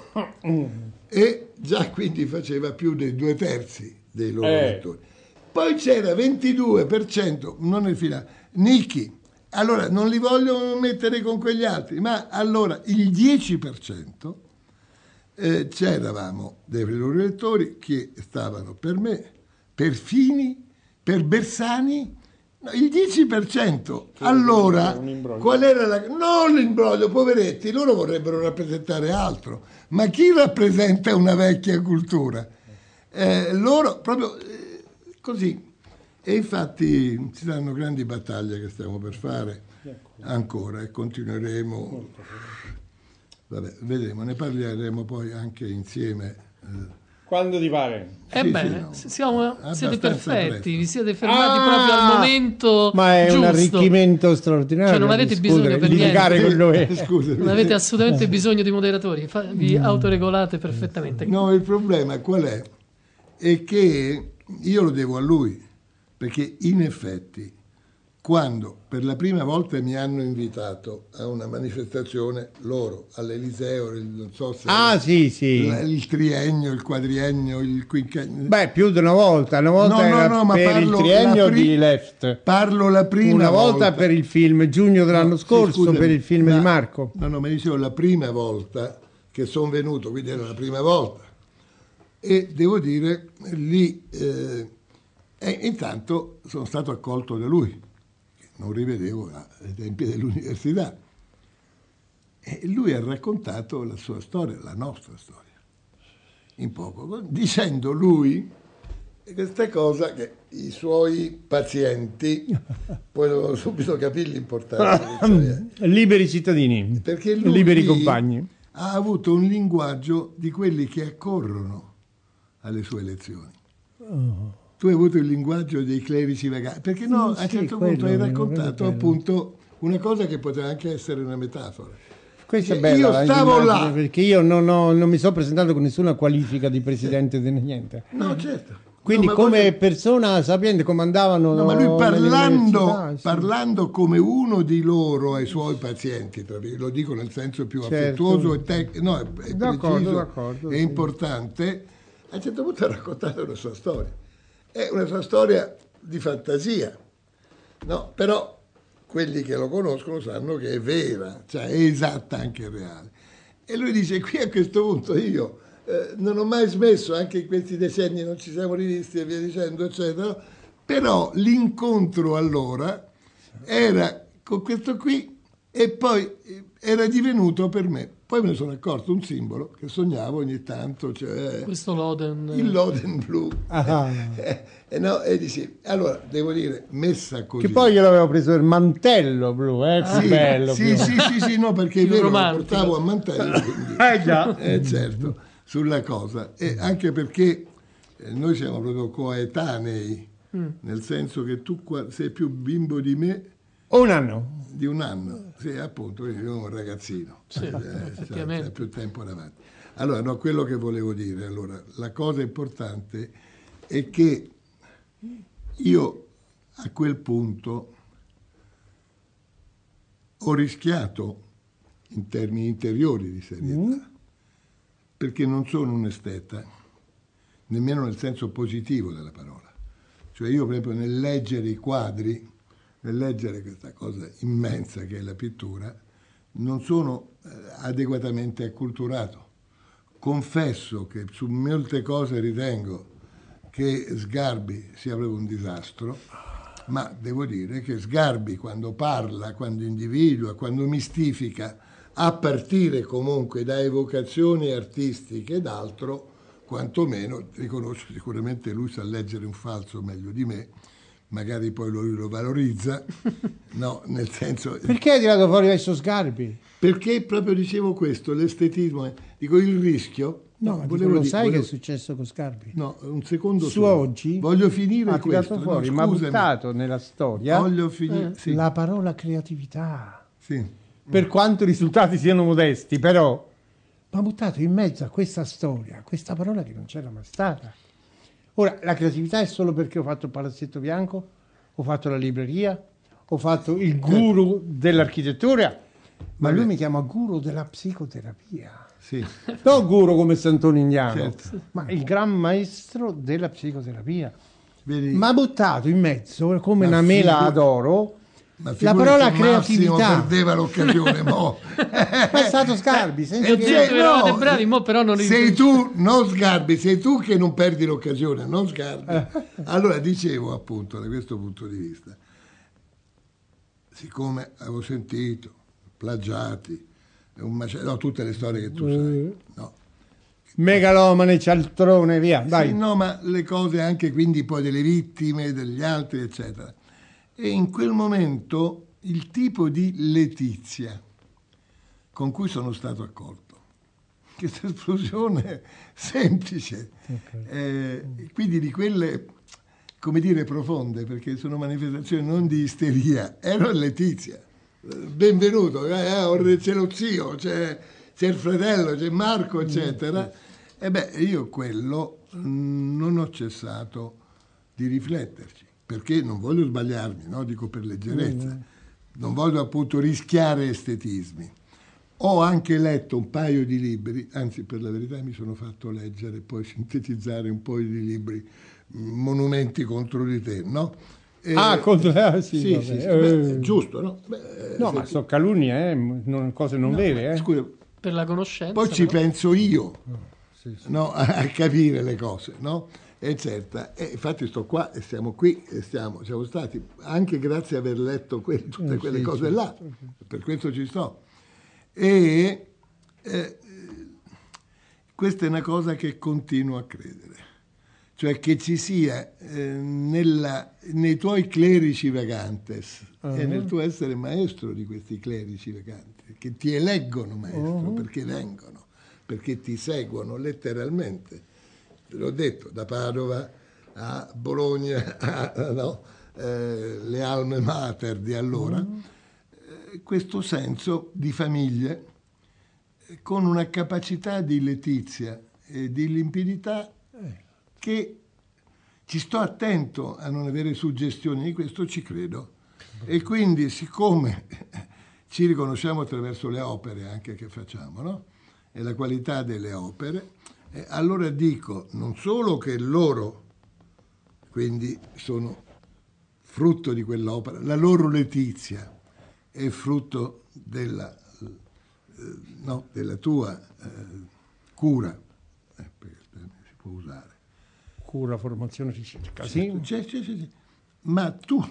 e già quindi faceva più dei due terzi dei loro eh. lettori. Poi c'era ventidue per cento, non nel finale, Nicchi. Allora, non li voglio mettere con quegli altri, ma allora il dieci per cento eh, c'eravamo dei loro lettori che stavano per me, per Fini, per Bersani, no, il dieci per cento. Allora, qual era la... Non l'imbroglio, poveretti, loro vorrebbero rappresentare altro, ma chi rappresenta una vecchia cultura? Eh, loro proprio eh, così. E infatti ci saranno grandi battaglie che stiamo per fare ancora e continueremo. Vabbè, vedremo, ne parleremo poi anche insieme. Quando ti pare? Ebbene, sì, sì, no, siete perfetti, presto. Vi siete fermati ah, proprio al momento ma è giusto. Un arricchimento straordinario. Cioè non avete bisogno per niente. Scusami. Non avete assolutamente bisogno di moderatori, vi autoregolate perfettamente. No, il problema qual è? È che io lo devo a lui. Perché in effetti, quando per la prima volta mi hanno invitato a una manifestazione, loro, all'Eliseo, non so se... Ah, sì, sì. Il, il triennio, il quadriennio, il quinquennio... Beh, più di una volta. Una volta no, era no, no, ma per il triennio pri- di Left. Parlo la prima Una volta, volta per il film giugno dell'anno no, scorso, sì, scusami, per il film ma, di Marco. No, no, ma dicevo la prima volta che sono venuto, quindi era la prima volta. E devo dire, lì... Eh, E intanto sono stato accolto da lui, che non rivedevo ai tempi dell'università. E lui ha raccontato la sua storia, la nostra storia, in poco, dicendo lui questa cosa che i suoi pazienti poi devono subito capire l'importanza. Cioè, liberi cittadini, perché lui liberi compagni. Ha avuto un linguaggio di quelli che accorrono alle sue lezioni. Oh. Tu hai avuto il linguaggio dei clerici vagati, perché no, sì, a un certo sì, punto hai raccontato appunto una cosa che poteva anche essere una metafora. Questa cioè, è bella, io stavo là perché io non, ho, non mi sto presentando con nessuna qualifica di presidente di niente. No, certo. Quindi no, come voglio... persona sapiente comandavano. No, ma lui parlando, sì. parlando come uno di loro ai suoi pazienti, lo dico nel senso più certo. affettuoso e tec- no, è, è d'accordo, preciso, d'accordo, è sì. importante, a un certo punto ha raccontato la sua storia. È una sua storia di fantasia, no? Però quelli che lo conoscono sanno che è vera, cioè è esatta anche reale. E lui dice, qui a questo punto io eh, non ho mai smesso, anche in questi decenni non ci siamo rivisti e via dicendo, eccetera, però l'incontro allora era con questo qui e poi era divenuto per me. Poi me ne sono accorto un simbolo che sognavo ogni tanto, cioè questo Loden, il Loden blu. Ah. Eh, eh, no, e dici, allora devo dire, messa così. Che poi io l'avevo preso il mantello blu, eh, sì, bello. Sì, sì, sì, sì, no, perché è vero, lo portavo a mantello, quindi, eh già, eh, certo, sulla cosa. E anche perché eh, noi siamo proprio coetanei, mm. nel senso che tu sei più bimbo di me. Un anno. Di un anno, sì, appunto, quindi io un ragazzino, sì, eh, c'è, c'è più tempo davanti. Allora, no, quello che volevo dire, allora, la cosa importante è che io a quel punto ho rischiato in termini interiori di serietà, mm. perché non sono un esteta, nemmeno nel senso positivo della parola. Cioè io proprio nel leggere i quadri, nel leggere questa cosa immensa che è la pittura, non sono eh, adeguatamente acculturato. Confesso che su molte cose ritengo che Sgarbi sia proprio un disastro, ma devo dire che Sgarbi quando parla, quando individua, quando mistifica, a partire comunque da evocazioni artistiche ed altro, quantomeno, riconosco sicuramente lui sa leggere un falso meglio di me, magari poi lui lo valorizza, no, nel senso... Perché hai tirato fuori adesso Sgarbi? Perché proprio dicevo questo, l'estetismo, è- dico il rischio... No, ma volevo lo di- sai volevo- che è successo con Sgarbi? No, un secondo Su solo. oggi Voglio finire ha tirato questo. fuori, no, ma ha scusami. buttato nella storia Voglio finire, sì, la parola creatività. sì. Per quanto i risultati siano modesti, però ma ha buttato in mezzo a questa storia questa parola che non c'era mai stata. Ora, la creatività è solo perché ho fatto il palazzetto bianco, ho fatto la libreria, ho fatto il guru dell'architettura, ma Vabbè. lui mi chiama guru della psicoterapia. Sì. Non guru come Sant'Antonio Indiano, Certo. ma il gran maestro della psicoterapia. Vedi, Ma ha buttato in mezzo, come Ma una mela figu- ad oro, ma la figurati parola se Massimo creatività. perdeva l'occasione, mo. Ma è stato Sgarbi, senza Eh, che- Sì, tu eravate no, bravi, mo però non sei tu, non Sgarbi, sei tu che non perdi l'occasione, non Sgarbi. Allora dicevo appunto da questo punto di vista, siccome avevo sentito plagiati, un macello, no, tutte le storie che tu sai, no. megalomane, cialtrone, via, dai. Sì, no, ma le cose anche quindi poi delle vittime, degli altri, eccetera. E in quel momento il tipo di letizia con cui sono stato accolto, questa esplosione semplice, eh, quindi di quelle, come dire, profonde, perché sono manifestazioni non di isteria, ero letizia. Benvenuto, eh, c'è lo zio, c'è, c'è il fratello, c'è Marco, eccetera. E beh, io quello mh, non ho cessato di rifletterci, perché non voglio sbagliarmi, no? Dico per leggerezza, non voglio appunto rischiare estetismi. Ho anche letto un paio di libri, anzi per la verità mi sono fatto leggere e poi sintetizzare un paio di libri, monumenti contro di te, no? E- Ah, contro... ah, sì, sì, vabbè. sì, sì, Eh, beh, è giusto, no? Beh, No, se ma tu- sono calunnie, eh, non- cose non vere. Eh. Scusa, per la conoscenza. poi ci però. penso io, Sì, sì. no, a a capire le cose, no? Eccetera. E infatti sto qua e siamo qui e stiamo, siamo stati anche grazie a aver letto que- tutte Eh, quelle sì, cose sì. là, per questo ci sto. E eh, questa è una cosa che continuo a credere, cioè che ci sia eh, nella, nei tuoi clerici vagantes e nel tuo essere maestro di questi clerici vaganti, che ti eleggono maestro perché vengono, perché ti seguono letteralmente. Te l'ho detto, da Padova a Bologna, a, no, eh, le alme mater di allora, eh, questo senso di famiglia eh, con una capacità di letizia e di limpidità che ci sto attento a non avere suggestioni di questo, ci credo. E quindi, siccome ci riconosciamo attraverso le opere anche che facciamo, no? E la qualità delle opere, eh, allora dico non solo che loro quindi sono frutto di quell'opera, la loro letizia è frutto della, eh, no, della tua eh, cura, eh, perché il termine si può usare. Cura, formazione, ricerca. Sì. C'è, c'è, c'è, c'è. Ma tu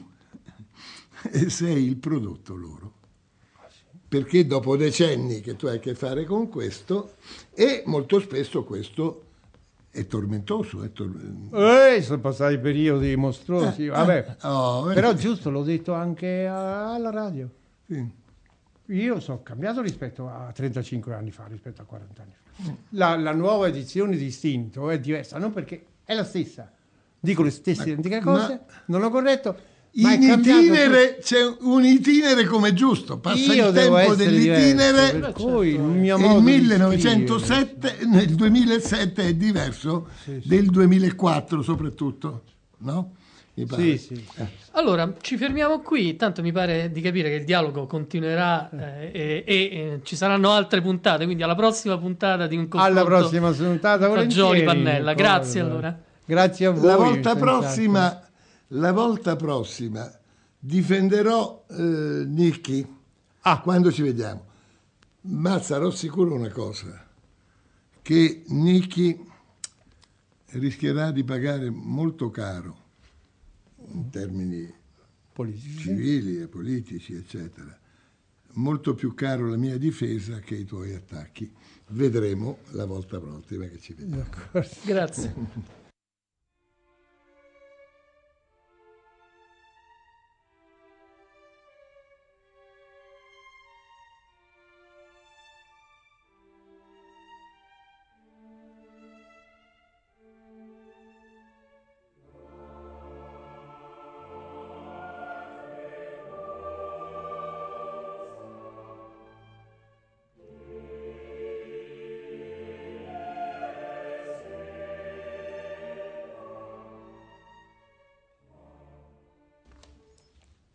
sei il prodotto loro. Perché dopo decenni che tu hai a che fare con questo, e molto spesso questo è tormentoso. È tor- Eh, sono passati periodi mostruosi. Eh, Vabbè. eh, oh, eh. Però giusto, l'ho detto anche a- alla radio. Sì. Io sono cambiato rispetto a trentacinque anni fa, rispetto a quaranta anni fa. La, la nuova edizione di Istinto è diversa, non perché è la stessa. Dico le stesse Ma- identiche ma- cose, non ho corretto. Ma è In cambiato itinere c'è un itinere come giusto, passa Io il devo tempo essere dell'itinere diverso, per cui il mio e modo il di millenovecentosette nel duemilasette è diverso Sì, sì. del duemilaquattro soprattutto, no? Mi pare. Sì, sì. Allora, ci fermiamo qui, tanto mi pare di capire che il dialogo continuerà eh, e, e, eh, ci saranno altre puntate, quindi alla prossima puntata di un confronto Alla prossima puntata, Fagioli volentieri. Pannella. Grazie Cosa, allora. Grazie a voi. La volta senz'altro. prossima, la volta prossima difenderò eh, Nicky Ah. quando ci vediamo, ma sarò sicuro una cosa, che Nicky rischierà di pagare molto caro in termini Politici. civili e politici, eccetera. Molto più caro la mia difesa che i tuoi attacchi. Vedremo la volta prossima che ci vediamo. Grazie.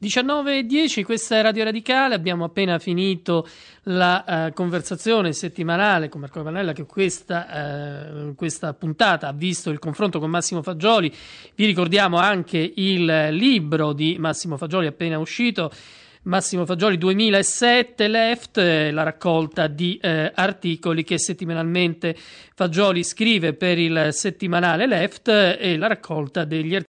diciannove e dieci, questa è Radio Radicale, abbiamo appena finito la uh, conversazione settimanale con Marco Pannella, che questa, uh, questa puntata ha visto il confronto con Massimo Fagioli. Vi ricordiamo anche il libro di Massimo Fagioli appena uscito, Massimo Fagioli duemilasette, Left, la raccolta di eh, articoli che settimanalmente Fagioli scrive per il settimanale Left, e la raccolta degli articoli